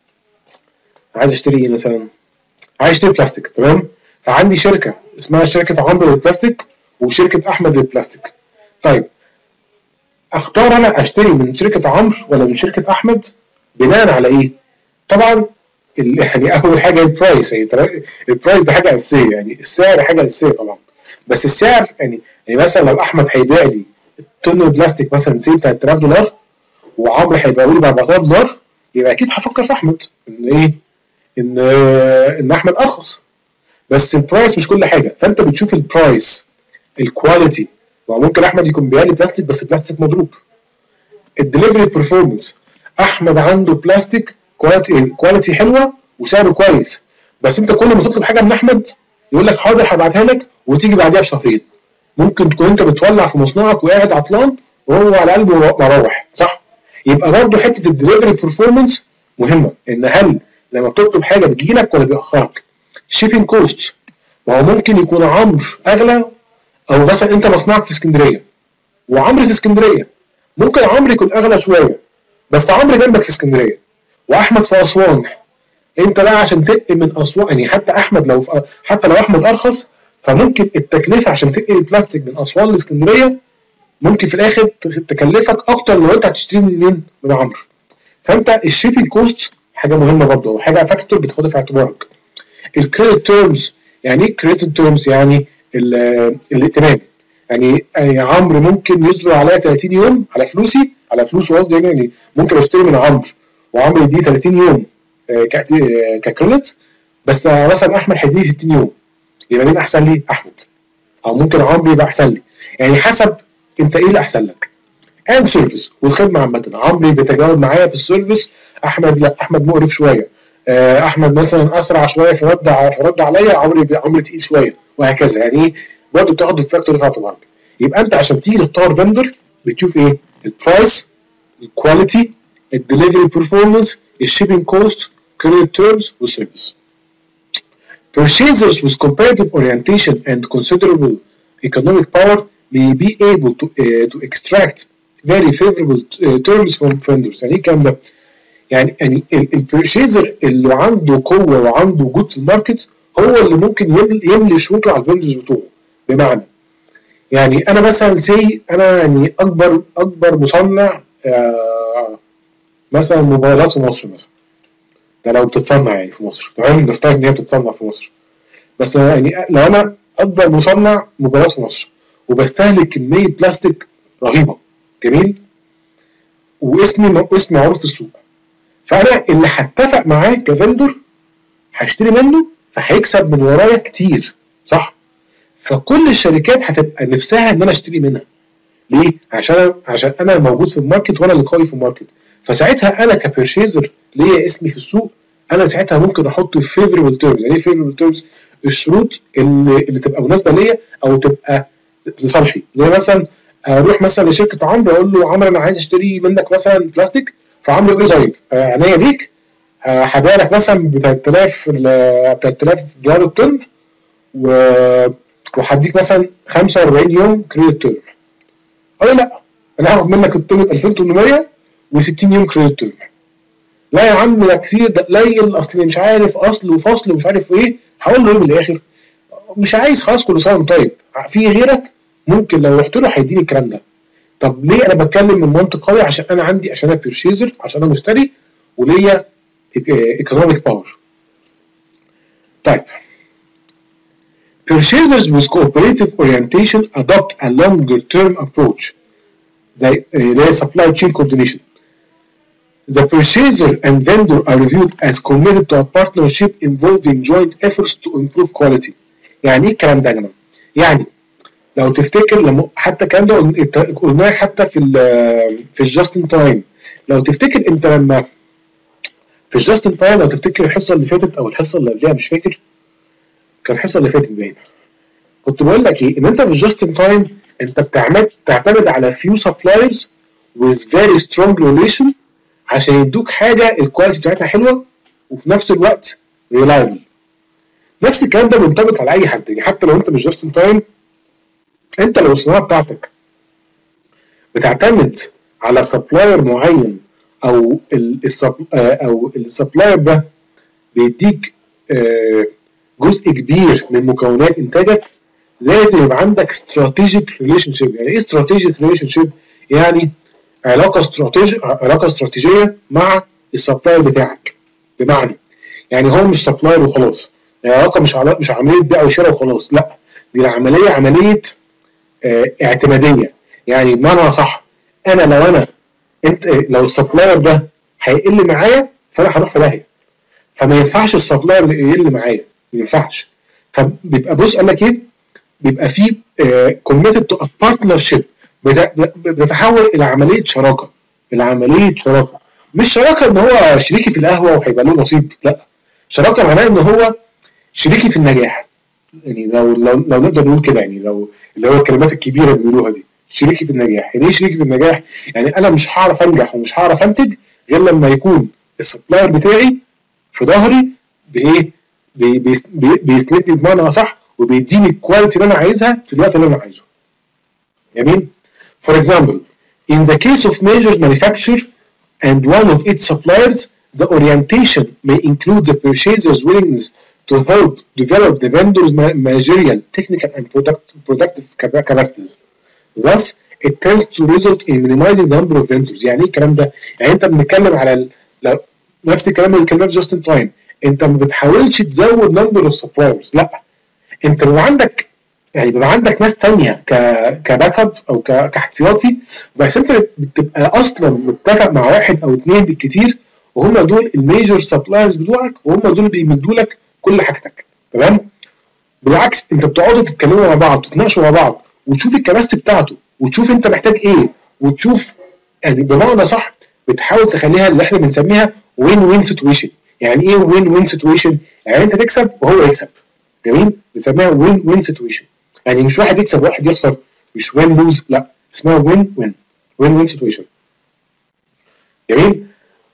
عايز اشتري ايه مثلا؟ عايز اشتري بلاستيك، تمام؟ فعندي شركه اسمها شركه عمرو للبلاستيك وشركه احمد للبلاستيك. طيب اختار انا اشتري من شركه عمرو ولا من شركه احمد بناء على ايه؟ طبعا يعني اول حاجه البرايس، يعني البرايس ده حاجه اساسيه، يعني السعر حاجه اساسيه طبعا. بس السعر يعني يعني مثلا لو احمد هيبيع لي طن البلاستيك مثلا سي تلات آلاف دولار وعمرو هيبيعه لي ب أربعة آلاف دولار، يبقى اكيد هفكر في احمد ان ايه؟ ان ان احمد ارخص. بس البرايس مش كل حاجه، فانت بتشوف البرايس، الكواليتي، وممكن احمد يكون بيبيع لي بلاستيك بس بلاستيك مضروب. الدليفري برفورمانس، احمد عنده بلاستيك كواليتي كواليتي حلوه وسعره كويس، بس انت كل ما تطلب حاجه من احمد يقول لك حاضر هبعتها لك وتيجي بعديها بشهرين. ممكن تكون انت بتولع في مصنعك وقاعد عطلان وهو على قلبه مروح، صح؟ يبقى برضه حته الدليفري برفورمانس مهمه، ان هل لما بتطلب حاجه بتجيلك ولا بيأخرك؟ شيبنج كوست، ما هو ممكن يكون عمرو اغلى، او مثلا انت مصنعك في اسكندريه وعمرو في اسكندريه، ممكن عمرو يكون اغلى شويه بس عمرو جنبك في اسكندريه واحمد في اسوان. انت بقى عشان تنقل من اسوان، يعني حتى احمد لو في حتى لو احمد ارخص فممكن التكلفه عشان تنقل البلاستيك من اسوان لاسكندريه ممكن في الاخر تكلفك اكتر لو انت هتشتري من مين؟ من عمرو. فانت الشيبنج كوست حاجه مهمه برضه، حاجه فاكتور بتاخدها في اعتبارك. الكريدت تيرمز، يعني ايه كريدت تيرمز؟ يعني الائتمان. يعني يعني عمرو ممكن يصبر عليا تلاتين يوم على فلوسي، على فلوسه قصدي، يعني ممكن اشتري من عمرو وعمرو يديني تلاتين يوم ككريدت، بس مثلا احمد هيديني ستين يوم، يبقى مين احسن لي؟ احمد. او ممكن عمرو يبقى احسن لي، يعني حسب انت ايه اللي احسن لك. اند سيرفيس والخدمه عامه، عمرو بيتجاوب معايا في السيرفيس، احمد لا، احمد مقرف شويه، احمد مثلا اسرع شويه في رد في رد عليا، عمرو عمرو تقيل شويه، وهكذا. يعني ايه؟ برضه بتاخد الفاكتور في اعتبارك. يبقى انت عشان تيجي تختار فندر بتشوف ايه؟ البرايس، الكواليتي، الدليفري برفورمانس، الشيبنج كوست، كريدت تيرمز، والسيرفيس. Purchasers with comparative orientation and considerable economic power may be able to, uh, to extract very favorable terms from vendors. يعني ايه الكلام ده؟ يعني يعني البرشيزر اللي عنده قوه وعنده وجود في الماركت هو اللي ممكن يملي, يملي شروطه على الفندرز بتوعه. بمعنى يعني انا مثلا سي انا يعني اكبر اكبر مصنع آه مثلا موبايلات في مصر مثلا، ده لو بتتصنع يعني في مصر، تمام، نفترض ان هي بتتصنع في مصر، بس يعني لو انا اكبر مصنع موبايلات في مصر وبستهلك كميه بلاستيك رهيبه، جميل، واسمي اسمي معروف في السوق، فانا اللي هتفق معاه كفندور هشتري منه فهيكسب من ورايا كتير، صح؟ فكل الشركات هتبقى نفسها ان انا اشتري منها. ليه؟ عشان عشان انا موجود في الماركت وانا اللي قوي في الماركت، فساعتها انا كبيرشيزر ليا اسمي في السوق، انا ساعتها ممكن احط فيفوربل تيرمز. يعني ايه فيفوربل تيرمز؟ الشروط اللي, اللي تبقى مناسبه ليا او تبقى لصالحي. زي مثلا اروح مثلا لشركه عمرو اقول له عمرو انا عايز اشتري منك مثلا بلاستيك، فعمرو يقول لي طيب عينيا ليك، هبيع لك مثلا ب ثلاثة آلاف ثلاثة آلاف دولار الطن وهديك مثلا خمسة وأربعين يوم كريدت تيرم. اقول لا، انا هاخد منك الطن ب ألفين وثمانمية وستين يوم كريدت تيرم. لا يا عم ده كتير، ده قليل، اصل مش عارف اصل وفصل ومش عارف ايه. هقول له ايه من الاخر؟ مش عايز، خلاص كل سنه وانت طيب، في غيرك ممكن لو رحت له هيديني الكلام ده. طب ليه انا بتكلم من منطق قوي؟ عشان انا عندي، عشان انا بيرشيزر، عشان انا مشتري وليا ايكونوميك باور. طيب purchasers with cooperative orientation adopt a longer term approach زي اللي هي supply chain coordination. The purchaser and vendor are reviewed as committed to a partnership involving joint efforts to improve quality. يعني ايه الكلام ده يا جماعه؟ يعني لو تفتكر لما حتى الكلام ده قلناه حتى في ال في الجاست ان تايم، لو تفتكر انت لما في الجاست ان تايم، لو تفتكر الحصه اللي فاتت او الحصه اللي قبلها مش فاكر، كان الحصه اللي فاتت باين، كنت بقول لك ايه؟ ان انت في الجاست ان تايم انت بتعتمد تعتمد على few suppliers with very strong relation عشان يدوك حاجه الكواليتي بتاعتها حلوه وفي نفس الوقت ريلايبل. نفس الكلام ده منطبق على اي حد، يعني حتى لو انت مش جاست ان تايم، انت لو الصناعه بتاعتك بتعتمد على سبلاير معين او او السبلاير ده بيديك جزء كبير من مكونات انتاجك، لازم يبقى عندك استراتيجيك ريليشن شيب. يعني ايه استراتيجيك ريليشن شيب؟ يعني علاقه استراتيجيه علاقه استراتيجيه مع السبلاير بتاعك. بمعنى يعني هو مش سبلاير وخلاص، يعني علاقه مش علاقة مش عمليه بيع وشراء وخلاص، لا، دي عمليه عمليه اه اعتماديه. يعني بمعنى صح، انا لو انا انت لو السبلاير ده هيقل معايا فانا هروح في داهيه، فما ينفعش السبلاير اللي يقل معايا، ما ينفعش. فبيبقى بص قال لك ايه؟ بيبقى في كوميتد تو بارتنرشيب، بتتحول الى عمليه شراكه، الى عمليه شراكه. مش شراكه ان هو شريكي في القهوه وهيبقى له نصيب، لا، شراكه معناها ان هو شريكي في النجاح. يعني لو لو, لو نقدر نقول كده، يعني لو اللي هو الكلمات الكبيره اللي بيقولوها دي، شريكي في النجاح. يعني ايه شريكي في النجاح؟ يعني انا مش هعرف انجح ومش هعرف انتج غير لما يكون السبلاير بتاعي في ظهري بايه؟ بي بي بيسندني بمعنى اصح، وبيديني الكواليتي اللي انا عايزها في الوقت اللي انا عايزه. جميل؟ For example, in the case of major manufacturer and one of its suppliers, the orientation may include the purchaser's willingness to help develop the vendor's managerial, technical, and product, productive capacities. Thus, it tends to result in minimizing the number of vendors. يعني ايه الكلام ده؟ يعني انت بنتكلم على نفس الكلام اللي اتكلمناه في جاست ان تايم، انت ما بتحاولش تزود نمبر اوف سبلايرز، لا، انت بيبقى عندك يعني بيبقى عندك ناس ثانيه ك كباك اب او كاحتياطي، بس انت بتبقى اصلا متفق مع واحد او اثنين بالكثير، وهم دول الميجور سبلايرز بتوعك، وهم دول اللي بيمدوا لك كل حاجتك، تمام؟ بالعكس انت بتقعدوا تتكلموا مع بعض، تتناقشوا مع بعض، وتشوف الكباستي بتاعته، وتشوف انت محتاج ايه، وتشوف يعني بمعنى صح بتحاول تخليها اللي احنا بنسميها وين وين سيتويشن. يعني ايه وين وين سيتويشن؟ يعني انت تكسب وهو يكسب. جميل؟ بنسميها وين وين سيتويشن. يعني مش واحد يكسب وواحد يخسر، مش وين لوز، لا، اسمها وين وين وين وين سيتويشن. جميل؟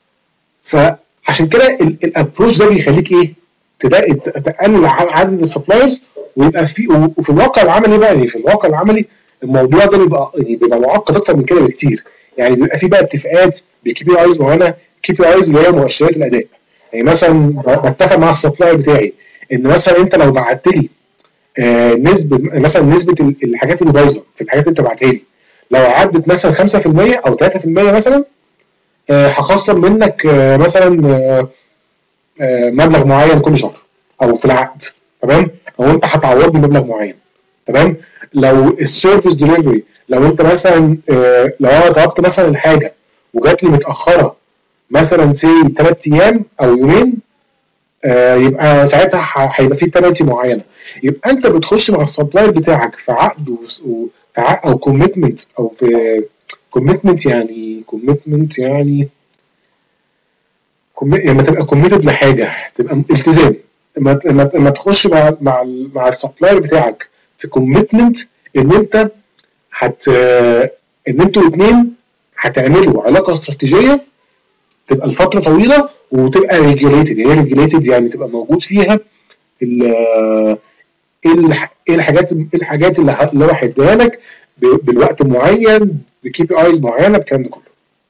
فعشان كده الابروش ده بيخليك ايه؟ تقلل عدد السبلايرز، ويبقى في وفي الواقع العملي بقى، يعني في الواقع العملي الموضوع ده بيبقى يعني بيبقى معقد اكتر من كده بكتير. يعني بيبقى في بقى اتفاقات بكي بي ايز معينه، كي بي ايز اللي هي مؤشرات الاداء. يعني مثلا بتفق مع السبلاير بتاعي ان مثلا انت لو بعت لي آه نسبه مثلا نسبه الحاجات اللي بايظه في الحاجات اللي انت بعتها لي لو عدت مثلا خمسة في المية او ثلاثة في المية مثلا آه هخصم منك آه مثلا آه آه مبلغ معين كل شهر او في العقد، تمام؟ او انت هتعوضني مبلغ معين، تمام؟ لو السيرفيس ديليفري، لو انت مثلا آه لو انا طلبت مثلا الحاجه وجات لي متاخره مثلا سي ثلاث ايام او يومين، آه يبقى ساعتها هيبقى في بنالتي معينه. يبقى انت بتخش مع السبلاير بتاعك في عقد وفي عقد او كوميتمنت او في كوميتمنت يعني كوميتمنت يعني لما يعني تبقى كوميتد لحاجه تبقى التزام. لما لما تخش مع مع مع السبلاير بتاعك في كوميتمنت ان انت هت ان انتوا الاثنين هتعملوا علاقه استراتيجيه تبقى لفتره طويله وتبقى ريجوليتد. يعني ريجوليتد يعني تبقى موجود فيها ايه الحاجات ايه الحاجات اللي هو هيديها لك بالوقت معين بكي بي ايز معينه بالكلام ده كله.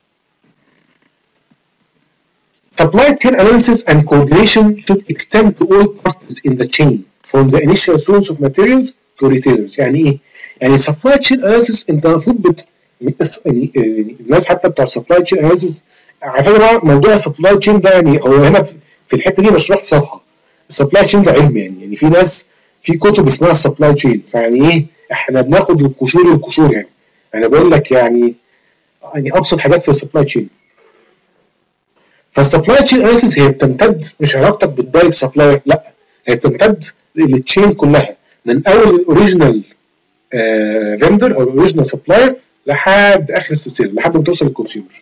Supply chain analysis and coordination should extend to all parties in the chain from the initial source of materials to retailers. يعني ايه؟ يعني supply chain analysis انت المفروض بت يعني الناس حتى بتوع supply chain analysis على فكره موضوع supply chain ده يعني هو هنا في الحته دي مشروح في صفحه. السبلاي تشين ده علم، يعني يعني في ناس في كتب اسمها سبلاي تشين، فيعني ايه احنا بناخد القشور القشور يعني. انا بقول لك يعني يعني ابسط حاجات في السبلاي تشين. فالسبلاي تشين اناليسيس هي بتمتد، مش علاقتك بالدايركت سبلاير، لا هي بتمتد للتشين كلها من اول الاوريجينال فيندر او الاوريجينال سبلاير لحد اخر السلسله لحد ما توصل للكونسيومر.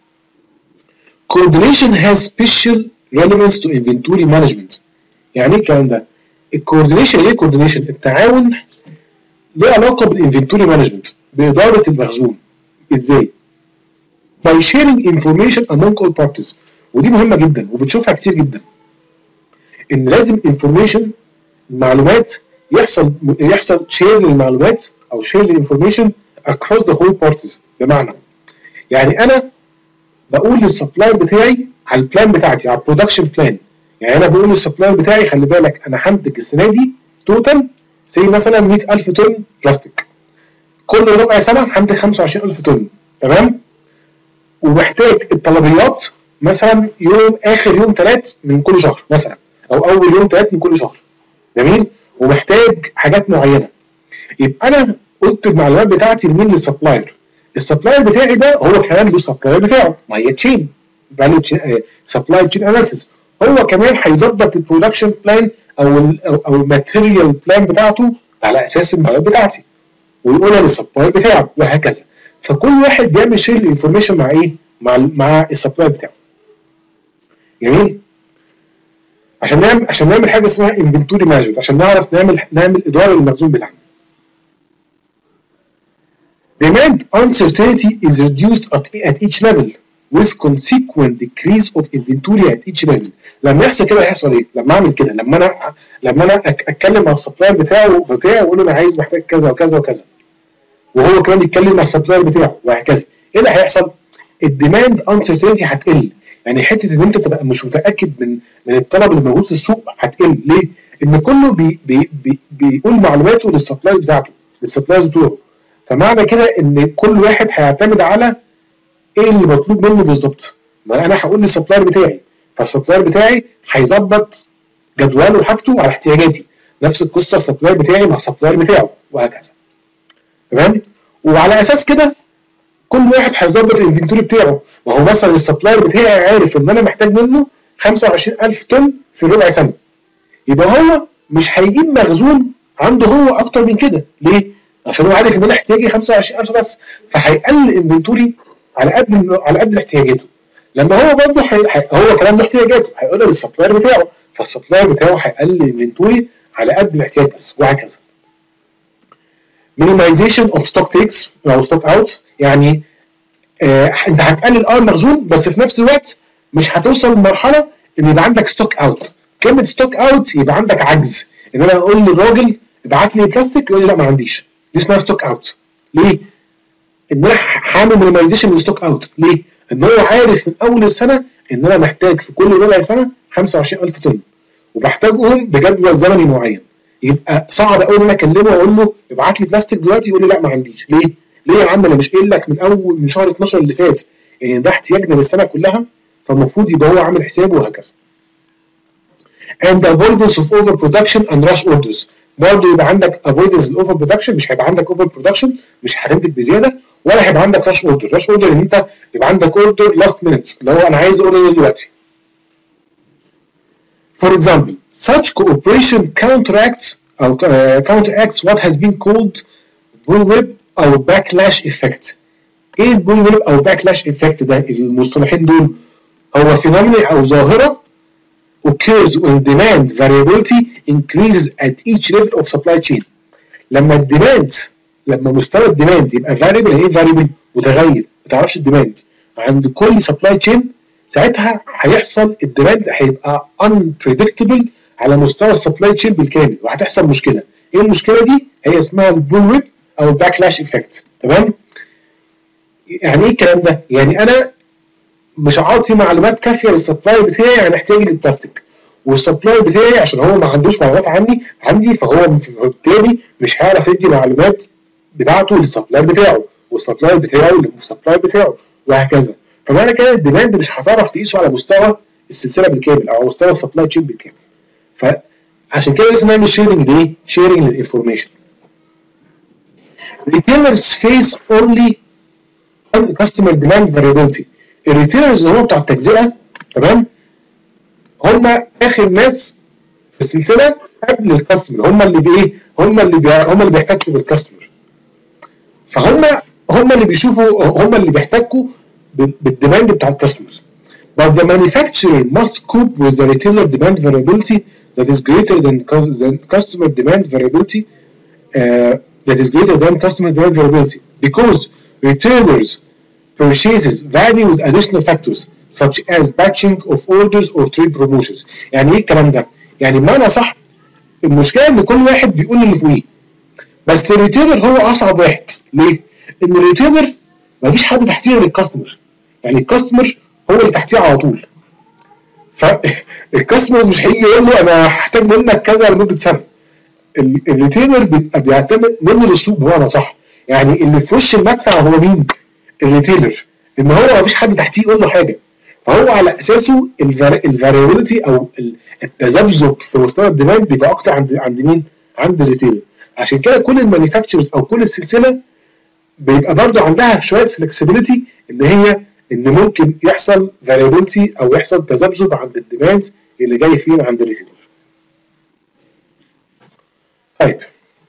Coordination has special relevance to inventory management. يعني ايه الكلام ده؟ الكوردينيشن ايه؟ كوردينيشن التعاون له علاقه بالانفنتوري مانجمنت، باداره المخزون. ازاي؟ by sharing information among all parties. ودي مهمه جدا وبتشوفها كتير جدا. ان لازم انفورميشن معلومات يحصل يحصل شير للمعلومات او شير للانفورميشن across the whole parties. بمعنى يعني انا بقول للسبلاير بتاعي على البلان بتاعتي، على البرودكشن بلان. يعني انا بقول للسبلاير بتاعي خلي بالك انا هنتج السنه دي توتال زي مثلا مئة ألف طن بلاستيك، كل ربع سنه هنتج خمسة وعشرين ألف طن، تمام؟ ومحتاج الطلبيات مثلا يوم اخر يوم ثلاث من كل شهر مثلا او اول يوم ثلاث من كل شهر، جميل؟ ومحتاج حاجات معينه. يبقى انا قلت المعلومات بتاعتي لمين؟ للسبلاير. السبلاير بتاعي ده هو كمان له سبلاير بتاعه، ما هي تشين فاليو سبلاي تشين اناليسيس. هو كمان هيظبط البرودكشن بلان او ال او الماتيريال بلان بتاعته على اساس المعلومات بتاعتي ويقولها للسبلاير بتاعه وهكذا. فكل واحد بيعمل شير الانفورميشن مع ايه؟ مع مع السبلاير بتاعه. جميل؟ عشان نعمل عشان نعمل حاجه اسمها انفنتوري مانجمنت، عشان نعرف نعمل نعمل اداره للمخزون بتاعنا. Demand uncertainty is reduced at, at each level with consequent decrease of inventory at each level. لما يحصل كده هيحصل ايه؟ لما اعمل كده، لما انا لما انا اتكلم مع السبلاير بتاعه بتاعه واقول له انا عايز محتاج كذا وكذا وكذا، وهو كمان يتكلم مع السبلاير بتاعه وهكذا، ايه اللي هيحصل؟ الديماند انسرتينتي هتقل. يعني حته ان انت تبقى مش متاكد من من الطلب اللي موجود في السوق هتقل. ليه؟ ان كله بي بي بي بيقول معلوماته للسبلاير بتاعته، للسبلايرز بتوعه. فمعنى كده ان كل واحد هيعتمد على ايه اللي مطلوب منه بالظبط. ما انا هقول للسبلاير بتاعي، فالسبلاير بتاعي هيظبط جدوله وحاجته على احتياجاتي. نفس القصه السبلاير بتاعي مع السبلاير بتاعه وهكذا. تمام؟ وعلى اساس كده كل واحد هيظبط الانفنتوري بتاعه. ما هو مثلا السبلاير بتاعي عارف ان انا محتاج منه خمسة وعشرين ألف طن في ربع سنه، يبقى هو مش هيجيب مخزون عنده هو اكتر من كده. ليه؟ عشان هو عارف ان انا احتياجي خمسة وعشرين ألف بس، فهيقلل الانفنتوري على قد على قد احتياجاته. لما هو برضه حي... هو كمان له احتياجاته هيقولها للسبلاير بتاعه، فالسبلاير بتاعه هيقلل الانفنتوري على قد الاحتياج بس وهكذا. minimization of stock takes او stock outs، يعني آه انت هتقلل اه المخزون بس في نفس الوقت مش هتوصل لمرحله ان يبقى عندك ستوك اوت. كلمه ستوك اوت يبقى عندك عجز، ان انا اقول للراجل ابعت لي بلاستيك يقول لي لا ما عنديش، دي اسمها ستوك اوت. ليه؟ ان انا هعمل مينيمايزيشن للستوك اوت. ليه؟ ان هو عارف من اول السنه ان انا محتاج في كل ربع سنه خمسة وعشرين ألف طن وبحتاجهم بجدول زمني معين. يبقى صعب قوي ان انا اكلمه واقول له ابعت لي بلاستيك دلوقتي يقول لي لا ما عنديش. ليه؟ ليه يا عم انا مش قايل لك من اول من شهر اتناشر اللي فات ان يعني ده احتياجنا للسنه كلها؟ فالمفروض يبقى هو عامل حسابه وهكذا. and the avoidance of overproduction and rush orders. برضه يبقى عندك avoidance الاوفر برودكشن، مش هيبقى عندك اوفر برودكشن، مش هتنتج بزياده، ولا هيبقى عندك rush order. rush order ان انت يبقى عندك اوردر last minutes اللي هو انا عايز اوردر دلوقتي. For example, such cooperation counteracts or uh, counteracts what has been called bullwhip او backlash effect. ايه البولويب او باكلاش افكت ده؟ المصطلحين دول هو فينومينا او ظاهره occurs when demand variability increases at each level of supply chain. لما الديماند لما مستوى الديماند يبقى variable، ايه variable؟ متغير، ما تعرفش الديماند عند كل supply chain، ساعتها هيحصل الديماند هيبقى unpredictable على مستوى السبلاي تشين بالكامل وهتحصل مشكله. ايه المشكله دي؟ هي اسمها البولويب او الباكلاش افكت. تمام؟ يعني ايه الكلام ده؟ يعني انا مش عاطي معلومات كافيه للسبلاي بتاعي عن احتياجي للبلاستيك، والسبلاي بتاعي عشان هو ما عندوش معلومات عني عندي فهو بالتالي مش هيعرف يدي معلومات بتاعته للسبلاي بتاعه، والسبلاي بتاعه للسبلاي بتاعه وهكذا. فمعنى كده الديماند مش هتعرف تقيسه على مستوى السلسله بالكامل او على مستوى السبلاي تشين بالكامل. فعشان كده لازم نعمل شيرنج ليه؟ شيرنج للانفورميشن. Retailers face only customer demand variability. الريتيلرز اللي هم بتاع التجزئه، تمام، هم اخر ناس في السلسله قبل الكاستمر، هم اللي بايه؟ هم اللي بي... هم اللي بيحتكوا بالكاستمر. فهم هم اللي بيشوفوا، هم اللي بيحتكوا بالديماند بتاع الكاستمر. But the manufacturer must cope with the retailer demand variability that is greater than, than customer demand variability uh, that is greater than customer demand variability because retailers purchases vary with additional factors such as batching of orders or trade promotions. يعني ايه الكلام ده؟ يعني بمعنى صح المشكله ان كل واحد بيقول اللي فوقيه، بس الريتيلر هو اصعب واحد. ليه؟ ان الريتيلر مفيش حد تحتيه غير الكاستمر، يعني الكاستمر هو اللي تحتيه على طول. فالكاستمر مش هيجي يقول له انا هحتاج منك كذا لمده سنه. الريتيلر بيبقى بيعتمد منه للسوق بمعنى صح، يعني اللي في وش المدفع هو مين؟ الريتيلر، ان هو مفيش حد تحتيه يقول له حاجه، فهو على اساسه الفاريبيليتي او التذبذب في مستوى الديماند بيبقى اكتر عند عند مين؟ عند الريتيلر. عشان كده كل المانيفاكتشرز او كل السلسله بيبقى برضو عندها شويه فلكسبيليتي ان هي ان ممكن يحصل فاريبيليتي او يحصل تذبذب عند الديماند اللي جاي فين عند الريتيلر. طيب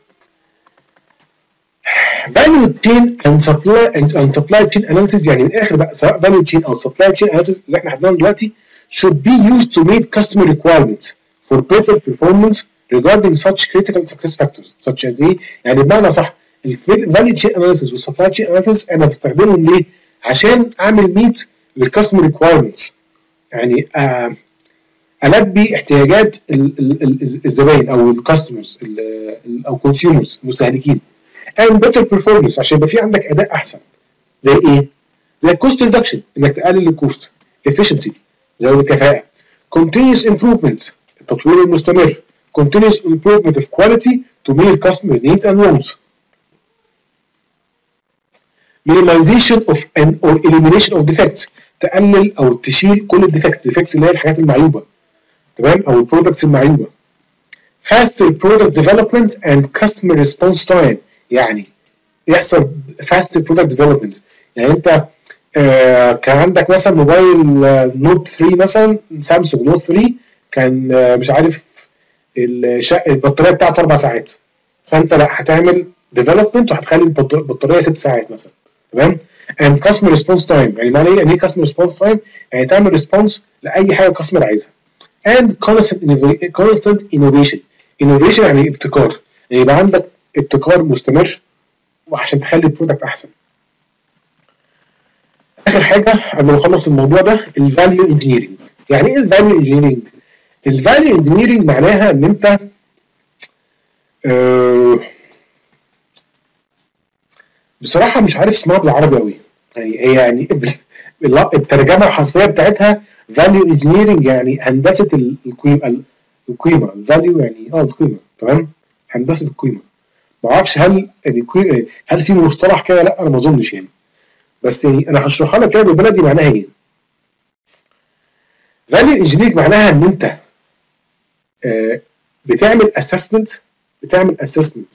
value chain and supply and supply chain analysis، يعني من الاخر بقى سواء value chain او supply chain analysis اللي احنا خدناهم دلوقتي should be used to meet customer requirements for better performance regarding such critical success factors such as ايه؟ يعني بمعنى صح ال value chain analysis وال supply chain analysis انا بستخدمهم ليه؟ عشان اعمل meet للcustomer requirements، يعني آه البي احتياجات الزبائن او الكاستمرز او consumers المستهلكين. and better performance عشان يبقى في عندك اداء احسن. زي ايه؟ زي cost reduction انك تقلل الكوست، efficiency زود الكفاءه، continuous improvement التطوير المستمر، continuous improvement of quality to meet customer needs and wants، minimization of and or elimination of defects تقلل او تشيل كل الديفكتس، defects اللي هي الحاجات المعيوبه، تمام، او البرودكتس المعيوبه. faster product development and customer response time، يعني يحصل faster product development. يعني انت آه كان عندك مثلا موبايل آه نوت ثري مثلا، سامسونج نوت ثري كان آه مش عارف البطاريه بتاعته اربع ساعات، فانت لا هتعمل ديفلوبمنت وهتخلي البطاريه ست ساعات مثلا، تمام. and customer response time، يعني معنى ايه؟ يعني ايه customer response time؟ يعني تعمل ريسبونس لاي حاجه الكاستمر عايزها. and constant constant innovation innovation يعني ابتكار، يعني يبقى عندك ابتكار مستمر وعشان تخلي البرودكت احسن. اخر حاجه قبل ما نخلص الموضوع ده الفاليو انجينيرنج. يعني ايه الفاليو انجينيرنج؟ الفاليو انجينيرنج معناها ان انت آه بصراحه مش عارف اسمها بالعربي قوي، يعني هي يعني الترجمه الحرفيه بتاعتها فاليو انجينيرنج، يعني هندسه القيمه. القيمه الفاليو يعني اه القيمه، تمام، هندسه القيمه. ما اعرفش هل يعني هل في مصطلح كده؟ لا انا ما اظنش يعني، بس يعني انا هشرحها لك كده بالبلدي معناها ايه. فاليو انجينيرنج معناها ان انت آه بتعمل اسسمنت بتعمل اسسمنت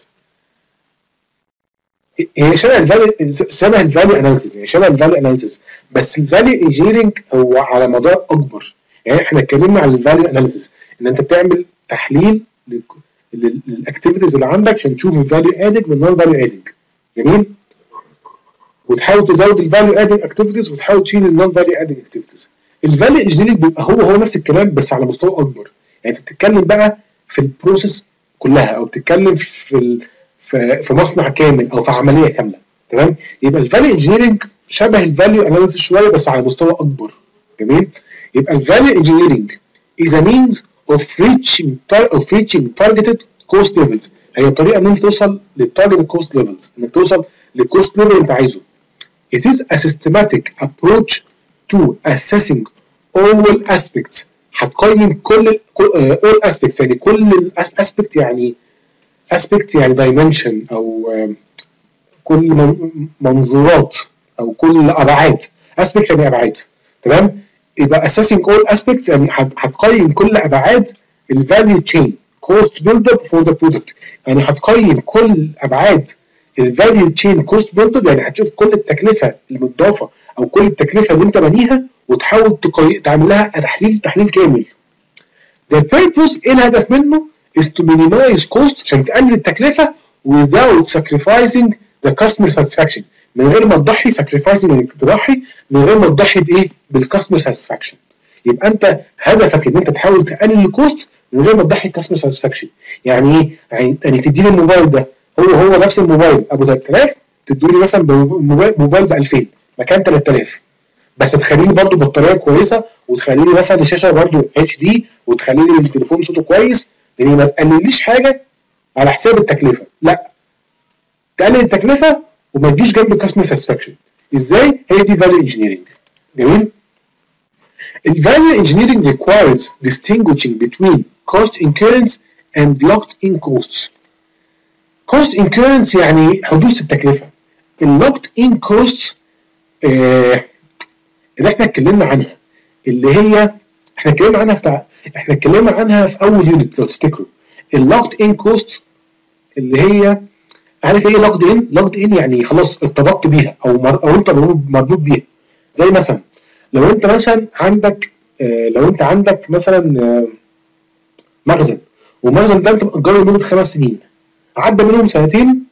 هي شبه الفاليو شبه الفاليو اناليسيس، يعني شبه الفاليو اناليسيس، بس الفاليو انجينيرنج هو على مدار اكبر. يعني احنا اتكلمنا عن الفاليو اناليسيس ان انت بتعمل تحليل للاكتيفيتيز اللي عندك عشان تشوف الفاليو ادنج من نون فاليو ادنج، جميل، وتحاول تزود الفاليو ادنج اكتيفيتيز وتحاول تشيل النون فاليو ادنج اكتيفيتيز. الفاليو انجينيرنج بيبقى هو هو نفس الكلام بس على مستوى اكبر. يعني انت بتتكلم بقى في البروسيس كلها، او بتتكلم في ال... في في مصنع كامل او في عمليه كامله، تمام. يبقى الفاليو انجينيرنج شبه الفاليو اناليسيس شويه بس على مستوى اكبر، جميل. يبقى الفاليو انجينيرنج is a means of reaching of reaching targeted cost levels. هي طريقه ان انت توصل للتارجت كوست ليفلز، انك توصل للكوست ليفل اللي انت عايزه. It is a systematic approach to assessing all aspects. هتقيم كل all aspects، يعني كل aspect يعني aspect يعني dimension او كل منظورات او كل ابعاد. aspect يعني ابعاد، تمام. يبقى assessing all aspects يعني هتقيم كل ابعاد الفاليو تشين كوست بيلد اب فور ذا برودكت. يعني هتقيم كل ابعاد الفاليو تشين كوست بيلد اب، يعني هتشوف كل التكلفه المضافه او كل التكلفه اللي انت بنيها وتحاول تعمل لها تحليل تحليل كامل. The purpose ايه الهدف منه؟ is to minimize cost عشان تقلل التكلفه without sacrificing the customer satisfaction. من غير ما تضحي sacrificing يعني تضحي من غير ما تضحي بايه؟ بالكاستمر satisfaction. يبقى انت هدفك ان انت تحاول تقلل الكوست من غير ما تضحي الكاستمر satisfaction. يعني ايه؟ يعني يعني تديني الموبايل ده هو هو نفس الموبايل ابو ثلاثة آلاف، تدوني مثلا موبايل ب ألفين مكان ثلاثة آلاف، بس تخلي لي برده بطاريه كويسه وتخلي لي مثلا الشاشه برده اتش دي وتخلي لي التليفون صوته كويس، يعني ما تقلليش حاجه على حساب التكلفه، لا تقلل التكلفه وما تجيش جنب الكاستمر ساتسفاكشن. ازاي؟ هي دي فاليو انجينيرنج، جميل. الفاليو انجينيرنج requires distinguishing between cost incurrence and locked in costs. cost incurrence يعني حدوث التكلفه. اللوكد ان كوستس آه اللي احنا اتكلمنا عنها، اللي هي احنا اتكلمنا عنها بتاع احنا اتكلمنا عنها في اول يونت لو تفتكروا. اللوكد ان كوستس اللي هي عارف ايه لوكد ان؟ لوكد ان يعني خلاص ارتبطت بيها او مر... او انت مربوط بيها. زي مثلا لو انت مثلا عندك آه لو انت عندك مثلا آه مخزن، والمخزن ده انت مأجره لمده خمس سنين، عدى منهم سنتين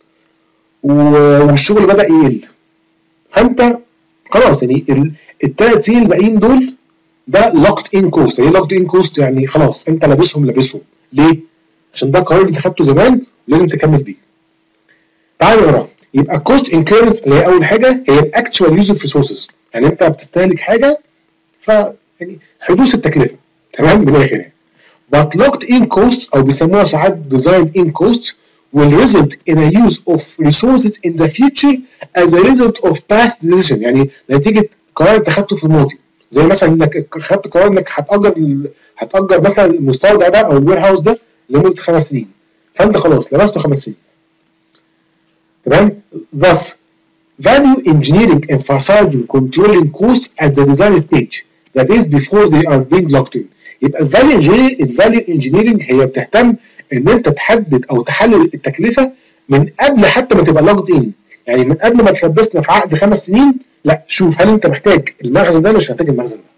والشغل بدأ يقل، فانت خلاص يعني الثلاث سنين الباقيين دول ده لوكد ان كوست. يعني لوكد ان كوست يعني خلاص انت لابسهم لابسهم. ليه؟ عشان ده القرار اللي خدته زمان ولازم تكمل بيه. تعال نقرا. يبقى كوست انكيرنس اللي هي اول حاجه هي الاكتوال يوز اوف ريسورسز، يعني انت بتستهلك حاجه ف يعني حدوث التكلفه، تمام، من الاخر يعني. But locked in costs او بيسموها ساعات design in costs will result in a use of resources in the future as a result of past decision. يعني نتيجه قرار انت خدته في الماضي، زي مثلا انك خدت قرار انك هتأجر هتأجر مثلا المستودع ده او الوير هاوس ده لمده خمس سنين، فانت خلاص لبسته خمس سنين، تمام. Thus value engineering emphasizing controlling costs at the design stage, that is before they are being locked in. يبقى الفاليو انجينيرنج الفاليو انجينيرنج هي بتهتم ان انت تحدد او تحلل التكلفه من قبل حتى ما تبقى لوجد ان، يعني من قبل ما تلبسنا في عقد خمس سنين، لا شوف هل انت محتاج المخزن ده ولا مش محتاج المخزن ده.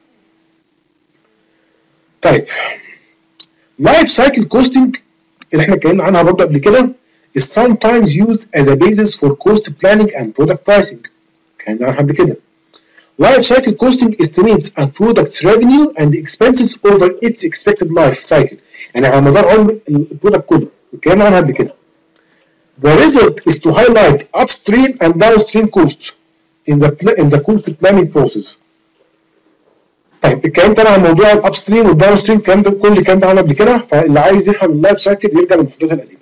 طيب لايف سايكل كوستنج اللي احنا اتكلمنا عنها برضه قبل كده is sometimes used as a basis for cost planning and product pricing. اتكلمنا عنها قبل كده. Life cycle costing estimates a product's revenue and expenses over its expected life cycle. يعني على مدار عمر البرودكت كله، اتكلمنا عنها قبل كده. The result is to highlight upstream and downstream costs in the in the cost planning process. طيب الكلام ده عن موضوع الابستريم والداونستريم، الكلام ده كل الكلام ده عنه قبل كده، فاللي عايز يفهم اللايف سايكل يرجع للمحاضرات القديمه.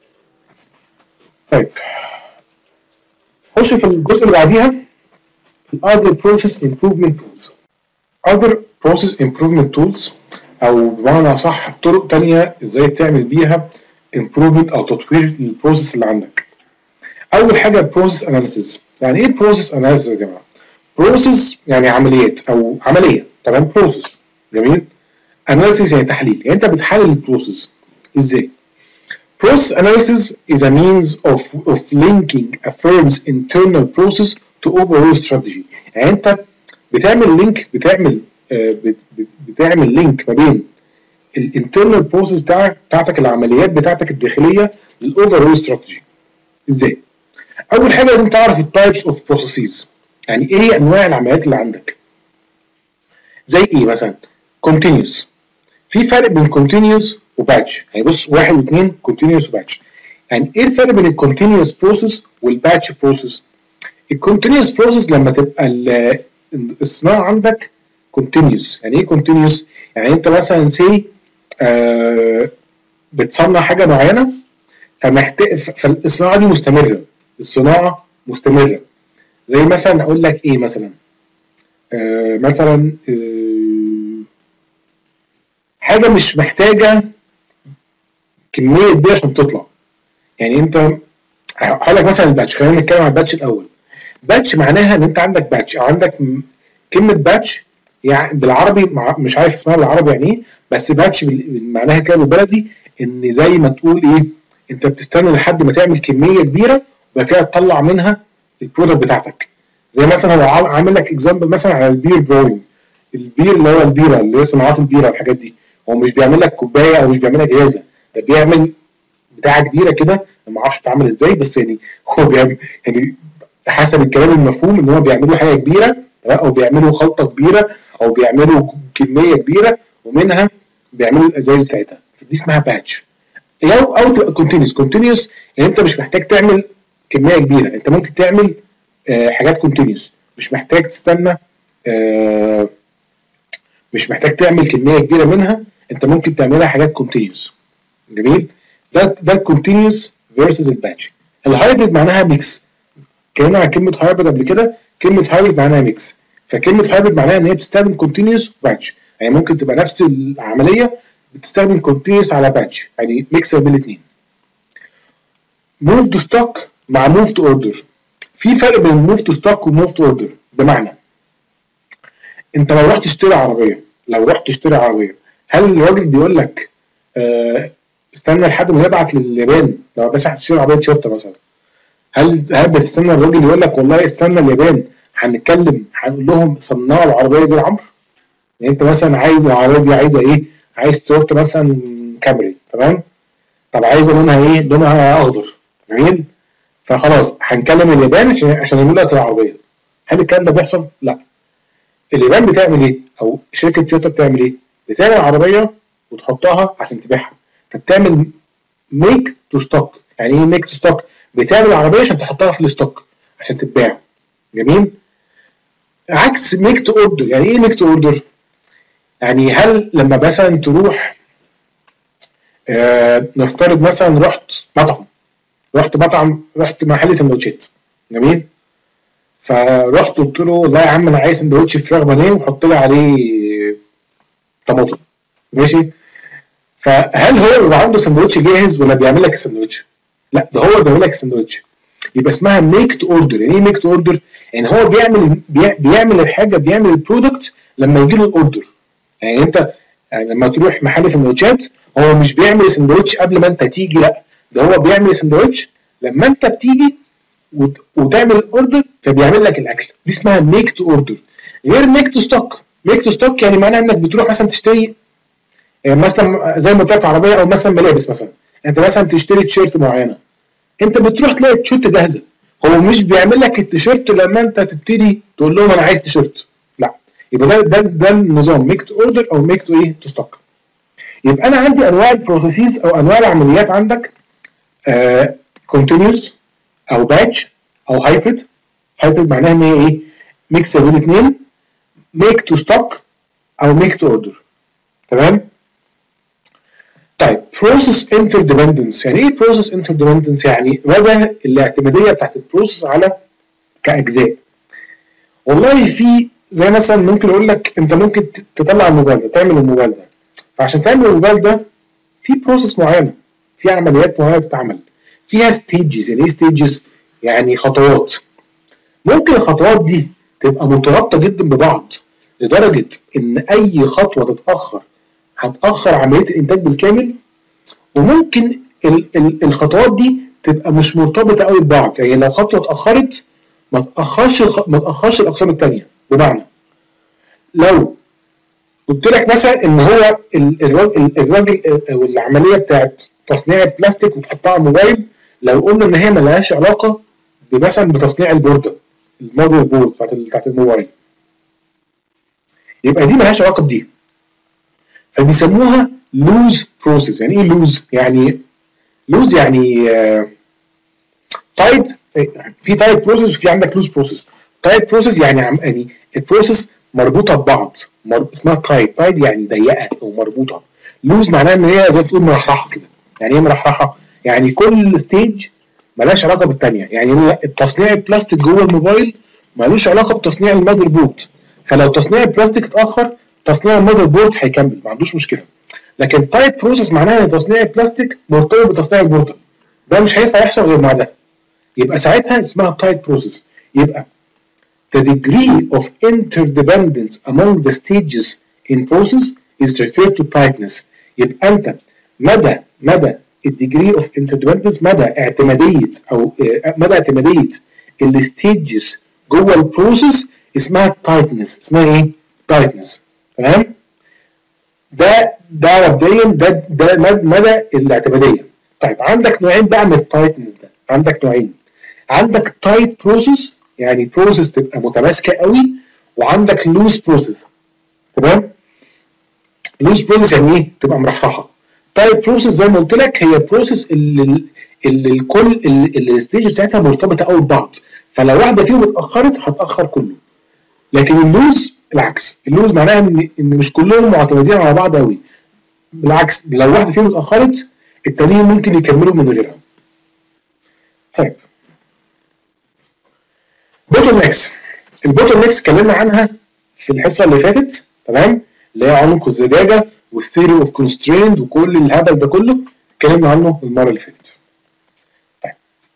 طيب خش في الجزء اللي بعديها other process improvement tools. other process improvement tools او بمعنى اصح طرق تانية ازاي تعمل بيها improvement او تطوير للبروسيس اللي عندك. اول حاجه process analysis. يعني ايه process analysis يا جماعه؟ process يعني عمليات او عمليه، تمام؟ process جميل. analysis يعني تحليل، يعني انت بتحلل البروسيس ازاي؟ process analysis is a means of of linking a firm's internal process to overall strategy. يعني انت بتعمل لينك بتعمل آه بتعمل لينك ما بين الانترنال بروسيس بتاعك بتاعتك العمليات بتاعتك الداخليه للاوفرول استراتيجي. ازاي؟ اول حاجه لازم تعرف التايبس اوف بروسيسز. يعني ايه هي انواع العمليات اللي عندك؟ زي ايه مثلا؟ continuous. في فرق بين continuous وباتش. يعني بص، واحد واثنين continuous وباتش. يعني ايه الفرق بين الكونتينيوس بروسيس والباتش بروسيس؟ الكونتينيوس بروسيس لما تبقى الصناعه عندك continuous. يعني ايه continuous؟ يعني انت مثلا سي آه بتصنع حاجه معينه فمحتاج، فالصناعه دي مستمره، الصناعه مستمره. زي مثلا اقول لك ايه مثلا؟ آه مثلا آه حاجه مش محتاجه كميه كبيره عشان تطلع. يعني انت هقول لك مثلا الباتش. خلينا نتكلم عن الباتش الاول. باتش معناها ان انت عندك باتش او عندك كلمه باتش، يعني بالعربي مش عارف اسمها بالعربي يعني ايه، بس باتش معناها كده بالبلدي ان زي ما تقول ايه، انت بتستنى لحد ما تعمل كميه كبيره وبعد كده تطلع منها البرودكت بتاعتك. زي مثلا هو عامل لك اكزامبل مثلا على البير بروينج. البير اللي هو البيره اللي هي صناعات البيره والحاجات دي، هو مش بيعمل لك كوبايه او مش بيعمل لك جهازه، ده بيعمل بتاعه كبيره كده. ما اعرفش بتتعمل ازاي، بس يعني هو بيعمل يعني حسب الكلام المفهوم ان هو بيعملوا حاجه كبيره او بيعملوا خلطه كبيره او بيعملوا كميه كبيره ومنها بيعملوا الازايز بتاعتها. دي اسمها باتش. او او تبقى كونتينيوس. كونتينيوس يعني انت مش محتاج تعمل كميه كبيره، انت ممكن تعمل آه حاجات كونتينيوس، مش محتاج تستنى آه مش محتاج تعمل كميه كبيره منها، انت ممكن تعملها حاجات كونتينيوس. جميل. ده ده الكونتينيوس فيرسز الباتش. الهايبريد معناها ميكس. اتكلمنا عن كلمه هايبريد قبل كده. كلمه هايبريد معناها ميكس. فكلمه هايبريد معناها ان هي بتستخدم كونتينيوس وباتش. يعني ممكن تبقى نفس العمليه بتستخدم كونتينيوس على باتش، يعني ميكس بين الاثنين. موف تو ستوك مع موف تو اوردر. في فرق بين موف تو ستوك وموف تو اوردر. بمعنى انت لو رحت تشتري عربيه لو رحت تشتري عربيه هل الراجل بيقول لك آه استنى لحد ما يبعت لليابان؟ لو بس هتشتري عربيه تويوتا مثلا، هل هل بتستنى الراجل يقول لك والله استنى اليابان هنتكلم هنقول لهم صنعوا العربيه دي لعمرو؟ يعني انت مثلا عايز العربيه دي عايزه ايه؟ عايز تويوتا مثلا كامري، تمام؟ طب عايزه لونها ايه؟ لونها اخضر. جميل. فخلاص هنكلم اليابان عشان عشان يقولوا لك العربيه. هل الكلام ده بيحصل؟ لا. اليابان بتعمل ايه؟ او شركه تويوتا بتعمل ايه؟ بتعمل عربيه وتحطها عشان تبيعها، فبتعمل ميك تو ستوك. يعني ايه ميك تو ستوك؟ بتعمل عربيه عشان تحطها في الستوك عشان تتباع. جميل. عكس ميك تو اوردر. يعني ايه ميك تو اوردر؟ يعني هل لما مثلا تروح آه نفترض مثلا رحت مطعم رحت مطعم رحت محل سندوتشات، جميل، فرحت قلت له والله يا عم انا عايز سندوتش فراخ بانيه وحط لي عليه طماطم، ماشي؟ فهل هو بيبقى عنده سندوتش جاهز ولا بيعمل لك السندوتش؟ لا، ده هو بيعمل لك السندوتش. يبقى اسمها ميك تو اوردر. يعني ايه ميك تو اوردر؟ يعني هو بيعمل بيعمل الحاجه، بيعمل البرودكت لما يجي له الاوردر. يعني انت يعني لما تروح محل سندوتشات هو مش بيعمل سندوتش قبل ما انت تيجي، لا، ده هو بيعمل سندوتش لما انت بتيجي وتعمل الاوردر فبيعمل لك الاكل. دي اسمها ميك تو اوردر. غير ميك تو ستوك. ميك تو ستوك يعني معناها انك بتروح مثلا تشتري مثلا زي ما قلت لك عربيه او مثلا ملابس. مثلا انت مثلا تشتري تيشيرت معينه، انت بتروح تلاقي التيشيرت جاهزه. هو مش بيعمل لك التيشيرت لما انت تبتدي تقول لهم انا عايز تيشيرت، لا. يبقى ده ده ده النظام ميك تو اوردر او ميك تو ايه تو ستوك. يبقى انا عندي انواع البروسيسز او انواع العمليات عندك كونتينيوس آه او باتش او هايبريد. هايبريد معناها ان هي ايه؟ ميكس بين الاثنين. ميك تو ستوك او ميك تو اوردر. تمام؟ طيب بروسيس انترديبندنس. يعني ايه بروسيس انترديبندنس؟ يعني مدى الاعتماديه بتاعت البروسيس على كاجزاء. والله في زي مثلا ممكن اقول لك انت ممكن تطلع الموبايل ده، تعمل الموبايل ده. فعشان تعمل الموبايل ده في بروسيس معينه، في عمليات معينه بتتعمل فيها ستيجز. يعني ايه ستيجز؟ يعني خطوات. ممكن الخطوات دي تبقى مترابطه جدا ببعض لدرجه ان اي خطوه تتاخر هتاخر عمليه الانتاج بالكامل، وممكن ال ال الخطوات دي تبقى مش مرتبطه قوي ببعض. يعني لو خطوه اتاخرت ما تاخرش الخ... ما تاخرش الاقسام الثانيه. بمعنى لو قلت لك مثلا ان هو الراجل الراجل او العمليه بتاعت تصنيع البلاستيك وتحطها على الموبايل، لو قلنا ان هي ملهاش علاقه مثلا بتصنيع البورده المذر بورد بتاعت بتاعت الموبايل، يبقى دي ملهاش علاقه بدي، فبيسموها لوز بروسيس. يعني ايه لوز؟ يعني لوز يعني تايت، في تايت بروسيس وفي عندك لوز بروسيس. تايت بروسيس يعني يعني البروسيس مربوطه ببعض، مر... اسمها تايت. تايت يعني ضيقه او مربوطه. لوز معناها ان هي زي ما بتقول مرحرحه كده. يعني ايه مرحرحه؟ يعني كل ستيج ملهاش علاقه بالثانيه. يعني التصنيع البلاستيك جوه الموبايل ملوش علاقه بتصنيع المذر بورد، فلو تصنيع البلاستيك اتاخر تصنيع المذر بورد هيكمل، ما عندوش مشكله. لكن تايت بروسيس معناها ان تصنيع البلاستيك مرتبط بتصنيع البورده، ده مش هينفع يحصل غير مع ده، يبقى ساعتها اسمها تايت بروسيس. يبقى the degree of interdependence among the stages in process is referred to tightness. يبقى انت مدى مدى الديجري اوف interdependence، مدى اعتماديه او مدى اعتماديه الستيجز جوه البروسيس اسمها تايتنس. اسمها ايه؟ تايتنس. تمام؟ ده ده مبدئيا ده ده مدى الاعتماديه. طيب عندك نوعين بقى من التايتنس ده، عندك نوعين. عندك تايت بروسيس يعني بروسيس تبقى متماسكه قوي، وعندك لوز بروسيس. تمام؟ لوز بروسيس يعني ايه؟ تبقى مرحرحه. تايت بروسيس زي ما قلت لك هي بروسيس اللي اللي الكل اللي الستيج بتاعتها مرتبطه قوي ببعض، فلو واحده فيهم اتاخرت هتاخر كله. لكن اللوز العكس، اللوز معناها ان ان مش كلهم معتمدين على بعض قوي، بالعكس لو واحده فيهم اتاخرت التانيين ممكن يكملوا من غيرها. طيب بوتل نيكس. البوتل نيكس اتكلمنا عنها في الحصه اللي فاتت، تمام؟ اللي هي عنق الزجاجه والثيوري اوف كونستريند وكل الهبل ده كله اتكلمنا عنه المره اللي فاتت. طيب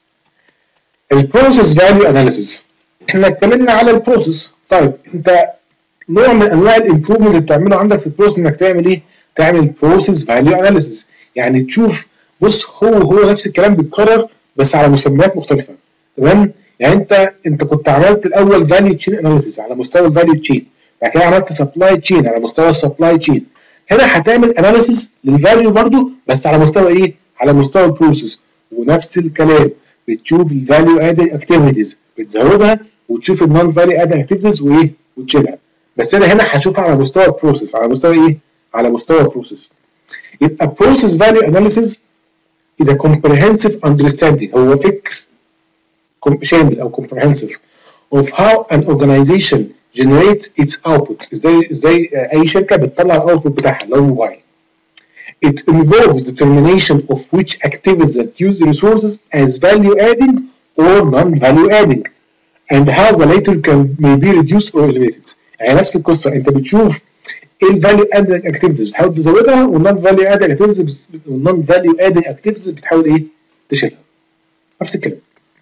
البروسيس فاليو اناليسيس، احنا اتكلمنا على البروسيس. طيب انت نوع من انواع الامبروفمنت اللي بتعمله عندك في البروسيس انك تعمل ايه؟ تعمل بروسيس فاليو اناليسيس. يعني تشوف، بص هو هو نفس الكلام بيتكرر بس على مسميات مختلفه. تمام؟ يعني انت انت كنت عملت الاول فاليو تشين اناليسيس على مستوى الفاليو تشين، بعد كده عملت سبلاي تشين على مستوى السبلاي تشين. هنا هتعمل اناليسيس للفاليو برضو بس على مستوى ايه؟ على مستوى البروسيس. ونفس الكلام بتشوف الفاليو ادد اكتيفيتيز بتزودها، وتشوف النون فاليو ادد اكتيفيتيز وايه؟ وتشيلها. بس انا هنا هشوفها على مستوى البروسيس. على مستوى ايه؟ على مستوى البروسيس. يبقى process value analysis is a comprehensive understanding، هو فكر شامل او comprehensive of how an organization generates its output. ازاي ازاي اي شركه بتطلع الاوتبوت بتاعها اللي هو الموبايل. It involves determination of which activities that use resources as value adding or non-value adding and how the latter can may be reduced or eliminated. يعني نفس القصه، انت بتشوف ايه الفاليو ادنج اكتيفيتيز بتحاول تزودها، والنون فاليو ادنج اكتيفيتيز والنون فاليو ادنج اكتيفيتيز بتحاول ايه؟ تشيلها. نفس الكلام.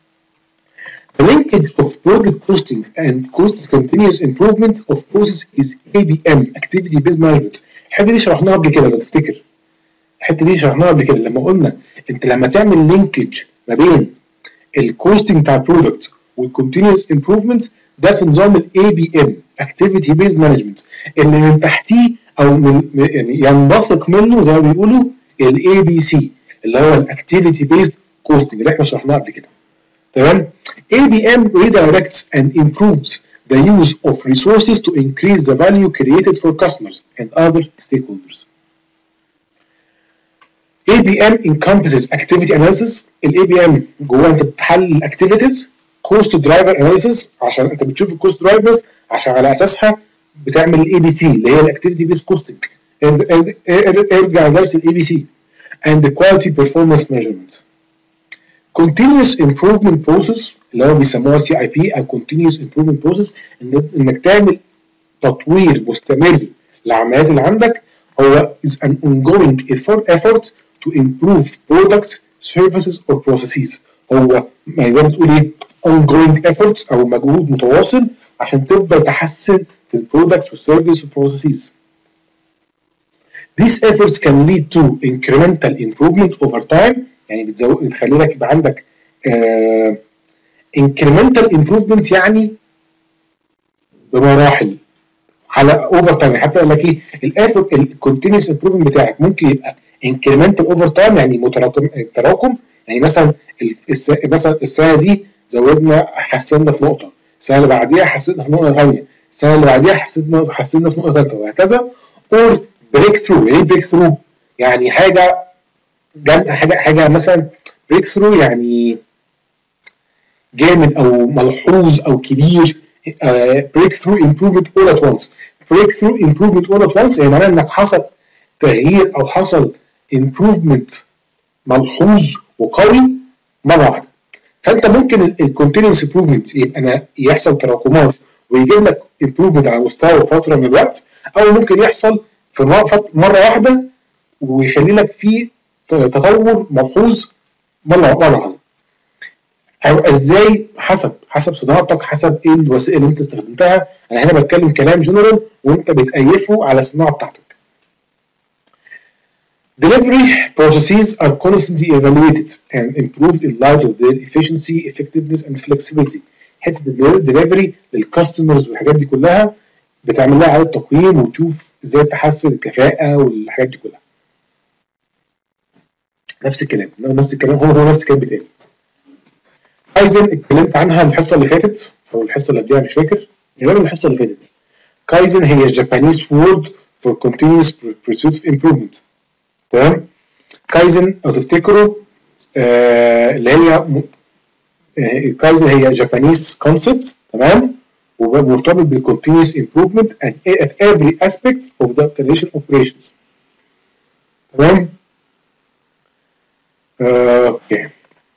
The linkage of project costing and cost continuous improvement of process is A B M activity based management. الحته دي شرحناها قبل كده لو تفتكر. الحته دي شرحناها قبل كده لما قلنا انت لما تعمل لينكج ما بين الكوستنج بتاع البرودكت والكونتينوس امبروفمنت، ده في نظام الاي بي ام اكتيفيتي بيز مانجمنت، اللي من تحتيه او من يعني ينبثق منه زي ما بيقولوا الاي بي سي اللي هو الاكتيفيتي بيز كوستنج اللي احنا شرحناه قبل كده. تمام؟ اي بي ام redirects and improves the use of resources to increase the value created for customers and other stakeholders. اي بي ام encompasses activity analysis. الاي بي ام جواه انت بتحلل activities، cost driver analysis عشان انت بتشوف الكوست درايفرز عشان على اساسها بتعمل الاي بي سي اللي هي الاكتيفيتي بيز كوستنج. ارجع درس الاي بي سي and the quality performance measurement. Continuous improvement process اللي هو بيسموها سي اي بي او continuous improvement process، انك تعمل تطوير مستمر للعمليات اللي عندك. هو is an ongoing effort effort to improve products, services or processes. هو زي ما بتقول ايه ongoing efforts او مجهود متواصل عشان تفضل تحسن في البرودكت والسيرفيس والبروسيسز. These efforts can lead to incremental improvement over time، يعني بتزود بتخلي لك يبقى عندك uh, incremental improvement يعني بمراحل على اوفر تايم. حتى قال لك ايه الافورت الكونتينوس امبروفمنت بتاعك ممكن يبقى انكريمنتال اوفر تايم، يعني متراكم تراكم. يعني مثلا مثلا السنه دي زودنا حسنا في نقطه، السنه اللي بعديها حسنا في نقطه ثانيه، السنه اللي بعديها حسنا حسنا في نقطه ثالثه وهكذا. اور بريك ثرو. ايه بريك ثرو؟ يعني حاجه جامده، حاجه حاجه مثلا بريك ثرو يعني جامد او ملحوظ او كبير. بريك ثرو امبروفمنت اول ات وانس. بريك ثرو امبروفمنت اول ات وانس يعني معناه انك حصل تغيير او حصل امبروفمنت ملحوظ وقوي مره واحده. فانت ممكن الكونتينوس امبروفمنت يبقى أنا يحصل تراكمات ويجيب لك امبروفمنت على مستوى فتره من الوقت، او ممكن يحصل في مره واحده ويخلي لك في تطور ملحوظ مره مره واحده. هيبقى ازاي؟ حسب حسب صناعتك، حسب ايه الوسائل اللي انت استخدمتها. انا هنا بتكلم كلام جنرال وانت بتأيفه على الصناعه بتاعتك. Delivery processes are constantly evaluated and improved in light of their efficiency, effectiveness and flexibility. حته الدليفري للكاستمرز والحاجات دي كلها بتعمل لها اعاده تقييم وتشوف ازاي تحسن الكفاءه والحاجات دي كلها. نفس الكلام نفس الكلام هو هو نفس الكلام بتاعي. كايزن اتكلمت عنها الحصه اللي فاتت او الحصه اللي قبلها مش فاكر، غالبا الحصه اللي فاتت. كايزن هي جابانيز وورد فور continuous pursuit of improvement. تمام؟ كايزن لو تفتكروا آه اللي هي آه كايزن هي جابانيز كونسبت، تمام؟ ومرتبط بالcontinuous improvement at every aspect of the organization operations. تمام؟ اوكي. آه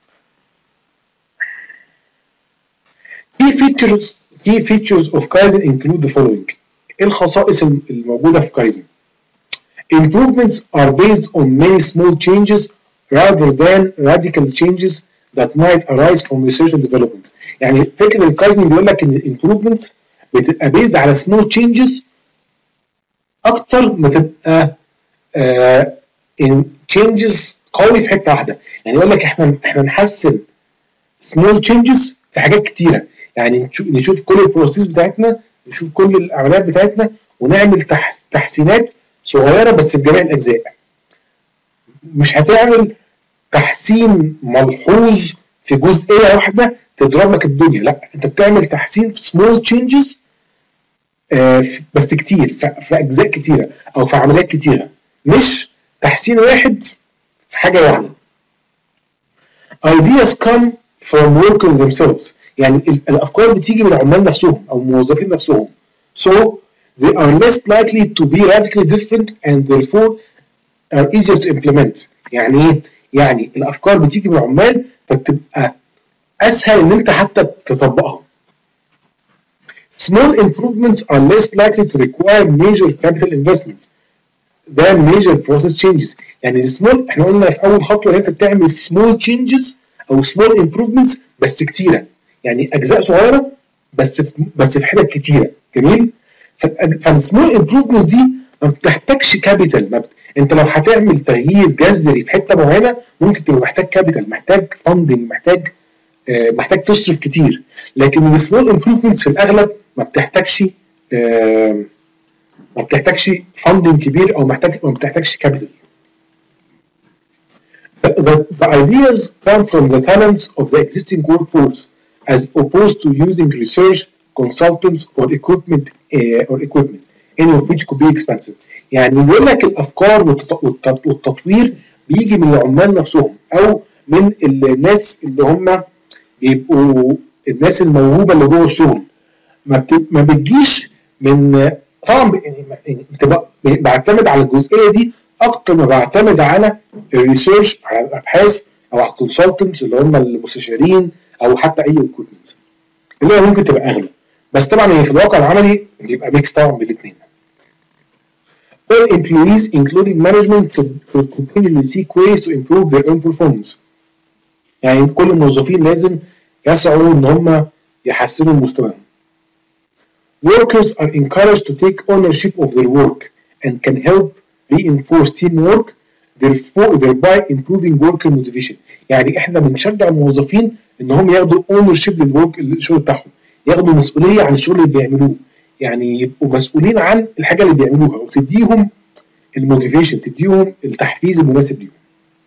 Key features key features of Kaizen include the following. ايه الخصائص الموجودة في Kaizen؟ Improvements are based on many small changes rather than radical changes that might arise from research and development. يعني فكرة الكايزن بيقول لك ان الامبروفمنت بتبقى based على small changes اكتر ما تبقى uh, in changes قوي في حتة واحدة. يعني يقول لك احنا احنا نحسن small changes في حاجات كتيرة. يعني نشوف كل البروسيس بتاعتنا، نشوف كل العمليات بتاعتنا ونعمل تحسينات صغيره بس في جميع الاجزاء. مش هتعمل تحسين ملحوظ في جزئيه واحده تضرب لك الدنيا، لا انت بتعمل تحسين في سمول تشينجز بس كتير في اجزاء كتيره او في عمليات كتيره، مش تحسين واحد في حاجه واحده. Ideas come from workers themselves. يعني الافكار بتيجي من العمال نفسهم او الموظفين نفسهم. So they are less likely to be radically different and therefore are easier to implement. يعني ايه؟ يعني الافكار بتيجي من العمال فبتبقى اسهل ان انت حتى تطبقها. Small improvements are less likely to require major capital investment than major process changes. يعني السمول احنا قلنا في اول خطوه ان انت بتعمل small changes او small improvements بس كتيره، يعني اجزاء صغيره بس في بس في حتت كتيره. جميل؟ فالسمول امبروفمنتس دي ما بتحتاجش كابيتال. بت... انت لو هتعمل تغيير جذري في حته معينه ممكن تبقى محتاج كابيتال، محتاج فاندنج، محتاج آه محتاج تصرف كتير. لكن السمول امبروفمنتس في الاغلب ما بتحتاجش آه ما بتحتاجش فاندنج كبير او محتاج ما بتحتاجش كابيتال. The, the ideas come from the talents of the existing workforce as opposed to using research consultants or equipment uh, or equipment any of which could be expensive. يعني بيقول لك الافكار والتطوير بيجي من العمال نفسهم او من الناس اللي هم بيبقوا الناس الموهوبه اللي جوه الشغل. ما ما بتجيش من طبعا بتبقى بعتمد على الجزئيه دي اكتر ما بعتمد على الريسيرش، على الابحاث او على الكونسلتنتس اللي هم المستشارين او حتى اي equipment اللي هي ممكن تبقى اغلى، بس طبعا هي في الواقع العملي بيبقى ميكس طبعا بالاثنين. All employees including management should continually seek ways to improve their own performance. يعني كل الموظفين لازم يسعوا ان هم يحسنوا مستواهم. Workers are encouraged to take ownership of their work and can help reinforce teamwork, therefore thereby improving worker motivation. يعني احنا بنشجع الموظفين ان هم ياخدوا ownership للورك الشغل بتاعهم، ياخدوا مسؤوليه عن الشغل اللي بيعملوه، يعني يبقوا مسؤولين عن الحاجه اللي بيعملوها، وتديهم الموتيفيشن، تديهم التحفيز المناسب ليهم.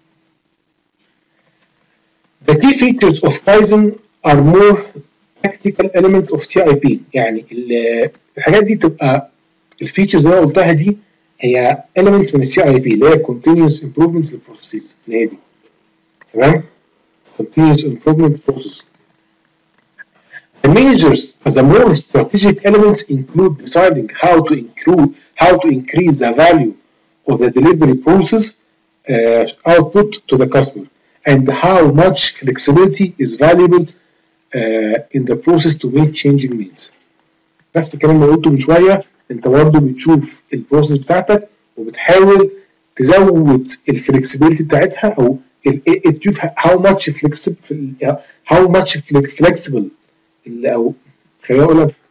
The key features of Kaizen are more tactical element of سي آي بي. يعني الحاجات دي تبقى الفيتشرز اللي انا قلتها دي هي elements من السي اي بي اللي هي continuous improvements للبروسيس اللي هي دي. تمام؟ continuous improvement process. The measures, the more strategic elements include deciding how to include, how to increase the value of the delivery process uh, output to the customer, and how much flexibility is valuable uh, in the process to meet changing needs. نفس الكلام اللي قلته من شويه، انت برضه بتشوف البروسيس بتاعتك وبتحاول تزود الفلكسبيليتي بتاعتها، او تشوف how much flexible how much flexible او خلينا اقول لك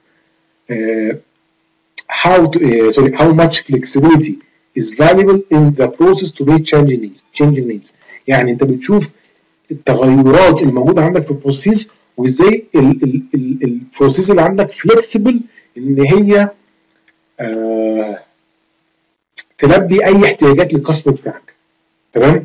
how to uh, sorry how much flexibility is valuable in the process to meet changing needs changing needs. يعني انت بتشوف التغيرات اللي موجوده عندك في البروسيس وازاي البروسيس اللي عندك فليكسبل ان هي آه تلبي اي احتياجات للكاستمر بتاعك. تمام؟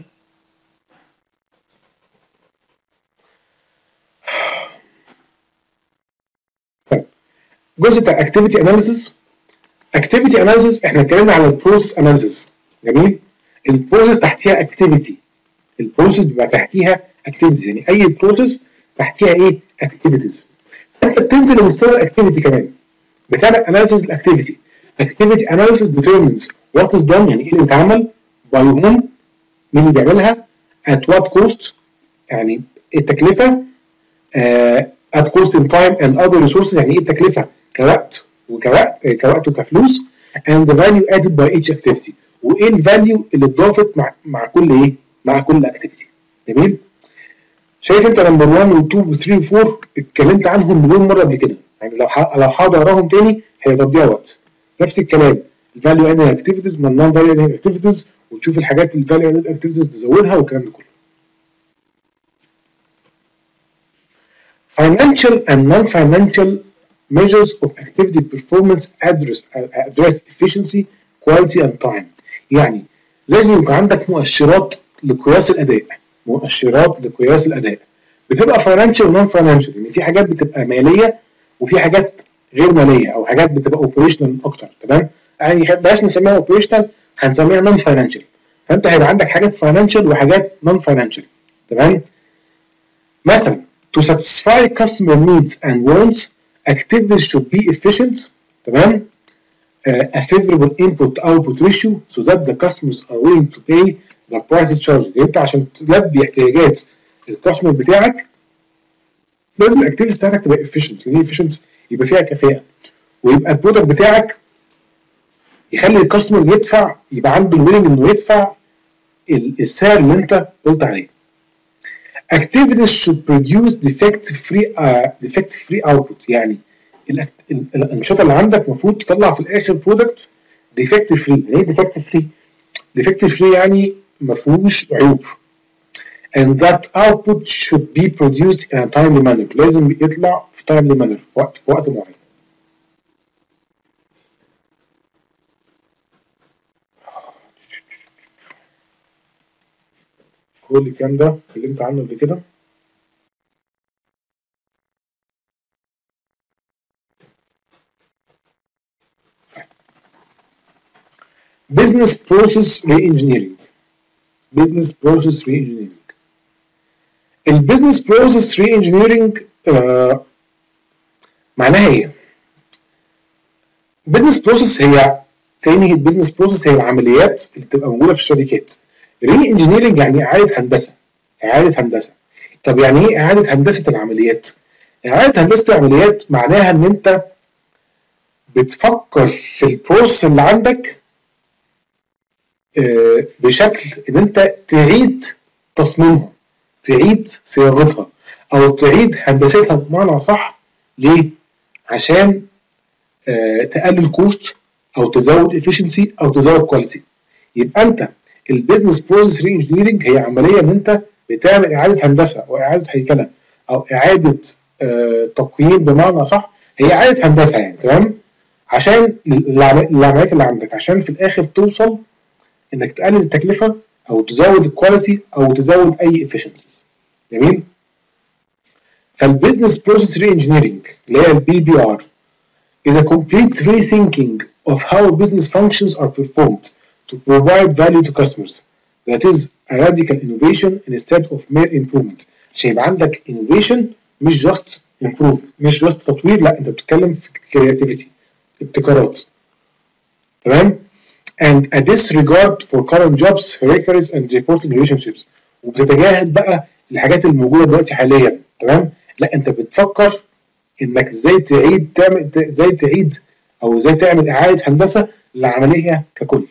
جزء بتاع اكتيفيتي اناليسيس. اكتيفيتي اناليسيس احنا اتكلمنا على البروسيس اناليسيس. جميل؟ البروسيس تحتيها اكتيفيتي. البروسيس بيبقى تحتيها اكتيفيتيز، يعني اي بروسيس تحتيها ايه؟ اكتيفيتيز. انت بتنزل لمستوى الاكتيفيتي كمان، بتعمل اناليسيس الاكتيفيتي. اكتيفيتي اناليسيس ديترمينز وات از دون، يعني ايه اللي بيتعمل، باي هوم، مين اللي بيعملها، ات وات كوست، يعني التكلفه، ات كوست ان تايم اند اذر ريسورسز، يعني ايه التكلفه كوقت وكوقت كوقت وكفلوس، اند ذا فاليو ادد باي ايتش اكتيفيتي، وايه الفاليو اللي اتضافت مع مع كل ايه؟ مع كل اكتيفيتي. جميل؟ شايف انت نمبر واحد و اتنين و تلاتة و اربعة اتكلمت عنهم مليون مره قبل كده، يعني لو لو هقعد اقراهم تاني هي تضييع وقت. نفس الكلام الفاليو ادد اكتيفيتيز من نون فاليو ادد اكتيفيتيز، وتشوف الحاجات الفاليو ادد اكتيفيتيز تزودها والكلام ده كله. Financial and non-financial measures of activity performance address address efficiency, quality and time. يعني لازم يكون عندك مؤشرات لقياس الاداء، مؤشرات لقياس الاداء بتبقى فاينانشال ونون فاينانشال، يعني في حاجات بتبقى ماليه وفي حاجات غير ماليه، او حاجات بتبقى اوبريشنال اكتر. تمام؟ يعني بلاش نسميها اوبريشنال، هنسميها نون فاينانشال. فانت هيبقى عندك حاجات فاينانشال وحاجات نون فاينانشال. تمام؟ مثلا to satisfy customer needs and wants activities should be efficient. تمام؟ uh, a favorable input output ratio so that the customers are willing to pay the prices charged. يعني انت عشان تلبي احتياجات الكاستمر بتاعك لازم الاكتيفيتيز بتاعتك تبقى efficient. يعني efficient يبقى فيها كفاءه، ويبقى البرودكت بتاعك يخلي الكاستمر يدفع، يبقى عنده الويلنج انه يدفع السعر اللي انت قلت عليه. Activities should produce defect free uh, defect free output. يعني الانشطه اللي عندك المفروض تطلع في الاخر برودكت defect free. يعني ايه defect free؟ defect free يعني ما فيهوش عيوب. And that output should be produced in a timely manner. لازم يطلع في timely manner، في وقت في وقت معين. كل الكلام ده اتكلمت عنه قبل كده. Business process re-engineering. Business process re-engineering. البيزنس بروسيس ري انجينيرنج معناها ايه؟ بيزنس بروسيس هي تاني البيزنس بروسيس هي العمليات اللي بتبقى موجوده في الشركات. ري انجينيرنج يعني اعاده هندسه، اعاده هندسه. طب يعني ايه اعاده هندسه العمليات؟ اعاده هندسه العمليات معناها ان انت بتفكر في البروسيس اللي عندك بشكل ان انت تعيد تصميمها، تعيد صياغتها، او تعيد هندستها بمعنى صح. ليه؟ عشان تقلل كوست او تزود افشنسي او تزود كواليتي. يبقى انت البيزنس بروسيس ري انجينيرنج هي عمليه ان انت بتعمل اعاده هندسه او اعاده هيكله او اعاده آه تقييم بمعنى صح. هي اعاده هندسه يعني، تمام، عشان العمليات اللي عندك، عشان في الاخر توصل انك تقلل التكلفه او تزود الكواليتي او تزود اي افشنسيز. جميل. فالبيزنس بروسيس ري انجينيرنج اللي هي البي بي ار is a complete rethinking of how business functions are performed to provide value to customers. That is a radical innovation instead of mere improvement. عشان يبقى عندك innovation مش just improve، مش just تطوير، لا انت بتتكلم في creativity، ابتكارات. تمام؟ and a disregard for current jobs, hierarchies and reporting relationships. وبتتجاهل بقى الحاجات الموجوده دلوقتي حاليا. تمام؟ لا انت بتفكر انك ازاي تعيد تعمل ازاي تعيد او ازاي تعمل اعاده هندسه للعمليه ككل.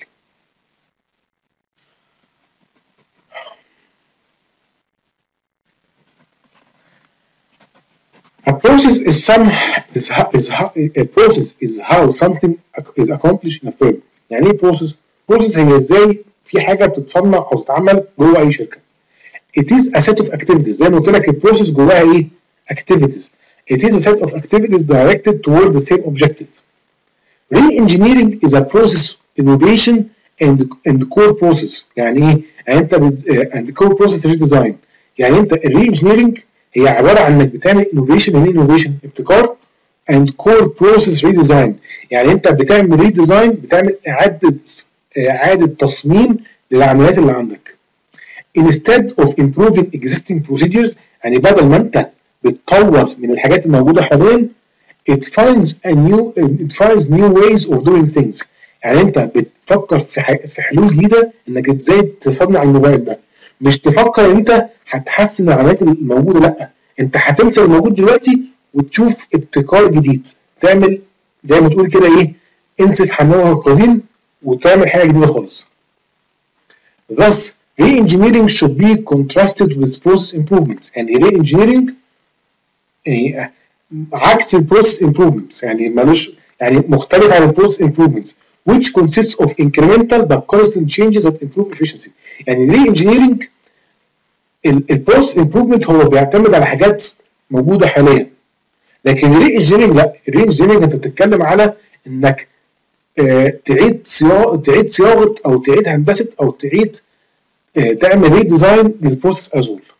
A process is some is how, is how, a process is how something is accomplished in a firm. يعني ايه process؟ process هي ازاي في حاجه بتتصنع او تتعمل جوه اي شركه. It is a set of activities. زي ما قلت لك البروسيس جواها ايه؟ activities. It is a set of activities directed toward the same objective. Re-engineering is a process innovation and and core process. يعني ايه؟ يعني انت بت... and core process redesign. يعني انت الري-engineering هي عباره عن انك بتعمل innovation. يعني innovation ابتكار and core process redesign. يعني انت بتعمل redesign، بتعمل اعاده اعاده تصميم للعمليات اللي عندك. Instead of improving existing procedures، يعني بدل ما انت بتطور من الحاجات الموجوده حاليا، it finds a new it finds new ways of doing things. يعني انت بتفكر في في حلول جديده انك ازاي تصنع الموبايل ده، مش تفكر ان انت هتحسن العمليات الموجوده، لا انت هتنسى الموجود دلوقتي وتشوف ابتكار جديد، تعمل زي ما تقول كده ايه، انسف حمامها القديم وتعمل حاجه جديده خالص. Thus re-engineering should be contrasted with process improvements. يعني re-engineering يعني عكس البروسيس امبروفمنتس، يعني مالوش يعني مختلف عن البروسيس امبروفمنتس which consists of incremental but constant changes that improve efficiency. يعني ري انجينيرنج البروسيس امبروفمنت هو بيعتمد على حاجات موجوده حاليا، لكن الري انجينيرنج لا، الري انجينيرنج انت بتتكلم على انك آه تعيد صياغه تعيد صياغه او تعيد هندسه او تعيد آه تعمل ري ديزاين للبروسيس از وول.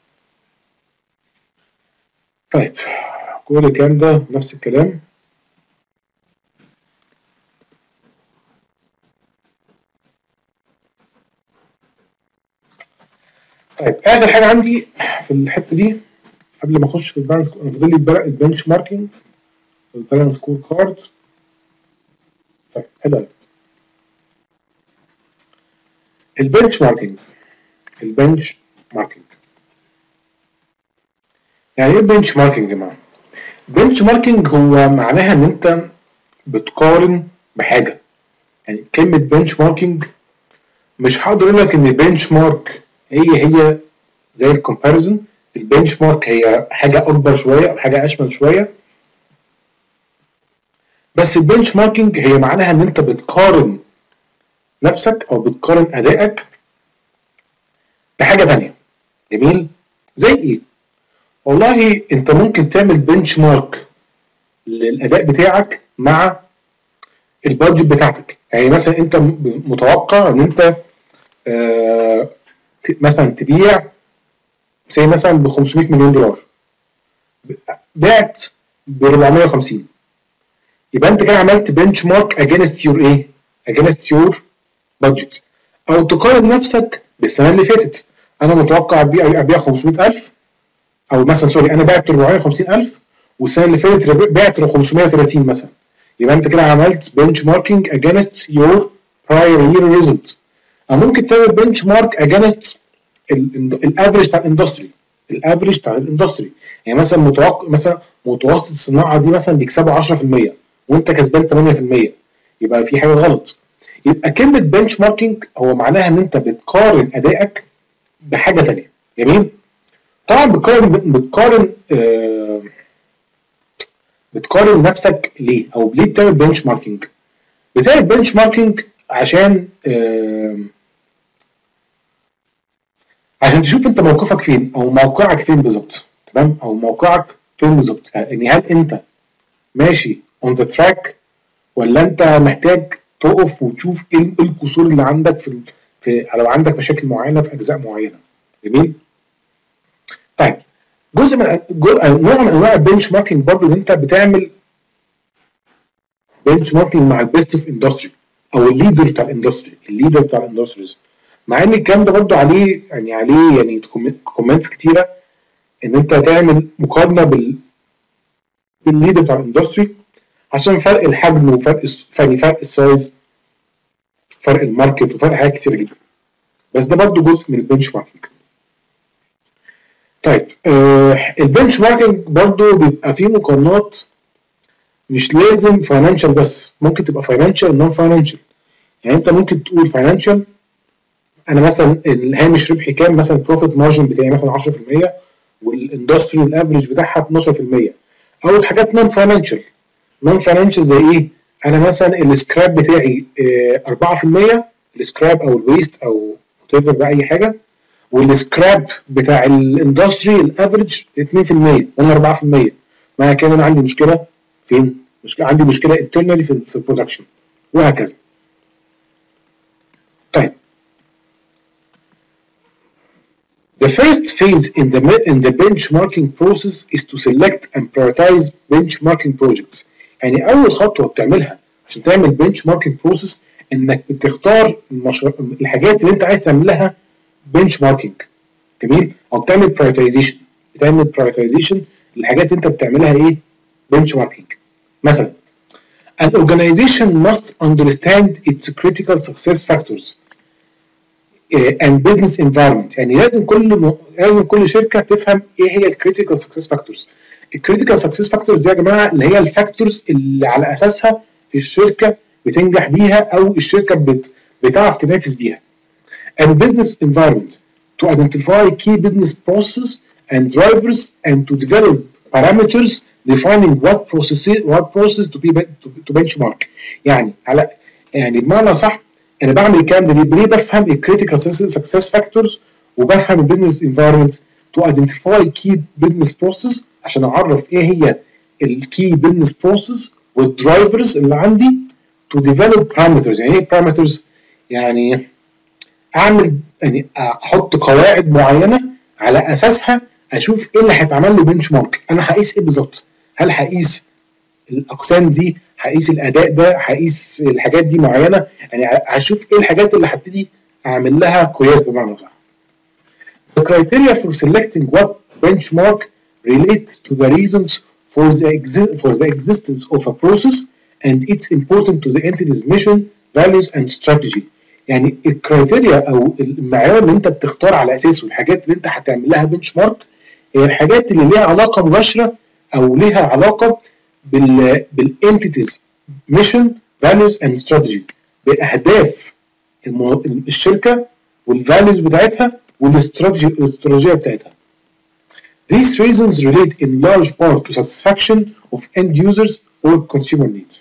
طيب كل الكلام ده نفس الكلام. طيب اخر حاجه عندي في الحته دي قبل ما اخش في البالانس، انا فاضل لي البنش ماركينج والبالانس سكور كارد. طيب حلو قوي. البنش ماركينج البنش ماركينج يعني ايه البنش ماركينج يا جماعه؟ البنش ماركينج هو معناها ان انت بتقارن بحاجه. يعني كلمه بنش ماركينج مش هقدر اقول لك ان البنش مارك هي هي زي الكومباريزن. البنش مارك هي حاجه اكبر شويه او حاجه اشمل شويه، بس البنش ماركينج هي معناها ان انت بتقارن نفسك او بتقارن ادائك بحاجه ثانيه. جميل. زي ايه؟ والله انت ممكن تعمل بنش مارك للاداء بتاعك مع البادجت بتاعتك. يعني مثلا انت متوقع ان انت آه مثلا تبيع زي مثلا ب خمسمية مليون دولار، بعت ب أربعمية وخمسين، يبقى انت كده عملت بنش مارك اجينست يور ايه؟ اجينست يور بادجت. او تقارن نفسك بالسنه اللي فاتت، انا متوقع ابيع ابيع خمسمية ألف، او مثلا سوري انا بعت أربعمية وخمسين ألف والسنه اللي فاتت بعت خمسمية وتلاتين مثلا، يبقى انت كده عملت بنش ماركينج اجينست يور براير يير ريزلت. او ممكن تعمل بنش مارك اجينست الافريج بتاع الاندستري. الافريج بتاع الاندستري. يعني مثلا متوقع مثلا متوسط الصناعه دي مثلا بيكسبوا عشرة في المية وانت كسبان ثمانية في المية، يبقى في حاجه غلط. يبقى كلمه بنش ماركينج هو معناها ان انت بتقارن ادائك بحاجه ثانيه. جميل. طبعا بتقارن بتقارن آه بتقارن نفسك ليه، او ليه بتعمل بنش ماركينج؟ بتعمل بنش ماركينج عشان آه عشان تشوف انت موقفك فين او موقعك فين بالظبط. تمام، او موقعك فين بالظبط، يعني هل انت ماشي اون ذا تراك ولا انت محتاج تقف وتشوف ايه القصور اللي عندك في في لو عندك مشاكل معينه في اجزاء معينه. جميل. طيب جزء من جزء نوع من انواع البنش ماركينج برضه ان انت بتعمل بنش ماركينج مع البيست في اندستري او الليدر بتاع الاندستري، الليدر بتاع الاندستريز. مع ان الكلام ده برضه عليه يعني عليه يعني كومنتس كتيره ان انت تعمل مقارنه بال بالليدر بتاع الاندستري عشان فرق الحجم وفرق يعني فرق السايز، فرق الماركت وفرق حاجات كتيره جدا. بس ده برضه جزء من البنش ماركينج. طيب آه البنش ماركينج برضه بيبقى فيه مقارنات مش لازم فاينانشال بس، ممكن تبقى فاينانشال ونون فاينانشال. يعني انت ممكن تقول فاينانشال انا مثلا الهامش ربحي كام، مثلا البروفيت مارجن بتاعي مثلا عشرة في المية والاندستري الافريج بتاعها اتناشر في المية. او حاجات نون فاينانشال. نون فاينانشال زي ايه؟ انا مثلا السكراب بتاعي اه أربعة في المية، السكراب او الويست او وات بقى اي حاجه، والسكراب بتاع الاندستري الافريج اتنين في المية وانا أربعة في المية. معنى كده انا عندي مشكله فين؟ مشكله عندي مشكله انترنالي في في البرودكشن وهكذا. طيب the first phase in the in the benchmarking process is to select and prioritize benchmarking projects. يعني اول خطوه بتعملها عشان تعمل benchmarking process انك بتختار المشروع الحاجات اللي انت عايز تعمل لها benchmarking. جميل. او بتعمل prioritization بتعمل prioritization للحاجات اللي انت بتعملها ايه benchmarking. مثلا an organization must understand its critical success factors and business environment. يعني لازم كل م... لازم كل شركه تفهم ايه هي الكريتيكال سكسس فاكتورز. الكريتيكال سكسس فاكتورز يا جماعه اللي هي الفاكتورز اللي على اساسها الشركه بتنجح بيها او الشركه بت... بتعرف تنافس بيها. and business environment to identify key business processes and drivers and to develop parameters defining what processes what process to be to, to benchmark. يعني على يعني بمعنى صح انا بعمل الكلام ده ليه؟ بفهم الكريتيكال سكسس فاكتورز وبفهم البيزنس انفايرمنت تو ايدنتيفاي كي بزنس بروسيس عشان اعرف ايه هي الكي بزنس بروسيس والدرايفرز اللي عندي تو ديفلوب بارامترز. يعني ايه بارامترز؟ يعني اعمل يعني احط قواعد معينه على اساسها اشوف ايه اللي هيتعمل له بنش مارك. انا هقيس ايه بالظبط؟ هل هقيس الاقسام دي، هقيس الاداء ده، هقيس الحاجات دي معينه، يعني هشوف ايه الحاجات اللي هبتدي اعمل لها قياس بمعنى صح. The criteria for selecting what benchmark relate to the reasons for the exi- for the existence of a process and it's important to the entity's mission, values and strategy. يعني الكرايتيريا او المعيار اللي انت بتختار على اساسه الحاجات اللي انت هتعمل لها بنش مارك هي الحاجات اللي ليها علاقه مباشره او ليها علاقه بال بالانتيتيز ميشن فاليوز اند استراتيجي، باهداف الشركه والفاليوز بتاعتها والاستراتيجي الاستراتيجيه بتاعتها. These reasons relate in large part to satisfaction of end users or consumer needs.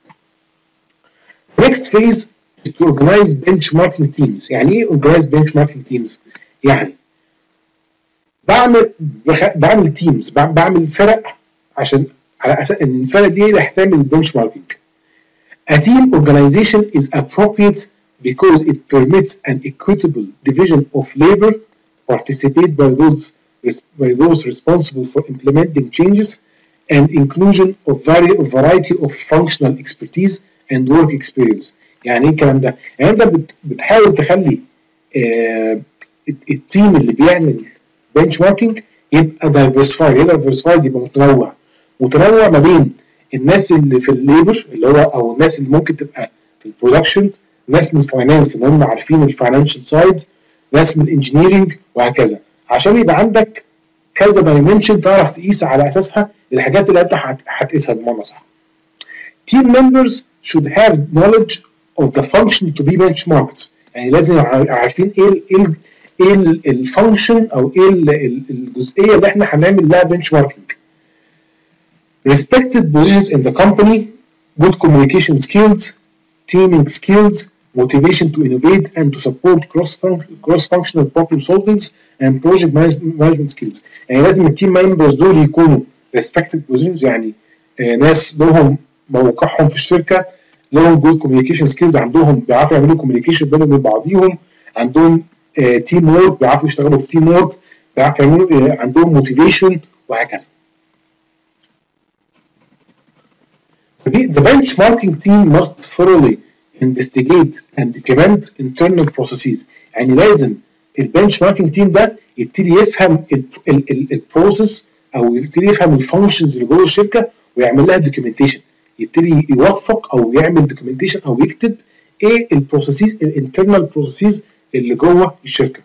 Next phase is to organize benchmarking teams. يعني ايه organize benchmarking teams؟ يعني بعمل بخ... بعمل تيمز بعمل فرق عشان على اساس ان الفرق دي اللي هتعمل البنش ماركينج. A team organization is appropriate because it permits an equitable division of labor, participate by those by those responsible for implementing changes, and inclusion of vari- variety of functional expertise and work experience. يعني ايه الكلام ده؟ يعني انت بت... بتحاول تخلي آه التيم اللي بيعمل بنش ماركينج يبقى دايفرسفايد. ايه دايفرسفايد؟ يبقى متنوع متنوع ما بين الناس اللي في الليبر اللي هو او الناس اللي ممكن تبقى في البرودكشن، ناس من الفاينانس اللي هم عارفين الفاينانشال سايد، ناس من الانجينيرنج وهكذا، عشان يبقى عندك كذا دايمنشن تعرف تقيس على اساسها الحاجات اللي انت هتقيسها بمعنى صح. Team members should have knowledge of the function to be benchmarked. يعني لازم عارفين ايه ال ايه ال ايه الفانكشن او ايه الجزئيه اللي احنا هنعمل لها bench marking. Respected positions in the company, good communication skills, teaming skills, motivation to innovate and to support cross cross-functional problem solving and project management skills. يعني لازم التيم ممبرز دول يكونوا respected positions، يعني آه ناس لهم موقعهم في الشركه، لهم good communication skills، عندهم بيعرفوا يعملوا communication بينهم وبين بعضيهم، عندهم تيم آه وورك، بيعرفوا يشتغلوا في تيم وورك، بيعرفوا يعملوا آه عندهم motivation وهكذا. The benchmarking team must thoroughly investigate and implement internal processes. يعني لازم البنش ماركينج تيم ده يبتدي يفهم البروسيس او يبتدي يفهم الفانكشنز اللي جوه الشركه ويعمل لها دوكيومنتيشن، يبتدي يوثق او يعمل دوكيومنتيشن او يكتب ايه البروسيسز الانترنال بروسيسز اللي جوه الشركه.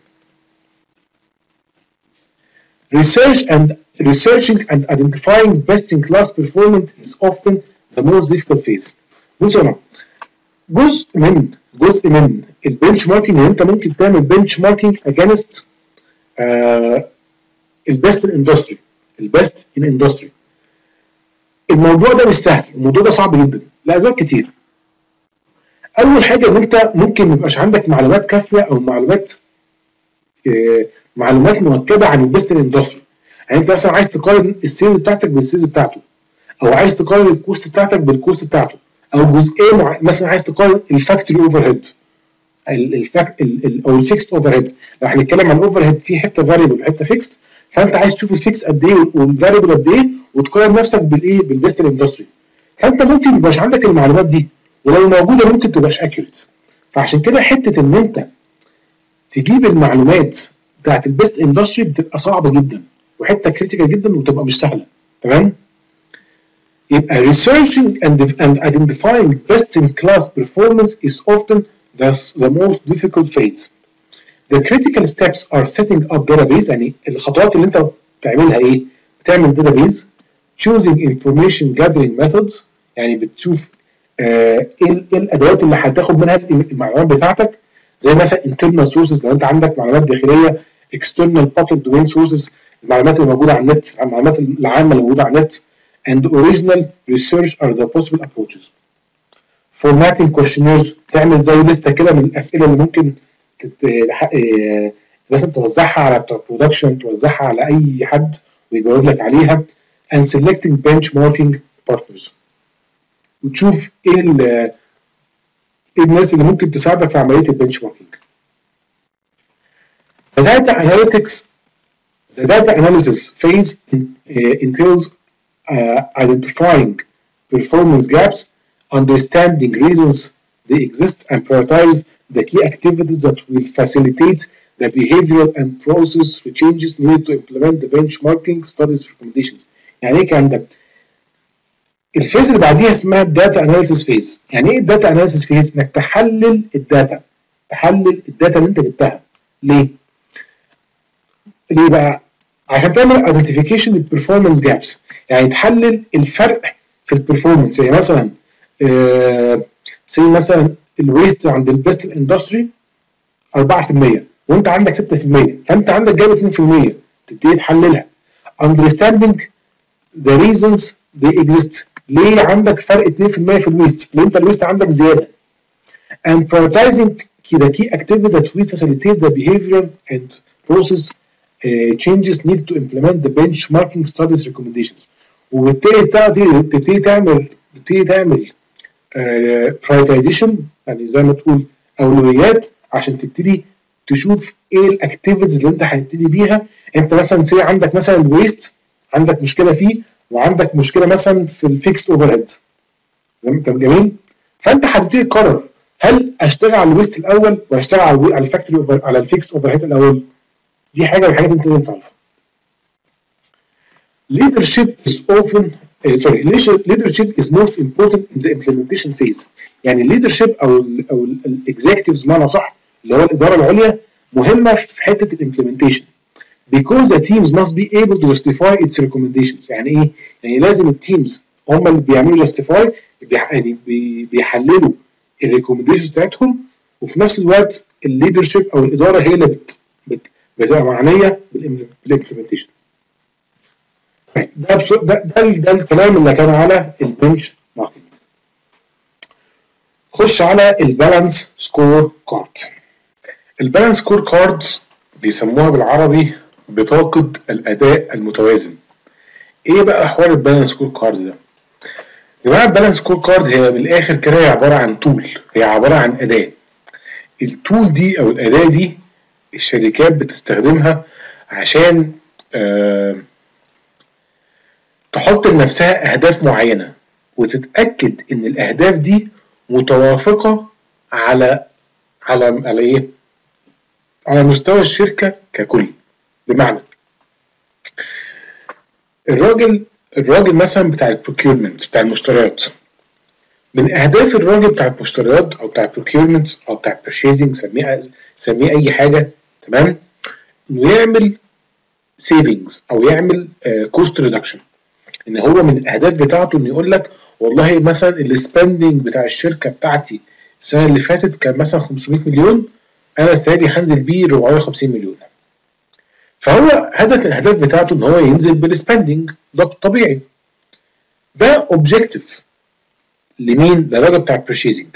Research and researching and identifying best in class performance is often the most difficult phase. بص يا جزء من جزء من البنش ماركينج ان انت ممكن تعمل بنش ماركينج اجينست البيست ان اندستري البيست ان اندستري. الموضوع ده مش سهل، الموضوع ده صعب جدا لاسباب كتير. اول حاجه ان انت ممكن ما يبقاش عندك معلومات كافيه او معلومات آه معلومات مؤكده عن البيست ان اندستري. يعني انت مثلا عايز تقارن السيلز بتاعتك بالسيلز بتاعته، او عايز تقارن الكوست بتاعتك بالكوست بتاعته، او جزئيه مع... مثلا عايز تقارن الفاكتوري اوفر هيد الفاكت او الفيكست اوفر هيد. لو هنتكلم عن اوفر هيد في حته فاريبل وحته فيكست، فانت عايز تشوف الفيكس قد ايه والفاريبل قد ايه وتقارن نفسك بالايه بالبيست اندستري. فانت ممكن ما يبقاش عندك المعلومات دي، ولو موجوده ممكن ما تبقاش اكيوريت. فعشان كده حته ان انت تجيب المعلومات بتاعت البيست اندستري بتبقى صعبه جدا وحته كريتيكال جدا وتبقى مش سهله. تمام؟ يبقى researching and, and identifying best in class performance is often the, the most difficult phase. The critical steps are setting up database. يعني الخطوات اللي انت بتعملها ايه؟ بتعمل database، choosing information gathering methods، يعني بتشوف آه ايه الادوات اللي هتاخد منها المعلومات بتاعتك، زي مثلا internal sources لو انت عندك معلومات داخليه، external public domain sources المعلومات اللي موجوده على النت، المعلومات العامه اللي موجوده على النت، and original research are the possible approaches. Formatting questionnaires، تعمل زي لسته كده من الاسئله اللي ممكن مثلا توزعها على البرودكشن، توزعها على اي حد ويجاوب لك عليها. and selecting benchmarking partners، وتشوف ايه ايه الناس اللي ممكن تساعدك في عمليه البنش ماركينج. The data analytics the data analysis phase uh, entails Uh, identifying performance gaps, understanding reasons they exist, and prioritize the key activities that will facilitate the behavioral and process changes needed to implement the benchmarking studies recommendations. يعني ايه الكلام ده؟ الفيز اللي بعديها اسمها الداتا اناليسيس فيز. يعني ايه الداتا اناليسيس فيز؟ انك تحلل الداتا، تحلل الداتا اللي انت جبتها. ليه؟ ليه بقى؟ عشان تعمل identification للperformance gaps، يعني تحلل الفرق في البرفورمانس. يعني مثلا آه زي مثلا الويست عند البيست اندستري أربعة في المية وانت عندك ستة في المية، فانت عندك جايب اتنين في المية، تبتدي تحللها. understanding the reasons they exist، ليه عندك فرق اتنين في المية في الويست؟ ليه انت الويست عندك زياده. and prioritizing the key activities that will facilitate the behavioral and process Uh, changes needed to implement the benchmarking studies recommendations. وبالتالي تبتدي تعمل تبتدي تعمل uh, prioritization، يعني زي ما تقول اولويات، عشان تبتدي تشوف ايه الاكتيفيتيز اللي انت هتبتدي بيها. انت مثلا سي عندك مثلا الويست عندك مشكله فيه، وعندك مشكله مثلا في الفيكست اوفر هيد. تمام جميل؟ فانت هتبتدي تقرر هل اشتغل على الويست الاول ولا اشتغل على الفاكتوري اوفر على الفيكست اوفر هيد الاول. دي حاجه من الحاجات اللي انت لازم تعرفها. Leadership is often uh, sorry leadership is most important in the implementation phase. يعني leadership او ال او الاكزيكتيفز بمعنى صح اللي هو الاداره العليا مهمه في حته الامبلمنتيشن. because the teams must be able to justify its recommendations. يعني ايه؟ يعني لازم التيمز هم اللي بيعملوا justify، يعني بيحللوا الريكومنديشنز بتاعتهم، وفي نفس الوقت الليدرشيب او الاداره هي اللي بت بت بتبقى معنيه بالامبلمنتيشن. ده ده ده, ده الكلام اللي كان على البنش ماركينج. خش على البالانس سكور كارد. البالانس سكور كارد بيسموها بالعربي بطاقة الأداء المتوازن. إيه بقى حوار البالانس سكور كارد ده؟ يا جماعة البالانس سكور كارد هي من الآخر كده هي عبارة عن تول، هي عبارة عن أداة. التول دي أو الأداة دي الشركات بتستخدمها عشان آه تحط لنفسها أهداف معينة وتتأكد إن الأهداف دي متوافقة على على على إيه؟ على مستوى الشركة ككل. بمعنى الراجل الراجل مثلا بتاع البروكيورمنت بتاع المشتريات، من اهداف الراجل بتاع المشتريات او بتاع البروكيورمنت او بتاع البرشيزنج، سميه سميه اي حاجه، تمام، انه يعمل سيفنجز او يعمل كوست uh, ريدكشن. ان هو من الاهداف بتاعته انه يقول لك والله مثلا السبندنج بتاع الشركه بتاعتي السنه اللي فاتت كان مثلا خمسمية مليون، انا السنه دي هنزل بيه أربعمية وخمسين مليون. فهو هدف الاهداف بتاعته ان هو ينزل بالسبندنج، ده طبيعي. ده اوبجيكتيف لمين؟ للراجل بتاع البرشيزنج.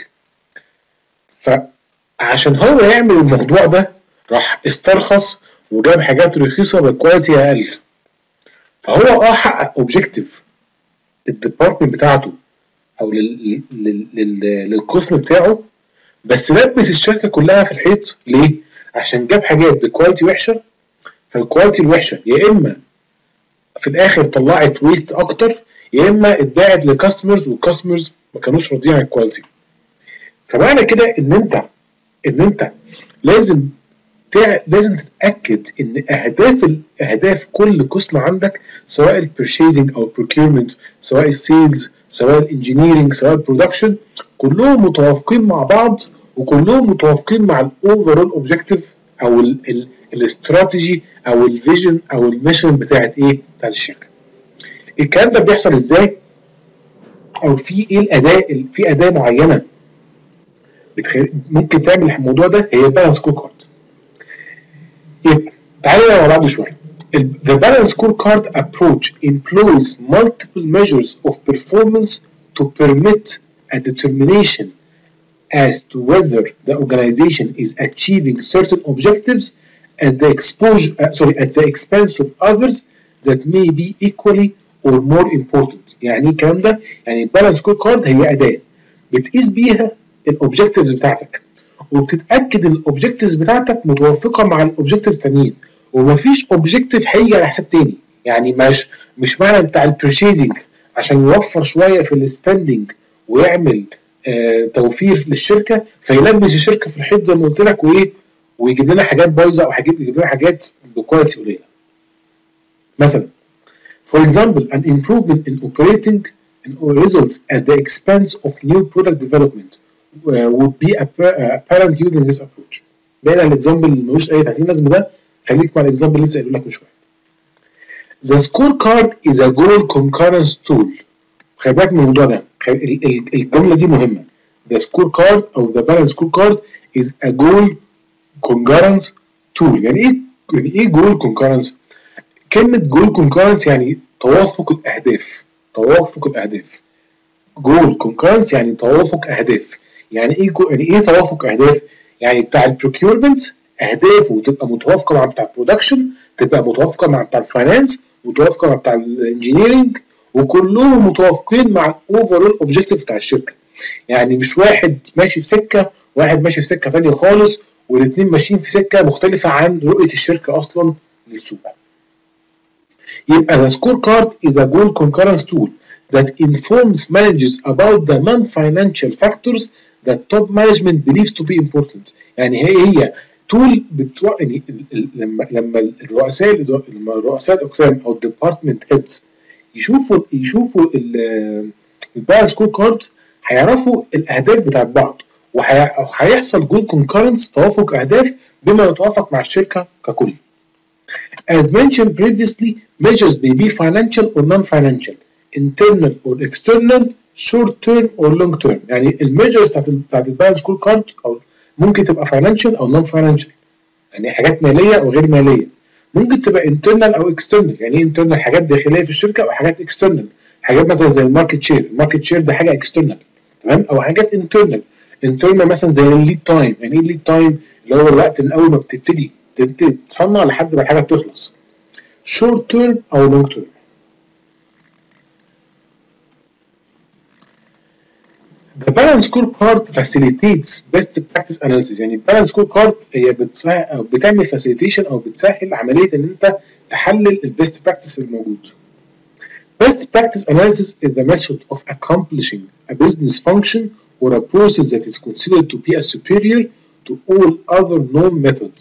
فعشان هو يعمل الموضوع ده راح استرخص وجاب حاجات رخيصه بكواليتي اقل. فهو اه حقق اوبجيكتيف للديبارتمنت بتاعته او لل... لل... لل... للقسم بتاعه، بس لبس الشركه كلها في الحيط. ليه؟ عشان جاب حاجات بكواليتي وحشه، فالكواليتي الوحشه يا اما في الاخر طلعت ويست اكتر، يا اما اتباعت لكاستمرز والكاستمرز ما كانوش راضيين عن الكواليتي. فمعنى كده ان انت ان انت لازم تع... لازم تتاكد ان اهداف اهداف كل قسم عندك، سواء البرشيزنج او البروكيورمنت، سواء السيلز، سواء الانجينيرنج، سواء البرودكشن، كلهم متوافقين مع بعض، وكلهم متوافقين مع الاوفرول اوبجيكتيف او ال الاستراتيجي او الفيجن او الميشن بتاعت ايه؟ بتاعت الشركه. الكلام ده بيحصل ازاي؟ او في ايه الاداء؟ في اداه معينه بتخل... ممكن تعمل الموضوع ده، هي البالانس سكور كارد. يبقى تعالوا مع بعض شويه. The balance scorecard approach employs multiple measures of performance to permit a determination as to whether the organization is achieving certain objectives at the exposure uh, sorry at the expense of others that may be equally or more important. يعني ايه الكلام ده؟ يعني البالانس سكور كارد هي اداه بتقيس بيها الاوبجكتيفز بتاعتك، وبتتاكد ان الاوبجكتيفز بتاعتك متوافقه مع الاوبجكتيفز التانيين، ومفيش اوبجكتيف هيجي على حساب تاني. يعني مش مش معنى بتاع البرشيزنج عشان يوفر شويه في السبندنج ويعمل آه توفير للشركه فيلبس الشركه في الحيط زي ما قلت لك، وايه ويجيب لنا حاجات بايظه او يجيب لنا حاجات بكواليتي قليله. مثلا for example an improvement in operating results at the expense of new product development uh, would be apparent using this approach. بعيد عن الاكزامبل اللي ملوش اي تحسين لازمه ده، خليك مع الاكزامبل اللي لسه قايله لك من شويه. The scorecard is a goal concurrence tool. خلي بالك من الموضوع ده، الجمله دي مهمه. The scorecard او the balance scorecard is a goal concurrence tool. يعني ايه يعني ايه goal concurrence؟ كلمه goal concurrence يعني توافق الاهداف. توافق الاهداف. goal concurrence يعني توافق اهداف. يعني ايه يعني ايه توافق اهداف؟ يعني بتاع البروكيورمنت اهدافه تبقى متوافقه مع بتاع البرودكشن، تبقى متوافقه مع بتاع الفاينانس، متوافقه مع بتاع الانجينيرنج، وكلهم متوافقين مع الاوفرول اوبجيكتيف بتاع الشركه. يعني مش واحد ماشي في سكه وواحد ماشي في سكه ثانيه خالص، والاثنين ماشيين في سكه مختلفه عن رؤيه الشركه اصلا للسوق. يبقى the scorecard is a goal concurrence tool that informs managers about the non-financial factors that top management believes to be important. يعني هي هي تول بتو... يعني لما لما الرؤساء لما رؤساء الاقسام او الديبارتمنت هيدز يشوفوا يشوفوا البالانس سكور كارد، هيعرفوا الاهداف بتاعت بعض، وهيحصل جول كونكرنس، توافق اهداف بما يتوافق مع الشركه ككل. As mentioned previously, measures may be financial or non-financial, internal or external, short term or long term. يعني الميجرز بتاعت بتاعت البالانس سكور كارد او ممكن تبقى financial او non-financial، يعني حاجات ماليه او غير ماليه. ممكن تبقى internal او external، يعني ايه internal؟ حاجات داخليه في الشركه، او حاجات external، حاجات مثلا زي الماركت شير، الماركت شير ده حاجه external، تمام؟ او حاجات internal، internal مثلا زي الليد تايم. يعني ايه الليد تايم؟ اللي هو الوقت من اول ما بتبتدي تبتدي تصنع لحد ما الحاجه بتخلص. short term او long term. The balance scorecard facilitates best practice analysis. يعني البالانس سكور كارد هي بتسهل او بتعمل facilitation او بتسهل عمليه ان انت تحلل البيست براكتس الموجود. Best practice analysis is the method of accomplishing a business function or a process that is considered to be a superior to all other known methods.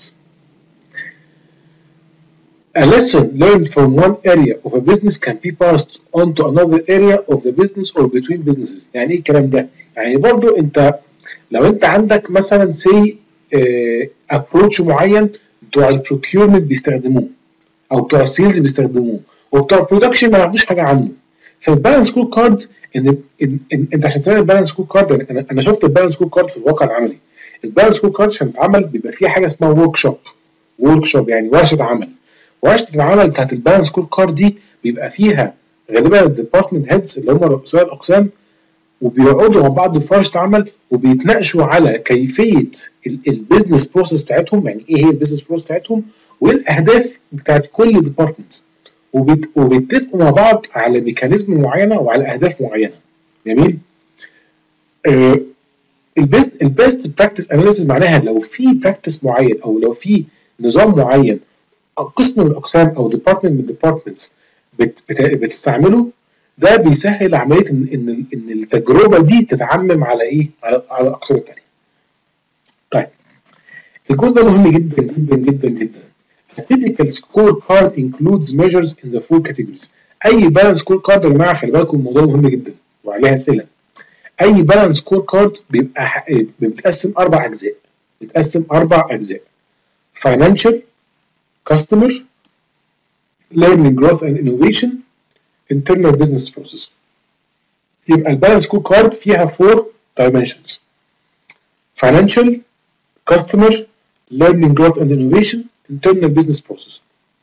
A lesson learned from one area of a business can be passed on to another area of the business or between businesses. يعني ايه الكلام ده؟ يعني برضو انت لو انت عندك مثلا سي ابروتش معين بتوع البروكيورمنت بيستخدموه، او بتوع السيلز بيستخدموه، وبتوع البرودكشن ما يعرفوش حاجه عنه. فالبالانس سكور كارد ان, إن, إن انت عشان تعمل البالانس سكور كارد، انا انا شفت البالانس سكور كارد في الواقع العملي. البالانس سكور كارد عشان تتعمل بيبقى فيها حاجه اسمها ورك شوب. ورك شوب يعني ورشه عمل. ورشه العمل بتاعت البالانس سكور كارد دي بيبقى فيها غالبا الديبارتمنت هيدز اللي هم رؤساء الاقسام، وبيقعدوا مع بعض في ورشه عمل وبيتناقشوا على كيفيه البيزنس بروسيس بتاعتهم. يعني ايه هي البيزنس بروسيس بتاعتهم، وايه الاهداف بتاعت كل ديبارتمنت، وبيتفقوا مع بعض على ميكانيزم معينه وعلى اهداف معينه. جميل. آه البيست البيست براكتس اناليسيس معناها لو في براكتس معين او لو في نظام معين قسم من الاقسام او ديبارتمنت من الديبارتمنتس بت بتستعمله، ده بيسهل عمليه ان ان ان التجربه دي تتعمم على ايه؟ على على الاقسام الثانيه. طيب الجزء ده مهم جدا جدا جدا جدا. A typical scorecard includes measures in the four categories. اي بالانس سكور كارد يا جماعه خلي بالكم الموضوع مهم جدا وعليها اسئله. اي بالانس سكور كارد بيبقى بيتقسم اربع اجزاء. بيتقسم اربع اجزاء: financial, customer, learning growth and innovation, internal business process. يبقى البالانس سكور كارد فيها four dimensions: financial, customer, learning growth and innovation, internal business process.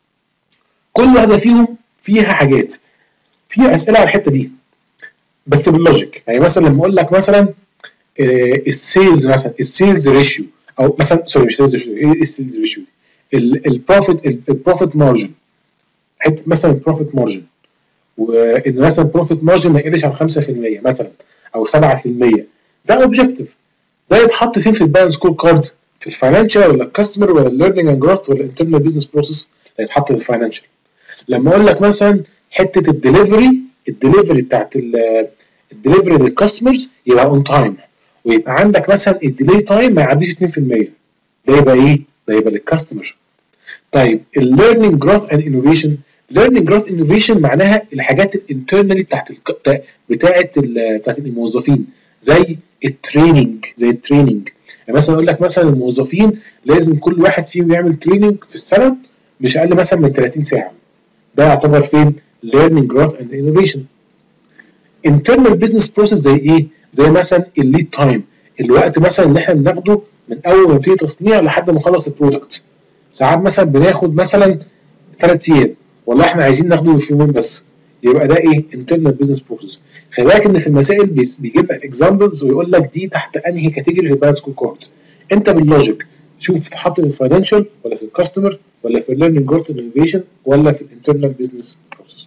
كل واحده فيهم فيها حاجات، فيها اسئله على الحته دي بس باللوجيك. يعني مثلا لما اقول لك مثلا السيلز، مثلا السيلز ريشيو، او مثلا سوري مش سيلز ريشيو، ايه السيلز ريشيو؟ البروفيت البروفيت مارجن، حته مثلا البروفيت مارجن، وان مثلا البروفيت مارجن ما يقلش عن خمسة في المية مثلا او سبعة في المية. ده اوبجيكتيف، ده يتحط فين في البالانس سكور كارد؟ في الفاينانشال ولا الكاستمر ولا الليرنينج اند جروث ولا الانترنال بزنس بروسيس؟ هيتحط في الفاينانشال. لما اقول لك مثلا حته الدليفري، الدليفري بتاعت الدليفري للكاستمرز يبقى اون تايم، ويبقى عندك مثلا الديلي تايم ما يعديش اتنين في المية، ده يبقى ايه؟ ده يبقى للكاستمر. طيب الليرنينج جروث اند انوفيشن، ليرنينج جروث انوفيشن معناها الحاجات الانترنالي بتاعت الك... بتاعت ال... بتاعت الموظفين، زي التريننج، زي التريننج. يعني مثلا اقول لك مثلا الموظفين لازم كل واحد فيهم يعمل تريننج في السنه مش اقل مثلا من ثلاثين ساعه. ده يعتبر فين؟ learning growth and innovation. internal business process زي ايه؟ زي مثلا الليد تايم، الوقت مثلا اللي احنا بناخده من اول ما نبتدي تصنيع لحد ما نخلص البرودكت. ساعات مثلا بناخد مثلا ثلاث ايام، والله احنا عايزين ناخده في يومين بس، يبقى ده ايه؟ internal business process. خلي بالك ان في المسائل بيجيب لك اكزامبلز ويقول لك دي تحت انهي كاتيجوري في البالانس سكور كارد. انت باللوجيك شوف تحط في الفاينانشال ولا في الكاستمر ولا في الليرنينج جروث انوفيشن ولا في الانترنال بزنس بروسيس.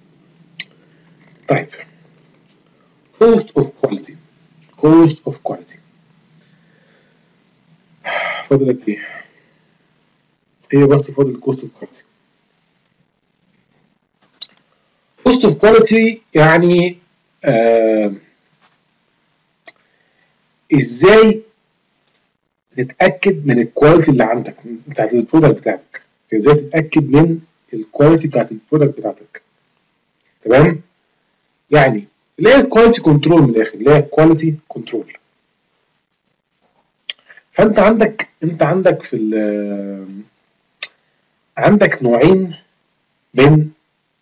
طيب cost of quality. cost of quality فاضل قد ايه؟ ايه بس فاضل cost of quality. cost of quality يعني آه ازاي تتاكد من الكواليتي اللي عندك بتاعت البرودكت بتاعتك، ازاي تتاكد من الكواليتي بتاعت البرودكت بتاعتك. تمام؟ يعني اللي هي الكواليتي كنترول من الاخر، اللي هي الكواليتي كنترول. فانت عندك انت عندك في ال عندك نوعين من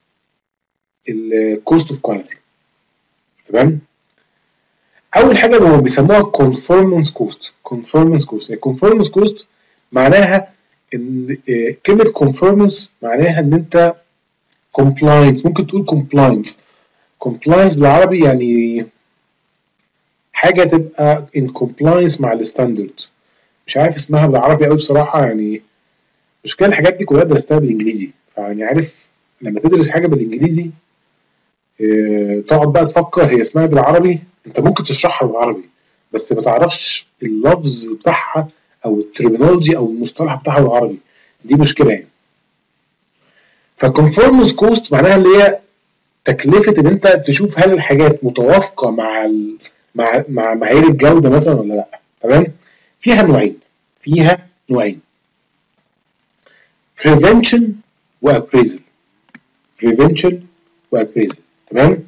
الكوست اوف كواليتي. تمام؟ اول حاجه هو بيسموها conformance cost. conformance cost يعني conformance cost معناها ان كلمه conformance معناها ان انت compliance، ممكن تقول compliance. compliance بالعربي يعني حاجه تبقى in compliance مع الستاندرد. مش عارف اسمها بالعربي قوي بصراحه، يعني مشكله الحاجات دي كلها درستها بالانجليزي، فيعني عارف لما تدرس حاجه بالانجليزي اه تقعد بقى تفكر هي اسمها بالعربي، انت ممكن تشرحها بالعربي بس ما تعرفش اللفظ بتاعها او الترمينولوجي او المصطلح بتاعها بالعربي، دي مشكله يعني. فالكونفورمنس كوست معناها اللي هي تكلفه ان انت تشوف هل الحاجات متوافقه مع ال... مع مع معايير الجوده مثلا ولا لا. تمام؟ فيها نوعين فيها نوعين prevention وappraisal. prevention وappraisal. تمام؟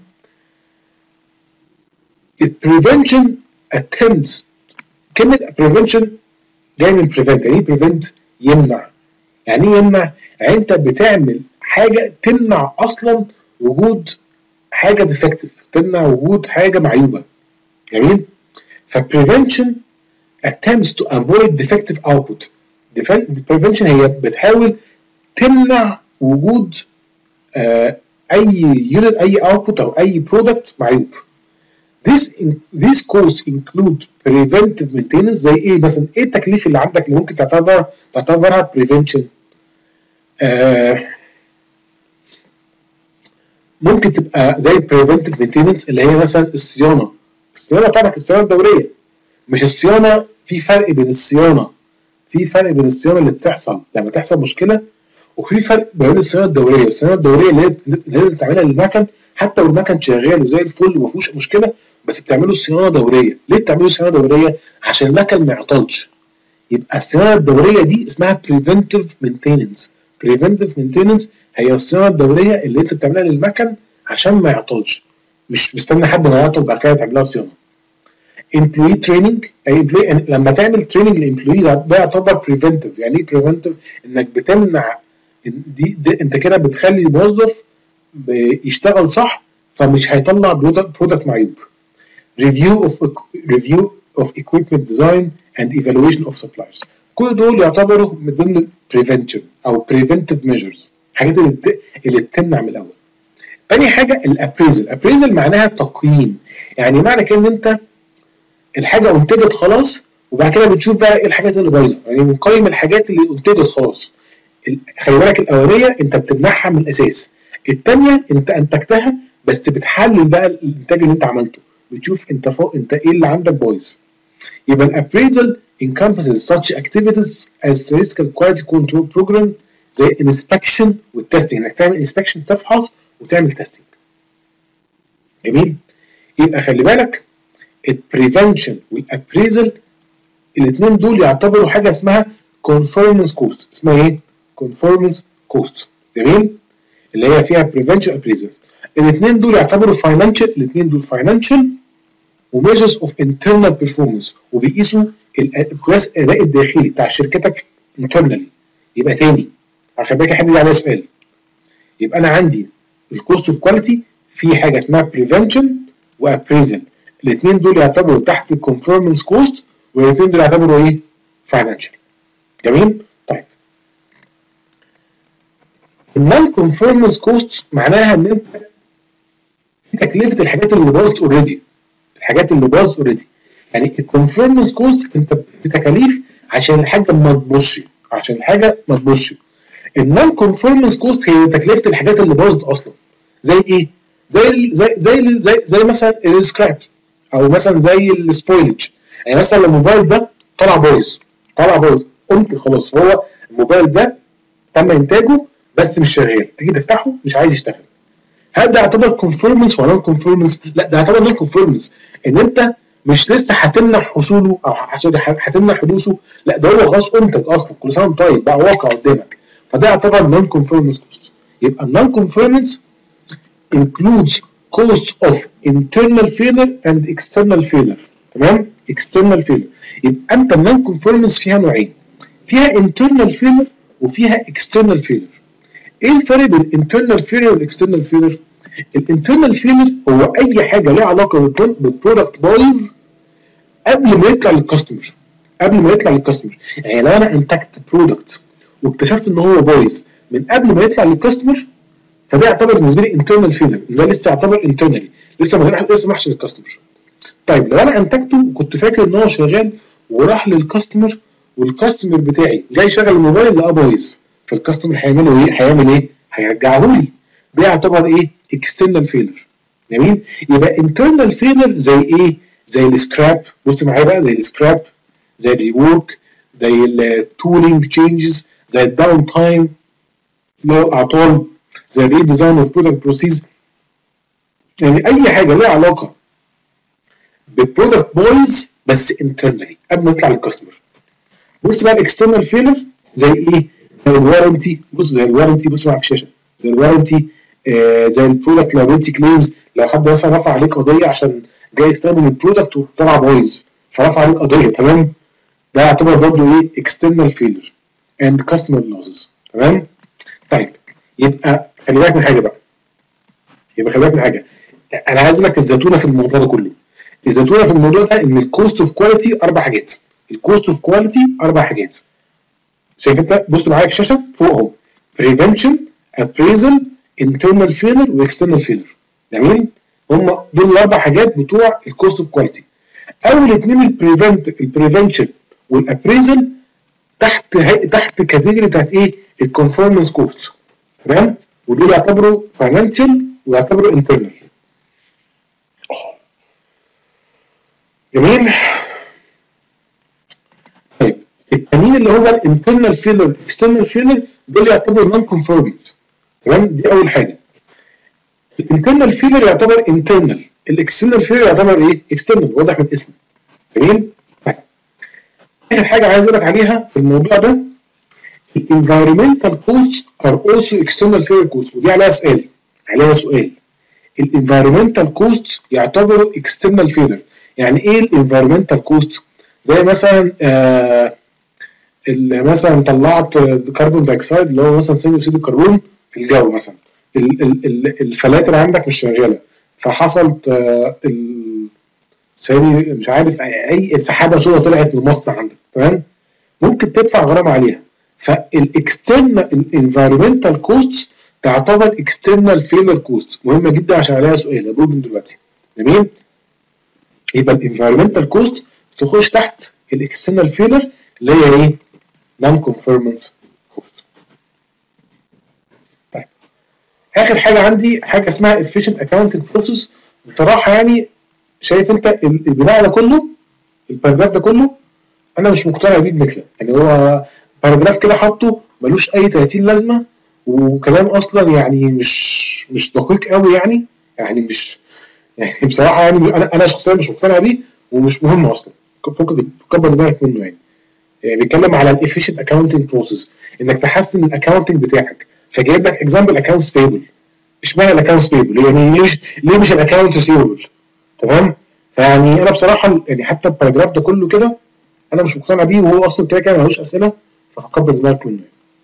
البريفنشن attempts، كلمه prevention جاي من prevent. يعني ايه prevent؟ يمنع. يعني ايه يمنع؟ يعني انت بتعمل حاجه تمنع اصلا وجود حاجه ديفكتيف، تمنع وجود حاجه معيوبه. جميل؟ فالبريفنشن attempts to avoid defective output. prevention هي بتحاول تمنع وجود آه اي يونت، اي اوتبوت او اي برودكت معيوب. This in, these costs include preventive maintenance. زي ايه مثلا؟ ايه التكليف اللي عندك اللي ممكن تعتبر تعتبرها prevention؟ آه ممكن تبقى زي preventive maintenance اللي هي مثلا الصيانه. الصيانه بتاعتك الصيانه الدوريه، مش الصيانه. في فرق بين الصيانه في فرق بين الصيانه اللي بتحصل لما تحصل مشكله، وفي فرق بين الصيانه الدوريه. الصيانه الدوريه اللي هي اللي هي بتعملها للمكن حتى والمكن شغال وزي الفل وما فيهوش مشكله، بس بتعمله صيانه دوريه. ليه بتعمله صيانه دوريه؟ عشان المكن ما يعطلش. يبقى الصيانه الدوريه دي اسمها preventive maintenance. preventive maintenance هي الصيانه الدوريه اللي انت بتعملها للمكن عشان ما يعطلش، مش مستني حد ما يعطل بعد كده تعملها صيانه. employee training، اي employee لما تعمل تريننج للامبلوي ده, ده يعتبر preventive. يعني ايه preventive؟ انك بتمنع دي, دي انت كده بتخلي الموظف يشتغل صح فمش هيطلع برودكت معيوب. review of review of equipment design and evaluation of suppliers. كل دول يعتبروا من ضمن prevention او preventive measures، الحاجات اللي اللي بتمنع من الاول. تاني حاجه الابريزل. الابريزل معناها تقييم. يعني معنى كده ان انت الحاجه انتجت خلاص وبعد كده بتشوف بقى ايه الحاجات اللي بايظه، يعني بنقيم الحاجات اللي انتجت خلاص. خلي بالك الاولانيه انت بتمنعها من الاساس، الثانيه انت انتجتها بس بتحلل بقى الانتاج اللي انت عملته، بتشوف انت فوق انت ايه اللي عندك بايظ. يبقى الابريزل encompasses such activities as statistical quality control program زي الانسبكشن والتستنج، انك تعمل انسبكشن تفحص وتعمل تستنج. جميل؟ يبقى خلي بالك البريفنشن والابريزل الاثنين دول يعتبروا حاجه اسمها conformance cost. اسمها ايه؟ conformance cost. جميل؟ اللي هي فيها بريفنشن وابريزل. الاثنين دول يعتبروا financial، الاثنين دول financial وميجرز اوف internal performance، وبيقيسوا القياس الاداء الداخلي بتاع شركتك internally. يبقى تاني عشان بالك حد عليها سؤال، يبقى انا عندي الكوست اوف كواليتي في حاجه اسمها بريفنشن وابريزل، الاثنين دول يعتبروا تحت الكونفورمنس كوست والاثنين دول يعتبروا ايه؟ فاينانشال. جميل؟ طيب النون كونفورمنس كوست معناها ان انت تكلفه الحاجات اللي باظت اوريدي، الحاجات اللي باظت اوريدي. يعني الكونفورمنس كوست انت بتكاليف عشان الحاجه ما تبوظش، عشان الحاجه ما تبوظش. النون كونفورمنس كوست هي تكلفه الحاجات اللي باظت اصلا. زي ايه؟ زي زي زي زي, زي مثلا السكراب او مثلا زي السبويلج. يعني مثلا لو الموبايل ده طلع بايظ طلع بايظ قلت خلاص هو الموبايل ده تم انتاجه بس مش شغال، تيجي تفتحه مش عايز يشتغل. هل ده يعتبر كونفورمنس ولا نون كونفورمنس؟ لا ده يعتبر نون كونفورمنس، ان انت مش لسه هتمنع حصوله او هتمنع حدوثه، لا ده هو خلاص انتج اصلا، كل سنه وانت طيب بقى واقع قدامك، فده يعتبر نون كونفورمنس كوست. يبقى النون كونفورمنس includes cost of internal failure and external failure. تمام؟ external failure. يبقى انت النون كونفورمنس فيها نوعين، فيها internal failure وفيها اكسترنال فيلر. ايه الفرق بين الانترنال فيلر والاكسترنال فيلر؟ الانترنال فيلر هو اي حاجه ليها علاقه بالبرودكت بايظ قبل ما يطلع للكاستمر، قبل ما يطلع للكاستمر. يعني لو انا انتجت برودكت واكتشفت ان هو بايظ من قبل ما يطلع للكاستمر، فده يعتبر بالنسبه لي انترنال فيلر، ده لسه يعتبر انترنالي، لسه ما لسه ما راحش للكاستمر. طيب لو انا انتجته وكنت فاكر ان هو شغال وراح للكاستمر، والكاستمر بتاعي جاي يشغل الموبايل لقاه بايظ، فالكاستمر هيعمله ايه؟ هيعمل ايه؟ هيرجعه لي. ده يعتبر ايه؟ اكسترنال فيلر. جميل؟ يبقى انترنال فيلر زي ايه؟ زي السكراب، بص معايا بقى، زي السكراب، زي الريورك، زي التولينج تشينجز، زي الداون تايم اللي هو اعطال، زي الري ديزاين اوف برودكت بروسيس. يعني اي حاجه ليها علاقه بالبرودكت بايظ بس انترنالي قبل ما يطلع للكاستمر. بص بقى الاكسترنال فيلر زي ايه؟ زي الوارنتي، بص زي الوارنتي، بص معاك الشاشه، زي الوارنتي، آه زي البرودكت لايبيلتي كليمز. لو حد مثلا رفع عليك قضيه عشان جاي يستخدم البرودكت وطلع بايظ فرفع عليك قضيه، تمام؟ ده يعتبر برضه ايه؟ اكسترنال فيلر اند كاستمر لوسز. تمام؟ طيب يبقى خلي بالك من حاجه بقى، يبقى خلي بالك من حاجه، انا عايز اقول لك الزتونه في الموضوع ده كله. الزتونه في الموضوع ده ان الكوست اوف كواليتي اربع حاجات. الكوست اوف كواليتي اربع حاجات. شايف انت؟ بص معايا في الشاشه فوقهم: prevention، appraisal، internal failure واكسترنال failure. جميل؟ هم دول الاربع حاجات بتوع الكوست اوف كواليتي. اول اثنين البريفنت البريفنشن والابريزل تحت تحت كاتيجوري بتاعت ايه؟ الكونفورمانس كوست. تمام؟ ودول يعتبروا فاينانشال ويعتبروا انترنال. جميل؟ طيب التانيين اللي هو الانترنال فيلر الاكسترنال فيلر دول يعتبروا نون كونفورمنت. تمام؟ دي اول حاجه. الانترنال فيلر يعتبر انترنال، الاكسترنال فيلر يعتبر ايه؟ اكسترنال، واضح من اسمه. جميل؟ طيب اخر حاجه عايز اقول لك عليها في الموضوع ده، الانفايرمنتال كوست ار اولسو اكسترنال فيلر كوست، ودي عليها سؤال، عليها سؤال. الانفايرمنتال كوست يعتبروا اكسترنال فيلر. يعني ايه الانفايرمنتال كوست؟ زي مثلا آه مثلا طلعت كربون دايوكسيد اللي هو مثلا ثاني اكسيد الكربون في الجو مثلا، ال ال الفلاتر عندك مش شغاله، فحصلت آه ثاني مش عارف اي سحابه سوداء طلعت من المصنع عندك، تمام؟ ممكن تدفع غرامه عليها. فالاكسترنال الانفايرمنتال كوست تعتبر اكسترنال فيلر كوست، مهمه جدا عشان عليها سؤال هقول من دلوقتي. جميل؟ يبقى الانفايرمنتال كوست تخش تحت الاكسترنال فيلر اللي هي ايه؟ نون كونفورمانت كوست. طيب اخر حاجه عندي حاجه اسمها efficient accounting process. بصراحه يعني شايف انت البتاع ده كله، الباراجراف ده كله انا مش مقتنع بيه بنكله. يعني هو باراجراف كده حاطه ملوش اي ثلاثين لازمه، وكلام اصلا يعني مش مش دقيق قوي، يعني يعني مش يعني بصراحه يعني انا انا شخصيا مش مقتنع بيه ومش مهم اصلا، فكك كبر دماغك منه. يعني يعني بيتكلم على الافيشنت اكاونتنج بروسيس، انك تحسن الاكاونتنج بتاعك، فجايب لك اكزامبل اكونتس بيبل. اشمعنى الاكونتس بيبل؟ يعني ليه مش ليه مش الاكونتس ريسيفبل؟ تمام؟ فيعني انا بصراحه يعني حتى الباراجراف ده كله كده انا مش مقتنع بيه، وهو اصلا كده كده ملوش اسئله، فكبر دماغك منه.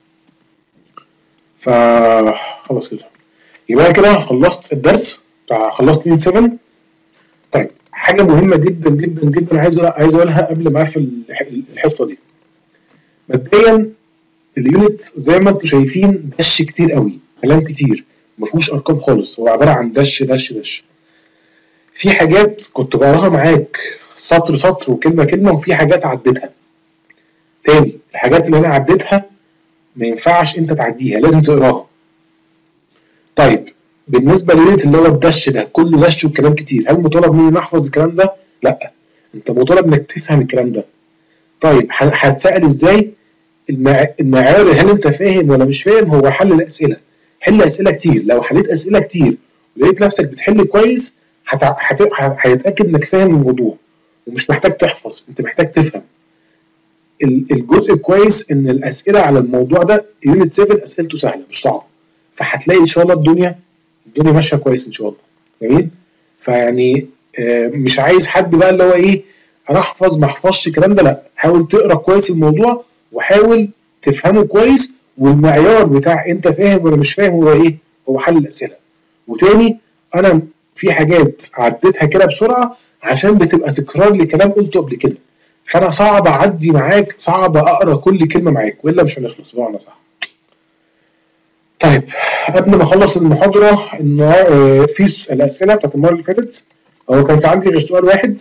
فخلاص كده يبقى كده خلصت الدرس بتاع خلصت يونت سبعة. طيب حاجه مهمه جدا جدا جدا عايز عايز اقولها قبل ما اقفل الحصه دي. مبدئيا اليونت زي ما انتم شايفين دش كتير قوي، كلام كتير، ما فيهوش ارقام خالص، هو عباره عن دش دش دش. في حاجات كنت بقراها معاك سطر سطر وكلمه كلمه، وفي حاجات عديتها. تاني الحاجات اللي انا عديتها ما ينفعش انت تعديها، لازم تقراها. طيب بالنسبه لليونت اللي هو الدش ده كله دش وكلام كتير، هل مطالب مني نحفظ الكلام ده؟ لا، انت مطالب انك تفهم الكلام ده. طيب هتسال ازاي؟ المعيار هل انت فاهم ولا مش فاهم هو حل الاسئله. حل اسئله كتير، لو حليت اسئله كتير ولقيت نفسك بتحل كويس هيتاكد انك فاهم الموضوع ومش محتاج تحفظ، انت محتاج تفهم. الجزء الكويس ان الاسئله على الموضوع ده يونت سبعة اسئلته سهله مش صعبه، فهتلاقي ان شاء الله الدنيا الدنيا ماشيه كويس ان شاء الله. جميل؟ فيعني مش عايز حد بقى اللي هو ايه انا احفظ ما احفظش الكلام ده، لا، حاول تقرا كويس الموضوع وحاول تفهمه كويس والمعيار بتاع انت فاهم ولا مش فاهم هو ايه؟ هو حل الاسئله. وتاني انا في حاجات عديتها كده بسرعه عشان بتبقى تكرار لكلام قلته قبل كده، فانا صعب اعدي معاك، صعب اقرا كل كلمه معاك والا مش هنخلص بمعنى صح. طيب قبل ما اخلص المحاضره النهار في الاسئله بتاعت المره اللي فاتت، هو كانت عندي غير سؤال واحد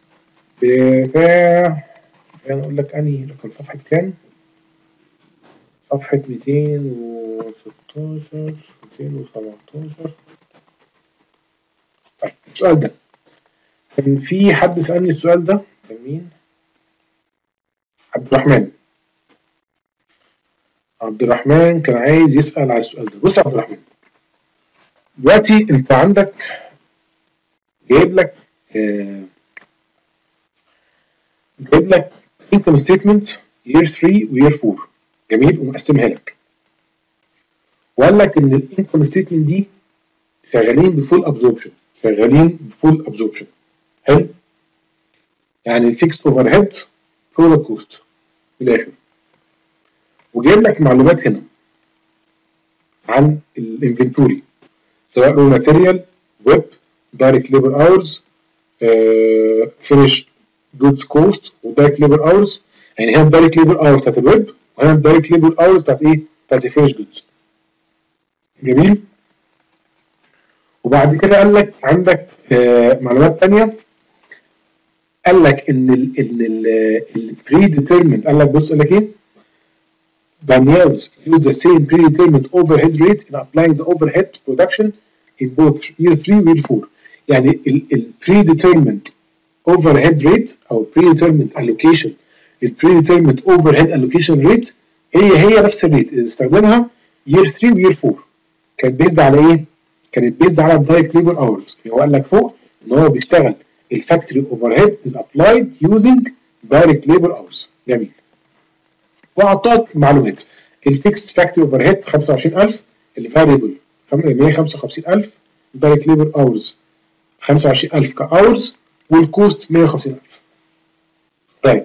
بتاع، خليني اقول لك انهي رقم صفحه كام، صفحه مئتين وستاشر مئتين وسبعتاشر. طيب السؤال ده كان في حد سالني السؤال ده، كان مين؟ عبد الرحمن. عبد الرحمن كان عايز يسال على السؤال ده. بص يا عبد الرحمن، دلوقتي انت عندك جايب لك آه جايب لك income statement year ثلاثة و year أربعة، جميل، ومقسمها لك، وقال لك ان الانكم ستيتمنت دي شغالين بفول ابزوربشن، شغالين بفول ابزوربشن. حلو؟ يعني الفيكس اوفر هيد فوق الكوست في الاخر. وجايب لك معلومات هنا عن الانفنتوري، سواء رو ماتيريال، ويب، دايركت ليبر اورز، فينش جودز كوست، ودايركت ليبر اورز. يعني هنا الدايركت ليبر اورز بتاعت الويب، وهنا الدايركت ليبر اورز بتاعت ايه؟ بتاعت الفينش جودز. جميل؟ وبعد كده قال لك عندك آه معلومات ثانيه، قال لك ان ال ان البري ديترمنت، قال لك بص قال لك ايه؟ Daniels use the same predetermined overhead rate in applying the overhead production in both year three و year four. يعني ال predetermined overhead rate او predetermined allocation، ال predetermined overhead allocation rate هي هي نفس الريت اللي استخدمها year three و year four. كانت بيزد على ايه؟ كانت بيزد على الدايركت ليبر اورز. هو قال لك فوق ان هو بيشتغل الفاكتوري اوفر هيد is applied using direct labor hours. جميل. واعطاك معلومات، الفيكس فاكتوري اوفر هيد خمسة وعشرين ألف، الفاريبل مية وخمسة وخمسين ألف، الدايركت ليبر اورز خمسة وعشرين ألف كاورز، والكوست مية وخمسين ألف. طيب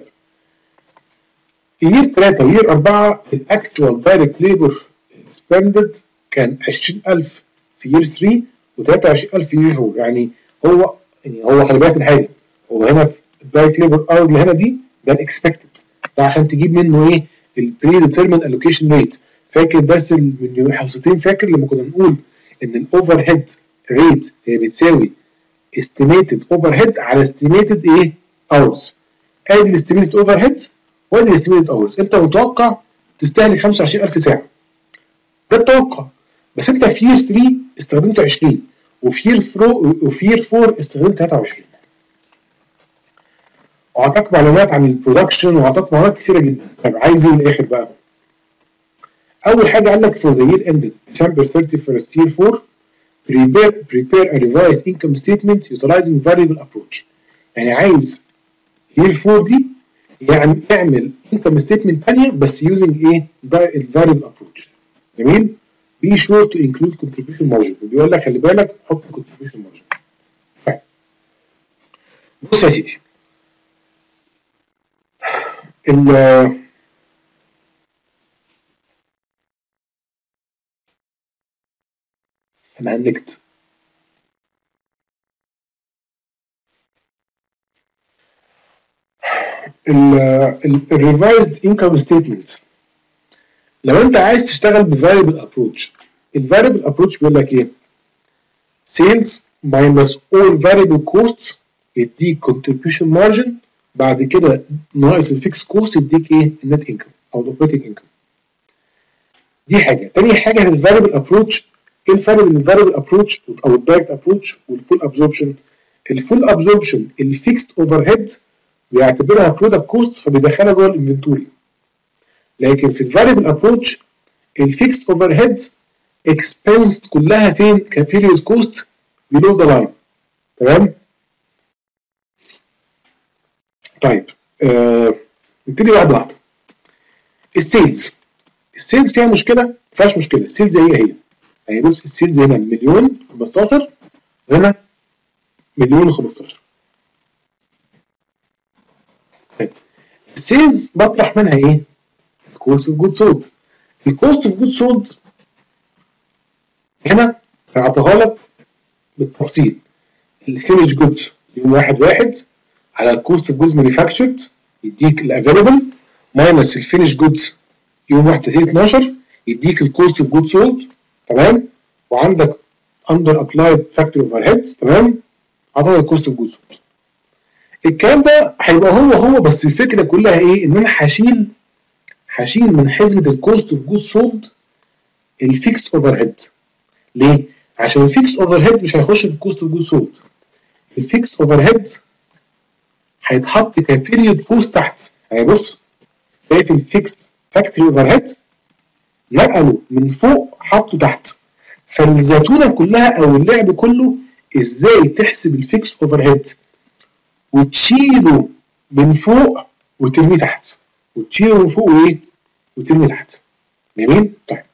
يير ثلاثة ويير أربعة الاكتوال دايركت ليبر سبندد كان عشرين ألف في يير ثلاثة وتلاتة وعشرين ألف في يير أربعة. يعني هو يعني هو خلي بالك من حاجه، هو هنا في الدايركت ليبر اور اللي هنا دي ده الاكسبكتد، ده عشان تجيب منه ايه؟ البري ديترميند الوكيشن ريت. فاكر الدرس من حصتين، فاكر لما كنا نقول ان الاوفر هيد ريت هي بتساوي استيميتد اوفر هيد على استيميتد ايه؟ اورز. ادي الاستيميتد اوفر هيد وادي الاستيميتد اورز. انت متوقع تستهلك خمسة وعشرين ألف ساعه، ده التوقع، بس انت في يير ثلاثة استخدمت عشرين، وفي يير وفي يير أربعة استخدمت تلاتة وعشرين. واعطاك معلومات عن البرودكشن واعطاك معلومات كثيره جدا. طب عايز ايه الاخر بقى؟ اول حاجه قال لك for the year ended December thirty-first year four prepare prepare a revised income statement utilizing variable approach. يعني عايز year four دي يعني اعمل income statement ثانيه بس using ايه؟ الفاريبل approach. جميل؟ be sure to include contribution margin. بيقول لك خلي بالك حط contribution margin. طيب بص يا سيدي، ال انا هنكت الريفايزد انكم ستيتمنت. لو انت عايز تشتغل بفاريبل ابروتش، الفاريبل ابروتش بيقول لك ايه؟ سيلز ماينس اول فاريبل كوست يديك كونتريبيوشن مارجن، بعد كده ناقص الفيكس كوست يديك ايه؟ النت انكم او الاوبريتنج انكم. دي حاجه. تاني حاجه في الفاريبل ابروتش، ايه الفرق بين الفاريبل ابروتش او الدايركت ابروتش والفول ابزوربشن؟ الفول ابزوربشن الفيكست اوفر هيد بيعتبرها برودكت كوست فبيدخلها جوه الانفنتوري، لكن في الفاريبل ابروتش الفيكست اوفر هيد اكسبنس كلها فين؟ كبيريود كوست بيلو ذا لاين. تمام؟ طيب آه نبتدي واحده واحده. السيلز، السيلز فيها مشكله؟ ما فيهاش مشكله، السيلز هي هي. يعني بص السيلز هنا مليون خمستاشر وهنا مليون خمستاشر. طيب السيلز بطرح منها ايه؟ الكوست اوف جود سولد. الكوست اوف جود سولد هنا هعطيها لك بالتفصيل. الفينش جود يوم واحد واحد على الكوست اوف جودز مانيفاكتشرد يديك الافيلبل ماينس الفينش جودز يوم واحد تلاتين اتناشر يديك الكوست اوف جود سولد. تمام. وعندك اندر ابلايد فاكتور اوفر هيد. تمام. عطاها الكوست اوف جود سولد. الكلام ده هيبقى هو هو بس الفكره كلها ايه؟ ان انا هشيل هشيل من حزمه الكوست اوف جود سولد الفيكست اوفر هيد. ليه؟ عشان الفيكست اوفر هيد مش هيخش في الكوست اوف جود سولد. الفيكست اوفر هيد هيتحط كبيريود كوست تحت. يعني بص شايف الفيكست فاكتوري اوفر هيد نقله من فوق حطه تحت. فالزيتونه كلها او اللعب كله ازاي تحسب الفيكست اوفر هيد وتشيله من فوق وترميه تحت، وتشيله من فوق وايه وترميه تحت. جميل. طيب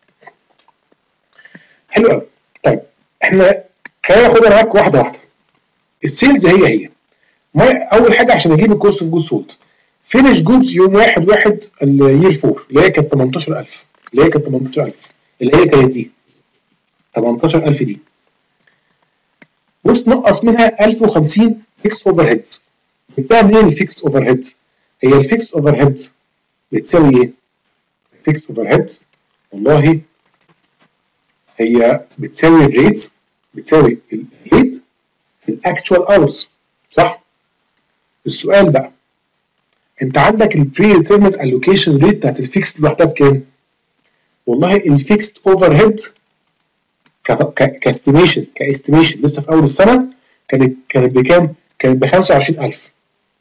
حلو قوي. طيب احنا خلينا ناخدها معاك واحده واحده. السيلز هي هي ما اول حاجه عشان اجيب الكوست اوف جود سولد فينش جودز يوم واحد واحد الير أربعة اللي هي كانت تمنتاشر ألف اللي هي كانت تمنتاشر ألف اللي هي كانت دي تمنتاشر ألف دي. بص نقص منها ألف وخمسين فيكس اوفر هيد. جبتها منين الفيكس اوفر هيد؟ هي الفيكس اوفر هيد بتساوي ايه؟ الفيكس اوفر هيد والله هي بتساوي الريت بتساوي الريت في الاكتوال اورز. صح؟ السؤال بقى انت عندك البري ديترميند الوكيشن ريت بتاعت الفيكس لوحدها بكام؟ والله الفيكس اوفر هيد كاستيميشن كاستيميشن لسه في اول السنه كانت كانت بكام؟ كانت ب خمسة وعشرين ألف.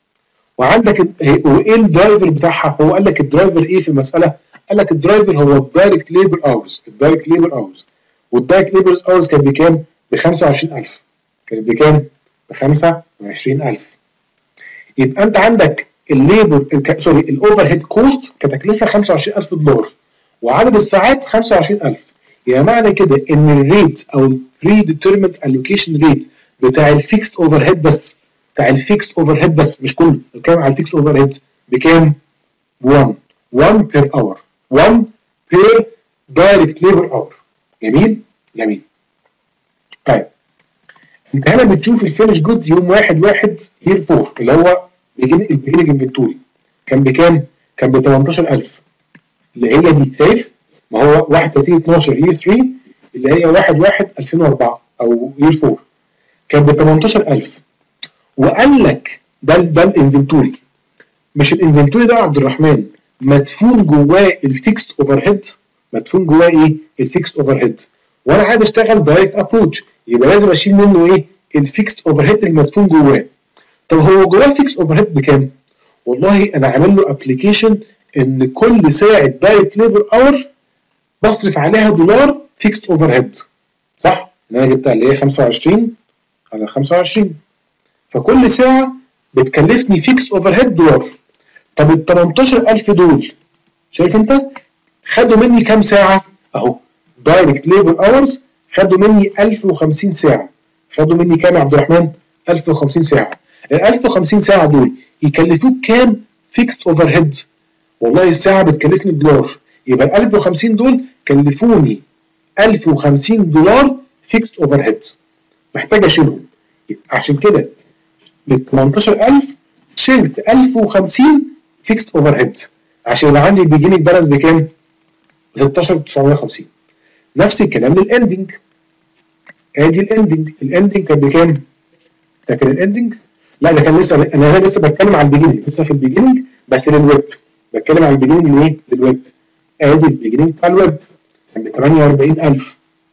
وعندك وايه الدرايفر بتاعها؟ هو قال لك الدرايفر ايه في المساله؟ قال لك الدرايفر هو الدايركت ليبر اورز. الدايركت ليبر اورز والدايركت ليبر اورز كانت بكام؟ ب خمسة وعشرين ألف. كانت بكام؟ ب خمسة وعشرين ألف. يبقى انت عندك الليبر سوري الاوفر هيد كوست كتكلفه خمسة وعشرين ألف دولار وعدد الساعات خمسة وعشرين ألف. يعني معنى كده ان الريت او البري ديترميند الوكيشن ريت بتاع الفيكست اوفر هيد بس بتاع الفيكست اوفر هيد بس مش كله، بتكلم على الفيكست اوفر هيد بكام؟ واحد واحد بير اور واحد بير دايركت ليبر اور. جميل؟ جميل. طيب انت هنا بتشوف الفينش جود يوم واحد واحد يير أربعة اللي هو البيجننج انفنتوري كان بكام؟ كان ب تمنتاشر ألف اللي هي دي. شايف؟ ما هو واحد تلاتين اتناشر يير تلاتة اللي هي واحد واحد ألفين وأربعة او يير أربعة كان ب تمنتاشر ألف. وقال لك ده ده الانفنتوري. مش الانفنتوري ده يا عبد الرحمن مدفون جواه الفيكست اوفر هيد. مدفون جواه ايه؟ الفيكست اوفر هيد. وانا عايز اشتغل دايركت ابروتش يبقى لازم اشيل منه ايه؟ الفيكست اوفر هيد المدفون جواه. طب هو جواه فيكست اوفر هيد بكام؟ والله انا عامل له ابلكيشن ان كل ساعه دايركت ليبر اور بصرف عليها دولار فيكست اوفر هيد. صح؟ اللي انا جبتها اللي هي خمسة وعشرين على خمسة وعشرين. فكل ساعه بتكلفني فيكست اوفر هيد دولار. طب ال تمنتاشر ألف دول شايف انت؟ خدوا مني كام ساعه؟ اهو دايركت ليبر اورز خدوا مني ألف وخمسين ساعه. خدوا مني كام يا عبد الرحمن؟ ألف وخمسين ساعه. ال ألف وخمسين ساعه دول يكلفوك كام فيكست اوفر هيد؟ والله الساعه بتكلفني دولار. يبقى ال ألف وخمسين دول كلفوني ألف وخمسين دولار فيكست اوفر هيد. محتاج اشيلهم. عشان كده من تمنتاشر ألف شلت ألف وخمسين فيكست اوفر هيد عشان يبقى عندي البيجيننج بالانس بكام؟ ستاشر ألف وتسعمية وخمسين. نفس الكلام للاندنج. ادي الاندنج. الاندنج كان بكام؟ فاكر الاندنج؟ لا ده كان لسه انا هنا لسه بتكلم على البيجيننج لسه في البيجيننج بس للويب. بتكلم على البيجيننج لايه؟ للويب. ادي البيجيننج بتاع الويب كان ب تمنية وأربعين ألف.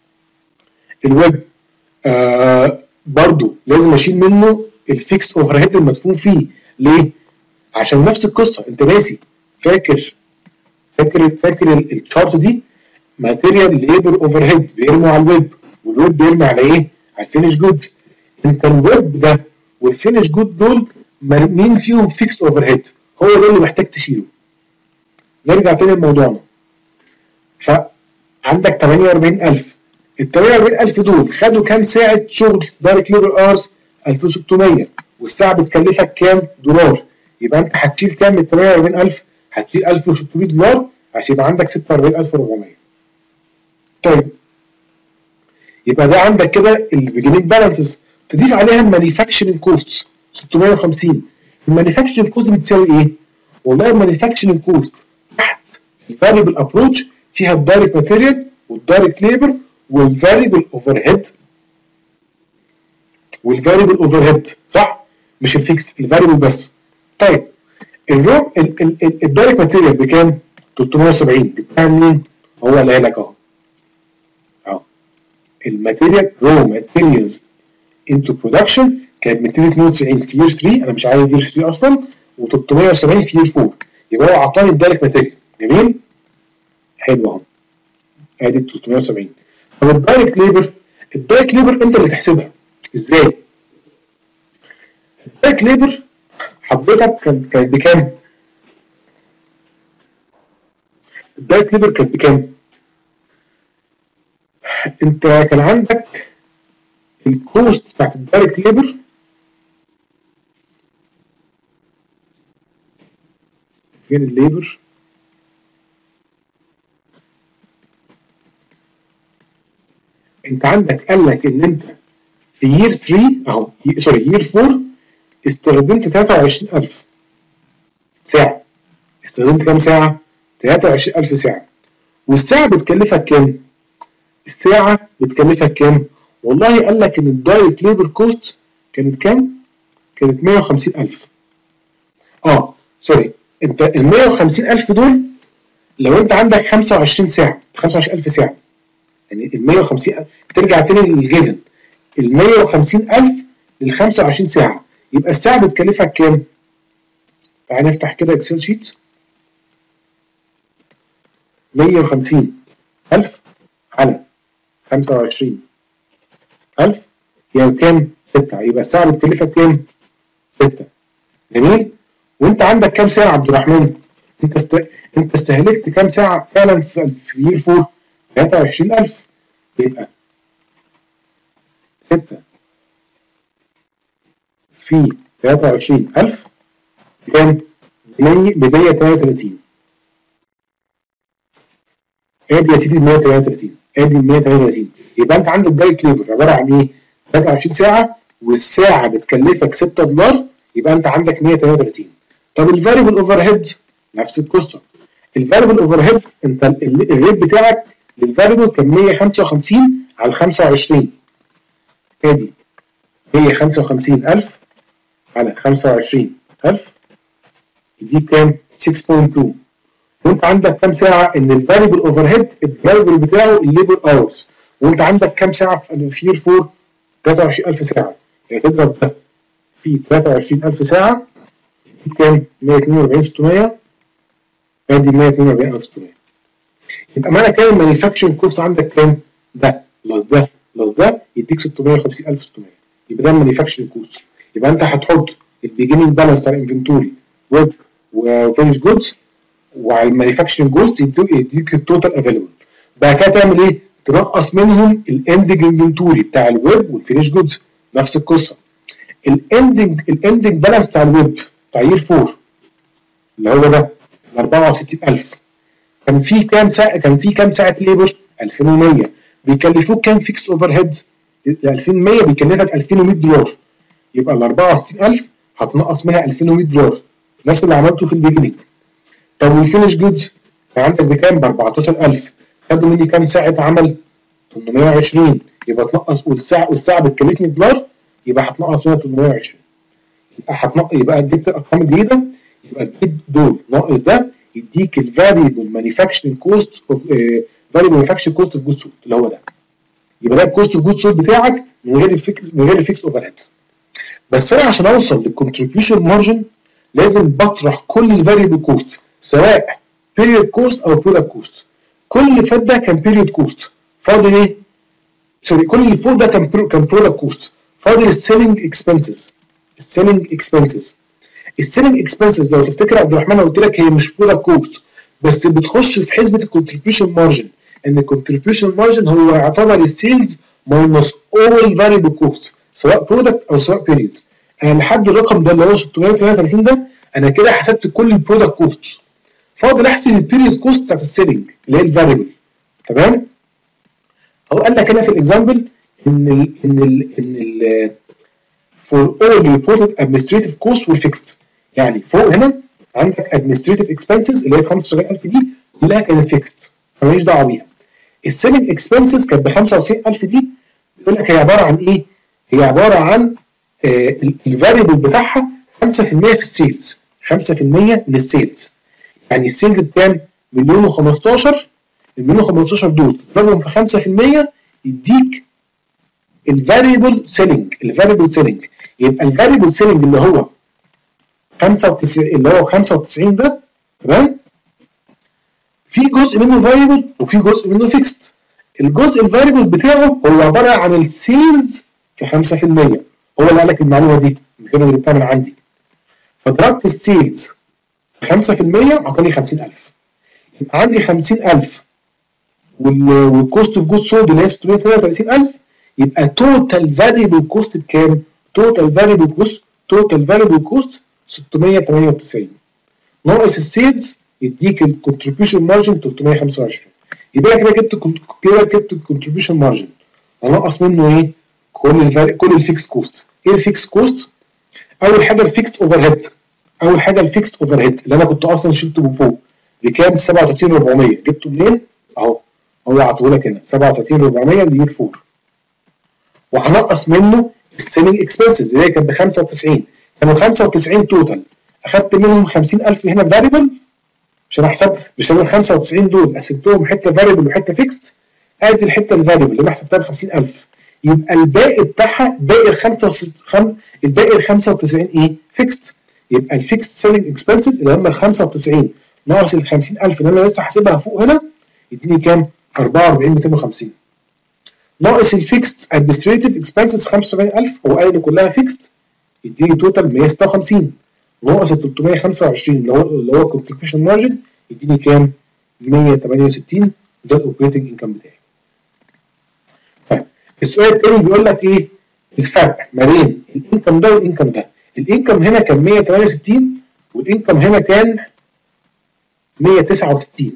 الويب آه برضو لازم اشيل منه الفيكس اوفر هيد المدفون فيه. ليه؟ عشان نفس القصه. انت ناسي؟ فاكر فاكر فاكر الشارت دي؟ ماتيريال ليبر اوفر هيد بيرموا على الويب والويب بيرمي على ايه؟ على الفينش جود. انت الويب ده والفينش جود دول مين فيهم فيكس اوفر هيد؟ هو ده اللي محتاج تشيله. نرجع تاني لموضوعنا. فعندك تمنية وأربعين ألف. ال تمنية وأربعين ألف دول خدوا كام ساعه شغل دايركت ليبر اورز؟ ألف وستمية. والساعه بتكلفك كام؟ دولار. يبقى انت هتشيل كام من تمنية وأربعين ألف؟ هتشيل ألف وستمية دولار عشان يبقى عندك ستة وأربعين ألف وأربعمية. طيب يبقى ده عندك كده البيجنينج بالانسز، تضيف عليها المانيفاكتشرنج كوست ستمية وخمسين. المانيفاكتشرنج كوست بتساوي ايه؟ والله المانيفاكتشرنج كوست تحت الفاريبل ابروتش فيها الدايركت ماتيريال والدايركت ليبر والفاريبل اوفر هيد والفاريبل اوفر هيد، صح؟ مش الفيكس، الفاريبل بس. طيب الرو الدايركت ماتيريال بكام؟ تلتمية وسبعين. جبتها منين؟ هو قالها لك اهو. اهو الماتيريال رو ماتيريالز انتو برودكشن كانت مئتين واتنين وتسعين في يير ثلاثة، انا مش عايز يير ثلاثة اصلا، و370 في يير أربعة، يبقى هو اعطاني الدايركت ماتيريال. جميل؟ حلو اهو. ادي تلتمية وسبعين. طب الدايركت ليبر، الدايركت ليبر انت اللي تحسبها. ازاي؟ الدايركت ليبر حضرتك كانت بكام؟ الدايركت ليبر كانت بكام؟ انت كان عندك الكوست بتاعت الدايركت ليبر فين الليبر؟ انت عندك قال لك ان انت في يير ثلاثة اهو سوري يير أربعة استخدمت تلاتة وعشرين ألف ساعة. استخدمت كام ساعة؟ تلاتة وعشرين ألف ساعة. والساعة بتكلفك كام؟ الساعة بتكلفك كام؟ والله قال لك ان الدايركت ليبر كوست كانت كام؟ كانت مية وخمسين ألف. اه سوري، انت ال مية وخمسين ألف دول لو انت عندك خمسة وعشرين ساعة، خمسة وعشرين ألف ساعة، يعني ال مية وخمسين ألف ترجع تاني للجيفن، ال مية وخمسين ألف لل خمسة وعشرين ساعة، يبقى الساعة بتكلفك كام؟ تعالى نفتح كده اكسل شيت. مية وخمسين ألف على خمسة وعشرين ألف يعني كام؟ ستة، يبقى الساعة بتكلفك كام؟ ستة. جميل؟ وانت عندك كام ساعة يا عبد الرحمن؟ انت است... انت استهلكت كام ساعة فعلا في يير أربعة؟ تلاتة وعشرين ألف. يبقى ستة في تلاتة وعشرين ألف كام؟ ب مية وتمنية وتلاتين. ادي يا سيدي مية وتمنية وتلاتين، ادي مية وتمنية وتلاتين. يبقى انت عندك دايركت ليبر عبارة عن ايه؟ تلاتة وعشرين ساعة والساعة بتكلفك ستة دولار، يبقى انت عندك مية وتمنية وتلاتين. طب الفاريبل اوفر هيد نفس القصة. الفاريبل اوفر هيد انت الريت بتاعك للفاريبل كان مية وخمسة وخمسين على خمسة وعشرين. ادي مية وخمسة وخمسين ألف على خمسة وعشرين ألف يديك كام؟ ستة فاصلة اتنين. وانت عندك كام ساعة؟ ان الفاريبل اوفر هيد الدرايفر بتاعه الليبر اورز، وانت عندك كام ساعة في يير أربعة؟ تلاتة وعشرين ألف ساعة، يعني تضرب ده في تلاتة وعشرين ألف ساعة يديك كام؟ مية واتنين وأربعين ستمية. ادي مية واتنين وأربعين ألف ستمية. يبقى معنى كده المانيفاكتشرنج كوست عندك كام؟ ده بلس ده بلس ده يديك ستمية وخمسين ألف ستمية. يبقى ده المانيفاكتشرنج كوست. يبقى انت هتحط البيجنينج بالانس بتاع الانفنتوري ويب وفينش جودز، وعلى المانيفاكتشرنج كوست يديك التوتال افيلبل. بعد كده تعمل ايه؟ تنقص منهم الاندنج انفنتوري بتاع الويب والفينش جودز، نفس القصه. الاندنج الاندنج بالانس بتاع الويب بتاع يير أربعة اللي هو ده أربعة وستين ألف، كان في كام ساعه؟ كان في كام ساعه ليبر؟ ألفين ومية. بيكلفوك كام فيكس اوفر هيد؟ ألفين ومية بيكلفك ألفين ومية دولار، يبقى ال أربعة وستين ألف هتنقص منها ألفين ومية دولار، نفس اللي عملته في البيجنينج. طب والفينش جودز كان عندك بكام؟ ب أربعتاشر ألف، خدوا مني كام ساعه عمل؟ تمنمية وعشرين، يبقى تنقص والساعه والساعه بتكلفني دولار، يبقى هتنقص منها تمنمية وعشرين. يبقى هتنقص، يبقى جبت الارقام الجديده، يبقى تجيب دول ناقص ده يديك الفاريبل مانيفاكتشرنج كوست اوف فاريبل مانيفاكتشرنج كوست اوف جود سولد اللي هو ده. يبقى ده الكوست اوف جود سولد بتاعك من غير الفيكس من غير الفيكس اوفر هيد. بس انا عشان اوصل للكونتريبيوشن مارجن لازم بطرح كل الفاريبل كوست، سواء بيريود كوست او برودكت كوست. كل اللي فات ده كان بيريود كوست، فاضل ايه؟ سوري، كل اللي فوق ده كان كان برودكت كوست، فاضل السيلينج اكسبنسز. السيلينج اكسبنسز السيلينج اكسبنسز لو تفتكر عبد الرحمن قلت لك هي مش برودكت كوست، بس بتخش في حسبه الكونتريبيوشن مارجن، ان الكونتريبيوشن مارجن هو يعتبر السيلز ماينس اول فاريبل كوست سواء برودكت او سواء بيريود. انا لحد الرقم ده اللي هو ستمية وتمنية وتلاتين ده انا كده حسبت كل البرودكت كوست، فاضل احسب البيريود كوست بتاعت السيلينج اللي هي الفاريبل. تمام؟ هو قال لك هنا في الاكزامبل ان ال ان ال ان ال for all reported administrative costs were fixed. يعني فوق هنا عندك administrative expenses اللي هي خمسة وسبعين ألف دي كلها كانت fixed فماليش دعوه بيها. السيلينج اكسبنسز كانت ب خمسة وتسعين ألف دي بيقول لك هي عباره عن ايه؟ هي عباره عن آه الفاريبل بتاعها خمسة في المية في السيلز، خمسة في المية من السيلز. يعني السيلز بكام؟ مليون وخمستاشر، المليون وخمستاشر دول تضربهم في خمسة في المية يديك الفاريبل سيلينج. الفاريبل سيلينج يبقى الفاريبل سيلينج اللي هو خمسة وتسعين اللي هو خمسة وتسعين ده، تمام؟ في جزء منه فاريبل وفي جزء منه فيكست. الجزء الفاريبل بتاعه هو عباره عن السيلز في خمسة في المية. هو اللي قال لك المعلومه دي من كده اللي بتعمل عندي. فضربت السيلز في خمسة في المية اعطاني خمسين ألف. يبقى عندي خمسين ألف والكوست اوف جود سولد اللي هي ستمية وتمانية وتلاتين ألف، يبقى توتال فاريبل كوست بكام؟ توتال فاريبل كوست توتال فاريبل كوست ستمية وتمانية وتسعين ناقص السيلز يديك الكونتريبيوشن مارجن تلتمية وخمسة وعشرين. يبقى كده جبت كده جبت الكونتريبيوشن مارجن. هنقص منه ايه؟ كل الفاري كل الفيكس كوست. ايه الفيكس كوست؟ اول حاجه الفيكس اوفر هيد. اول حاجه الفيكس اوفر هيد اللي انا كنت اصلا شلته من فوق بكام؟ سبعة وتلاتين ألف وأربعمية. جبته منين؟ اهو هو عطوه لك هنا سبعة وتلاتين ألف وأربعمية لير أربعة. وهنقص منه السيلينج اكسبنسز اللي هي كانت ب خمسة وتسعين. كانوا خمسة وتسعين توتال، اخدت منهم خمسين ألف هنا فاريبل عشان احسب مش انا ال خمسة وتسعين دول قسمتهم حته فاريبل وحته فيكست. ادي الحته الفاريبل اللي انا حسبتها ب خمسين ألف، يبقى الباقي بتاعها باقي ال خمسة وستين الباقي ال خمسة وتسعين ايه؟ فيكست. يبقى الفيكست سيلينج اكسبنسز اللي هم ال خمسة وتسعين ناقص ال خمسين ألف اللي انا لسه حاسبها فوق هنا يديني كام؟ أربعة وأربعين ألف ومئتين وخمسين ناقص الفيكست ادمنستريتيف اكسبنسز خمسة وسبعين ألف هو قال ان كلها فيكست يديني توتال مية وستة وخمسين ناقص ال تلتمية وخمسة وعشرين اللي هو اللي هو كونتريبيوشن مارجن يديني كام؟ مية وتمانية وستين. ده الاوبريتنج انكم بتاعي. طيب السؤال الثاني بيقول لك ايه؟ الفرق ما بين الانكم ده والانكم ده. الانكم هنا كان مية وتمانية وستين والانكم هنا كان مية وتسعة وستين.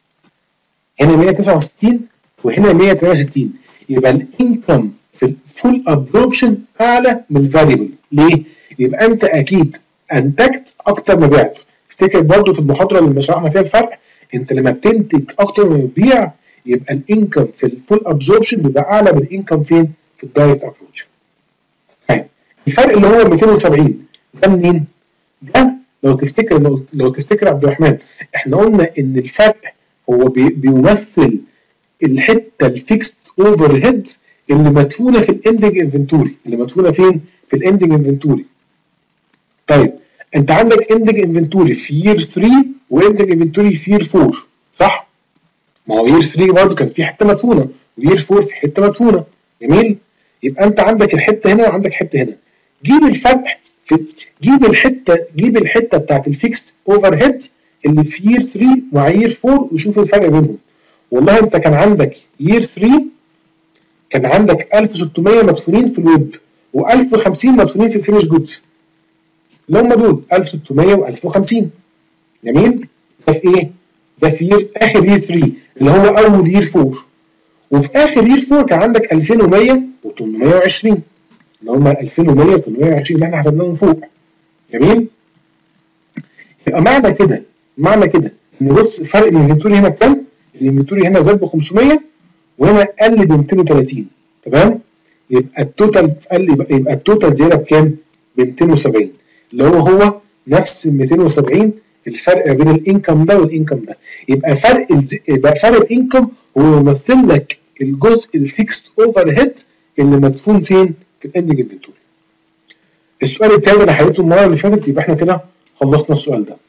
هنا مية وتسعة وستين وهنا مية وتمانية وستين. يبقى الانكم في الفول ابروبشن اعلى من الفاريبل. ليه؟ يبقى انت اكيد انتجت اكتر ما بعت. افتكر برضو في المحاضره اللي شرحنا فيها الفرق، انت لما بتنتج اكتر ما بتبيع يبقى الانكم في الفول ابزوربشن بيبقى اعلى من الانكم فين؟ في الدايركت ابروتش. طيب الفرق اللي هو مئتين وسبعين ده منين؟ ده لو تفتكر لو, لو تفتكر عبد الرحمن احنا قلنا ان الفرق هو بي بيمثل الحته الفيكست اوفر هيد اللي مدفونه في الاندنج انفنتوري. اللي مدفونه فين؟ في الاندنج انفنتوري. طيب انت عندك اندنج انفنتوري في يير تلاتة واندنج انفنتوري في يير أربعة صح؟ ما هو يير تلاتة برضه كان في حته مدفونه ويير أربعة في حته مدفونه. جميل؟ يبقى انت عندك الحته هنا وعندك حته هنا. جيب الفرق في جيب الحته جيب الحته بتاعت الفيكست اوفر هيد اللي في يير تلاتة مع يير أربعة وشوف الفرق بينهم. والله انت كان عندك يير تلاتة كان عندك ألف وستمية مدفونين في الويب وألف وخمسين مدفونين في الفينش جودز اللي هم دول ألف وستمية وألف وخمسين. جميل؟ ده في ايه؟ ده في يير اخر يير تلاتة اللي هو اول يير أربعة. وفي اخر يير أربعة كان عندك ألفين ومية وتمنمية وعشرين اللي هم ألفين ومية وتمنمية وعشرين اللي احنا حسبناهم فوق. جميل؟ يبقى معنى كده معنى كده ان بص فرق الانفنتوري هنا بكام؟ الانفنتوري هنا زاد ب خمسمية وهنا قل ب مئتين وتلاتين. تمام؟ يبقى التوتال قل يبقى, يبقى التوتال زياده بكام؟ ب مئتين وسبعين اللي هو هو نفس ال مئتين وسبعين الفرق ما بين الانكم ده والانكم ده. يبقى فرق الز... يبقى فرق الانكم هو يمثل لك الجزء الفيكست اوفر هيد اللي مدفون فين؟ في الاندنج انفنتوري. السؤال الثاني انا حليته المره اللي فاتت يبقى احنا كده خلصنا السؤال ده.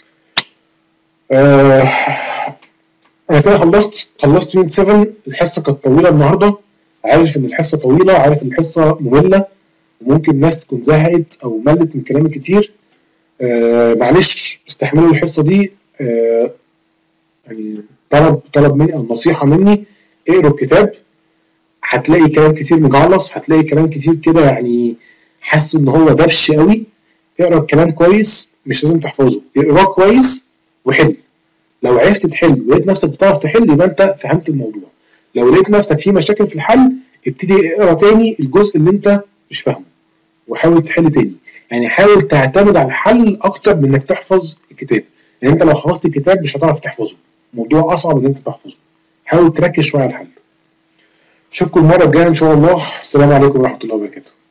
آه انا كده خلصت خلصت يونت سبعة. الحصه كانت طويله النهارده، عارف ان الحصه طويله، عارف ان الحصه ممله وممكن الناس تكون زهقت او ملت من كلام كتير. آه معلش استحملوا الحصه دي. آه يعني طلب طلب مني او نصيحه مني، اقروا الكتاب هتلاقي كلام كتير مجعلص، هتلاقي كلام كتير كده يعني حاسس ان هو دبش قوي. اقرا الكلام كويس، مش لازم تحفظه، اقراه كويس وحل. لو عرفت تحل ولقيت نفسك بتعرف تحل يبقى انت فهمت الموضوع. لو لقيت نفسك في مشاكل في الحل ابتدي اقرا تاني الجزء اللي انت مش فاهمه وحاول تحل تاني. يعني حاول تعتمد على الحل اكتر من انك تحفظ الكتاب، لان انت لو حفظت الكتاب مش هتعرف تحفظه، الموضوع اصعب ان انت تحفظه. حاول تركز شويه على الحل. اشوفكم المره الجايه ان شاء الله. السلام عليكم ورحمه الله وبركاته.